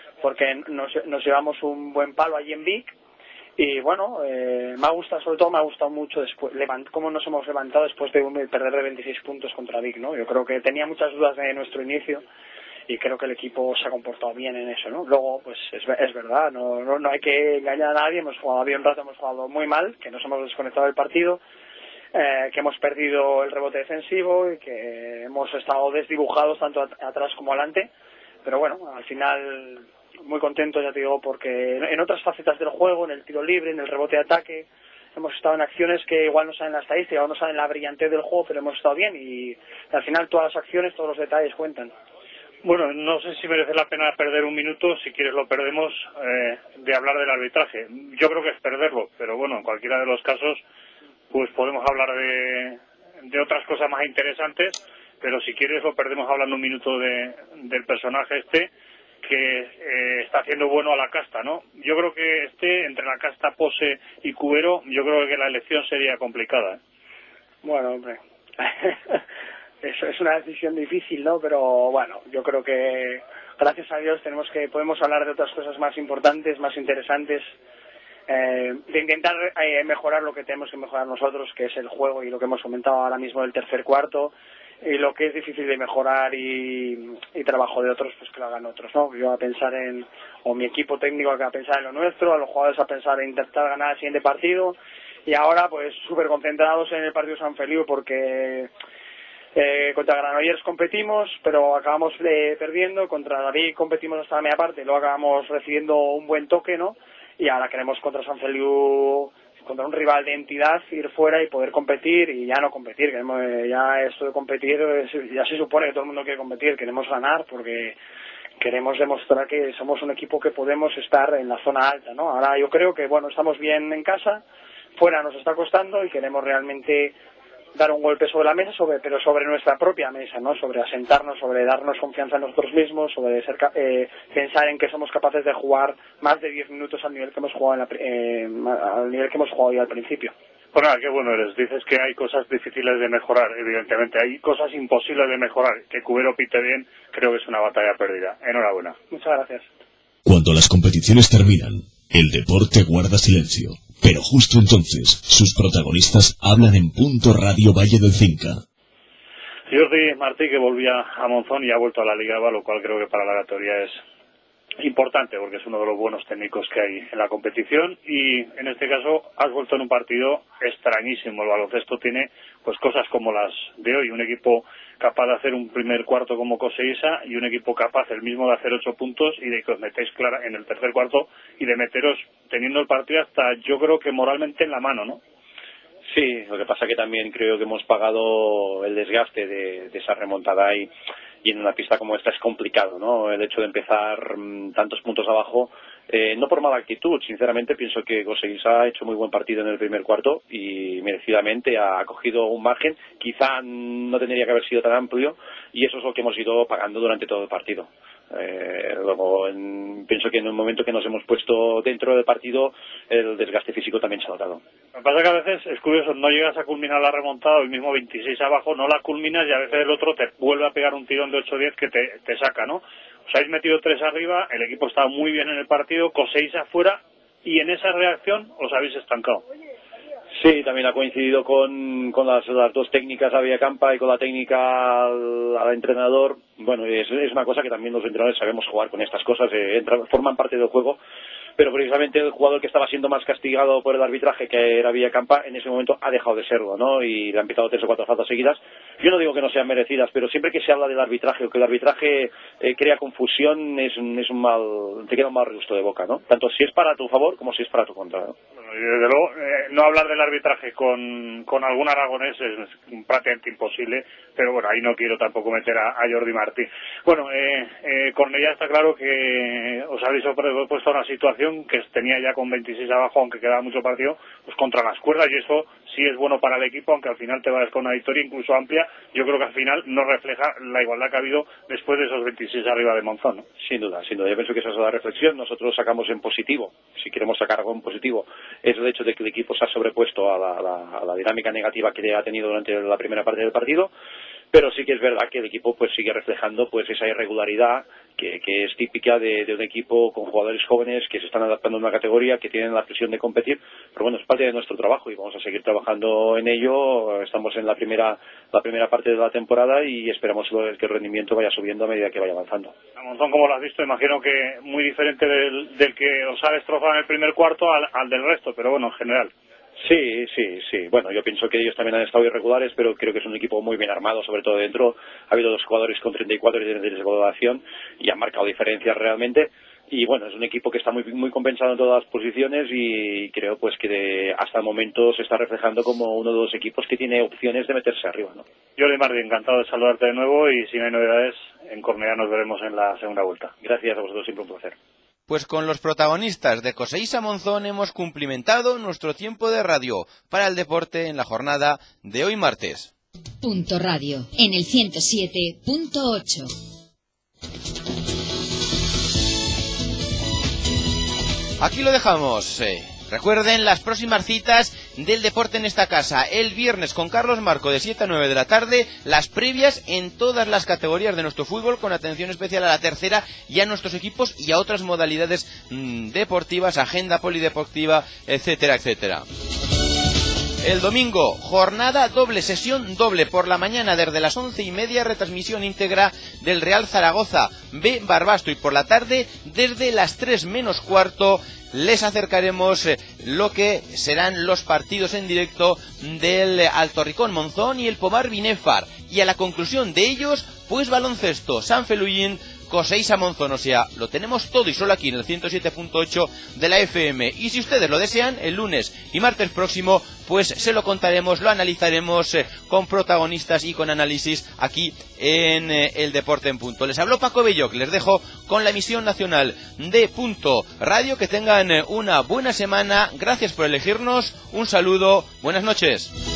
nos llevamos un buen palo allí en Vic. Y bueno, me ha gustado mucho después cómo nos hemos levantado después de perder de 26 puntos contra Vic, ¿no? Yo creo que tenía muchas dudas de nuestro inicio y creo que el equipo se ha comportado bien en eso, ¿no? Luego, pues es verdad, no hay que engañar a nadie, hemos jugado muy mal, que nos hemos desconectado del partido, que hemos perdido el rebote defensivo y que hemos estado desdibujados tanto atrás como adelante, pero bueno, al final muy contento, ya te digo, porque en otras facetas del juego, en el tiro libre, en el rebote de ataque, hemos estado en acciones que igual no salen la estadística o no salen la brillantez del juego, pero hemos estado bien y al final todas las acciones, todos los detalles cuentan. Bueno, no sé si merece la pena perder un minuto, si quieres lo perdemos, de hablar del arbitraje. Yo creo que es perderlo, pero bueno, en cualquiera de los casos pues podemos hablar de otras cosas más interesantes, pero si quieres lo perdemos hablando un minuto del personaje este que está haciendo bueno a la casta, ¿no? Yo creo que entre la casta, Pose y Cubero, yo creo que la elección sería complicada, ¿eh? Bueno, hombre, eso es una decisión difícil, ¿no? Pero bueno, yo creo que gracias a Dios podemos hablar de otras cosas más importantes, más interesantes, de intentar mejorar lo que tenemos que mejorar nosotros, que es el juego y lo que hemos comentado ahora mismo del tercer cuarto, y lo que es difícil de mejorar y trabajo de otros, pues que lo hagan otros, ¿no? Yo a pensar o mi equipo técnico a pensar en lo nuestro, a los jugadores a pensar en intentar ganar el siguiente partido, y ahora pues súper concentrados en el partido de San Feliu porque contra Granollers competimos, pero acabamos perdiendo, contra David competimos hasta la media parte, luego acabamos recibiendo un buen toque, ¿no? Y ahora queremos contra San Feliu, contra un rival de entidad, ir fuera y poder competir y ya no competir. Ya esto de competir, ya se supone que todo el mundo quiere competir, queremos ganar porque queremos demostrar que somos un equipo que podemos estar en la zona alta, ¿no? Ahora yo creo que, bueno, estamos bien en casa, fuera nos está costando y queremos realmente dar un golpe sobre la mesa, pero sobre nuestra propia mesa, ¿no? Sobre asentarnos, sobre darnos confianza en nosotros mismos, sobre pensar en que somos capaces de jugar más de 10 minutos al nivel que hemos jugado al nivel que hemos jugado ya al principio. Bueno, qué bueno eres. Dices que hay cosas difíciles de mejorar, evidentemente. Hay cosas imposibles de mejorar. Que Cubero pite bien, creo que es una batalla perdida. Enhorabuena. Muchas gracias. Cuando las competiciones terminan, el deporte guarda silencio. Pero justo entonces, sus protagonistas hablan en Punto Radio Valle del Cinca. Jordi Martí, que volvía a Monzón y ha vuelto a la Liga ABA, lo cual creo que para la categoría es importante, porque es uno de los buenos técnicos que hay en la competición, y en este caso has vuelto en un partido extrañísimo. El baloncesto tiene pues cosas como las de hoy, un equipo capaz de hacer un primer cuarto como Coseiza y un equipo capaz el mismo de hacer 8 puntos y de que os metéis clara en el tercer cuarto y de meteros teniendo el partido hasta, yo creo que moralmente en la mano, ¿no? Sí, lo que pasa que también creo que hemos pagado el desgaste de esa remontada y en una pista como esta es complicado, ¿no? El hecho de empezar tantos puntos abajo, no por mala actitud, sinceramente pienso que Coseiza ha hecho muy buen partido en el primer cuarto y merecidamente ha cogido un margen, quizá no tendría que haber sido tan amplio y eso es lo que hemos ido pagando durante todo el partido. Luego pienso que en el momento que nos hemos puesto dentro del partido el desgaste físico también se ha notado. Lo que pasa es que a veces es curioso, no llegas a culminar la remontada, el mismo 26 abajo, no la culminas y a veces el otro te vuelve a pegar un tirón de 8-10 que te saca, ¿no? Os habéis metido 3 arriba, el equipo está muy bien en el partido, Coseiza afuera y en esa reacción os habéis estancado. Sí, también ha coincidido con las dos técnicas a Villacampa y con la técnica al entrenador. Bueno, es una cosa que también los entrenadores sabemos jugar con estas cosas, forman parte del juego, pero precisamente el jugador que estaba siendo más castigado por el arbitraje, que era Villacampa, en ese momento ha dejado de serlo, ¿no? Y le han pitado 3 o 4 faltas seguidas. Yo no digo que no sean merecidas, pero siempre que se habla del arbitraje o que el arbitraje crea confusión, te queda un mal gusto de boca, ¿no? Tanto si es para tu favor como si es para tu contra, ¿no? Bueno, y desde luego, no hablar del arbitraje con algún aragonés es prácticamente imposible, pero bueno, ahí no quiero tampoco meter a Jordi Martí. Bueno, Cornellá está claro que os habéis puesto a una situación que tenía ya con 26 abajo, aunque quedaba mucho partido, pues contra las cuerdas, y eso sí es bueno para el equipo, aunque al final te vayas con una victoria incluso amplia. Yo creo que al final no refleja la igualdad que ha habido después de esos 26 arriba de Monzón, ¿no? Sin duda. Yo pienso que esa es la reflexión. Nosotros sacamos en positivo, si queremos sacar algo en positivo, es el hecho de que el equipo se ha sobrepuesto a la dinámica negativa que ha tenido durante la primera parte del partido. Pero sí que es verdad que el equipo pues sigue reflejando pues esa irregularidad que es típica de un equipo con jugadores jóvenes que se están adaptando a una categoría, que tienen la presión de competir. Pero bueno, es parte de nuestro trabajo y vamos a seguir trabajando en ello. Estamos en la primera parte de la temporada y esperamos que el rendimiento vaya subiendo a medida que vaya avanzando. A Monzón, como lo has visto, imagino que muy diferente del que os ha destrozado en el primer cuarto al del resto, pero bueno, en general. Sí. Bueno, yo pienso que ellos también han estado irregulares, pero creo que es un equipo muy bien armado, sobre todo dentro. Ha habido 2 jugadores con 34 y de desvaloración y han marcado diferencias realmente. Y bueno, es un equipo que está muy compensado en todas las posiciones y creo pues que hasta el momento se está reflejando como uno de los equipos que tiene opciones de meterse arriba, ¿no? Jordi Martí, encantado de saludarte de nuevo y si no hay novedades, en Cornellá nos veremos en la segunda vuelta. Gracias a vosotros, siempre un placer. Pues con los protagonistas de Coseísa Monzón hemos cumplimentado nuestro tiempo de radio para el deporte en la jornada de hoy martes. Punto Radio, en el 107.8. Aquí lo dejamos. Recuerden las próximas citas del deporte en esta casa. El viernes con Carlos Marco de 7 a 9 de la tarde. Las previas en todas las categorías de nuestro fútbol, con atención especial a la tercera y a nuestros equipos y a otras modalidades deportivas, agenda polideportiva, etcétera, etcétera. El domingo, jornada doble, sesión doble por la mañana desde las 11:30, retransmisión íntegra del Real Zaragoza B Barbastro, y por la tarde desde las 3 menos cuarto les acercaremos lo que serán los partidos en directo del Alto Ricón Monzón y el Pomar Binefar, y a la conclusión de ellos pues baloncesto, San Feluín, Coseísa Monzón. O sea, lo tenemos todo y solo aquí en el 107.8 de la FM. Y si ustedes lo desean, el lunes y martes próximo, pues se lo contaremos, lo analizaremos con protagonistas y con análisis aquí en el Deporte en Punto. Les habló Paco Belloc, les dejo con la emisión nacional de Punto Radio. Que tengan una buena semana, gracias por elegirnos, un saludo, buenas noches.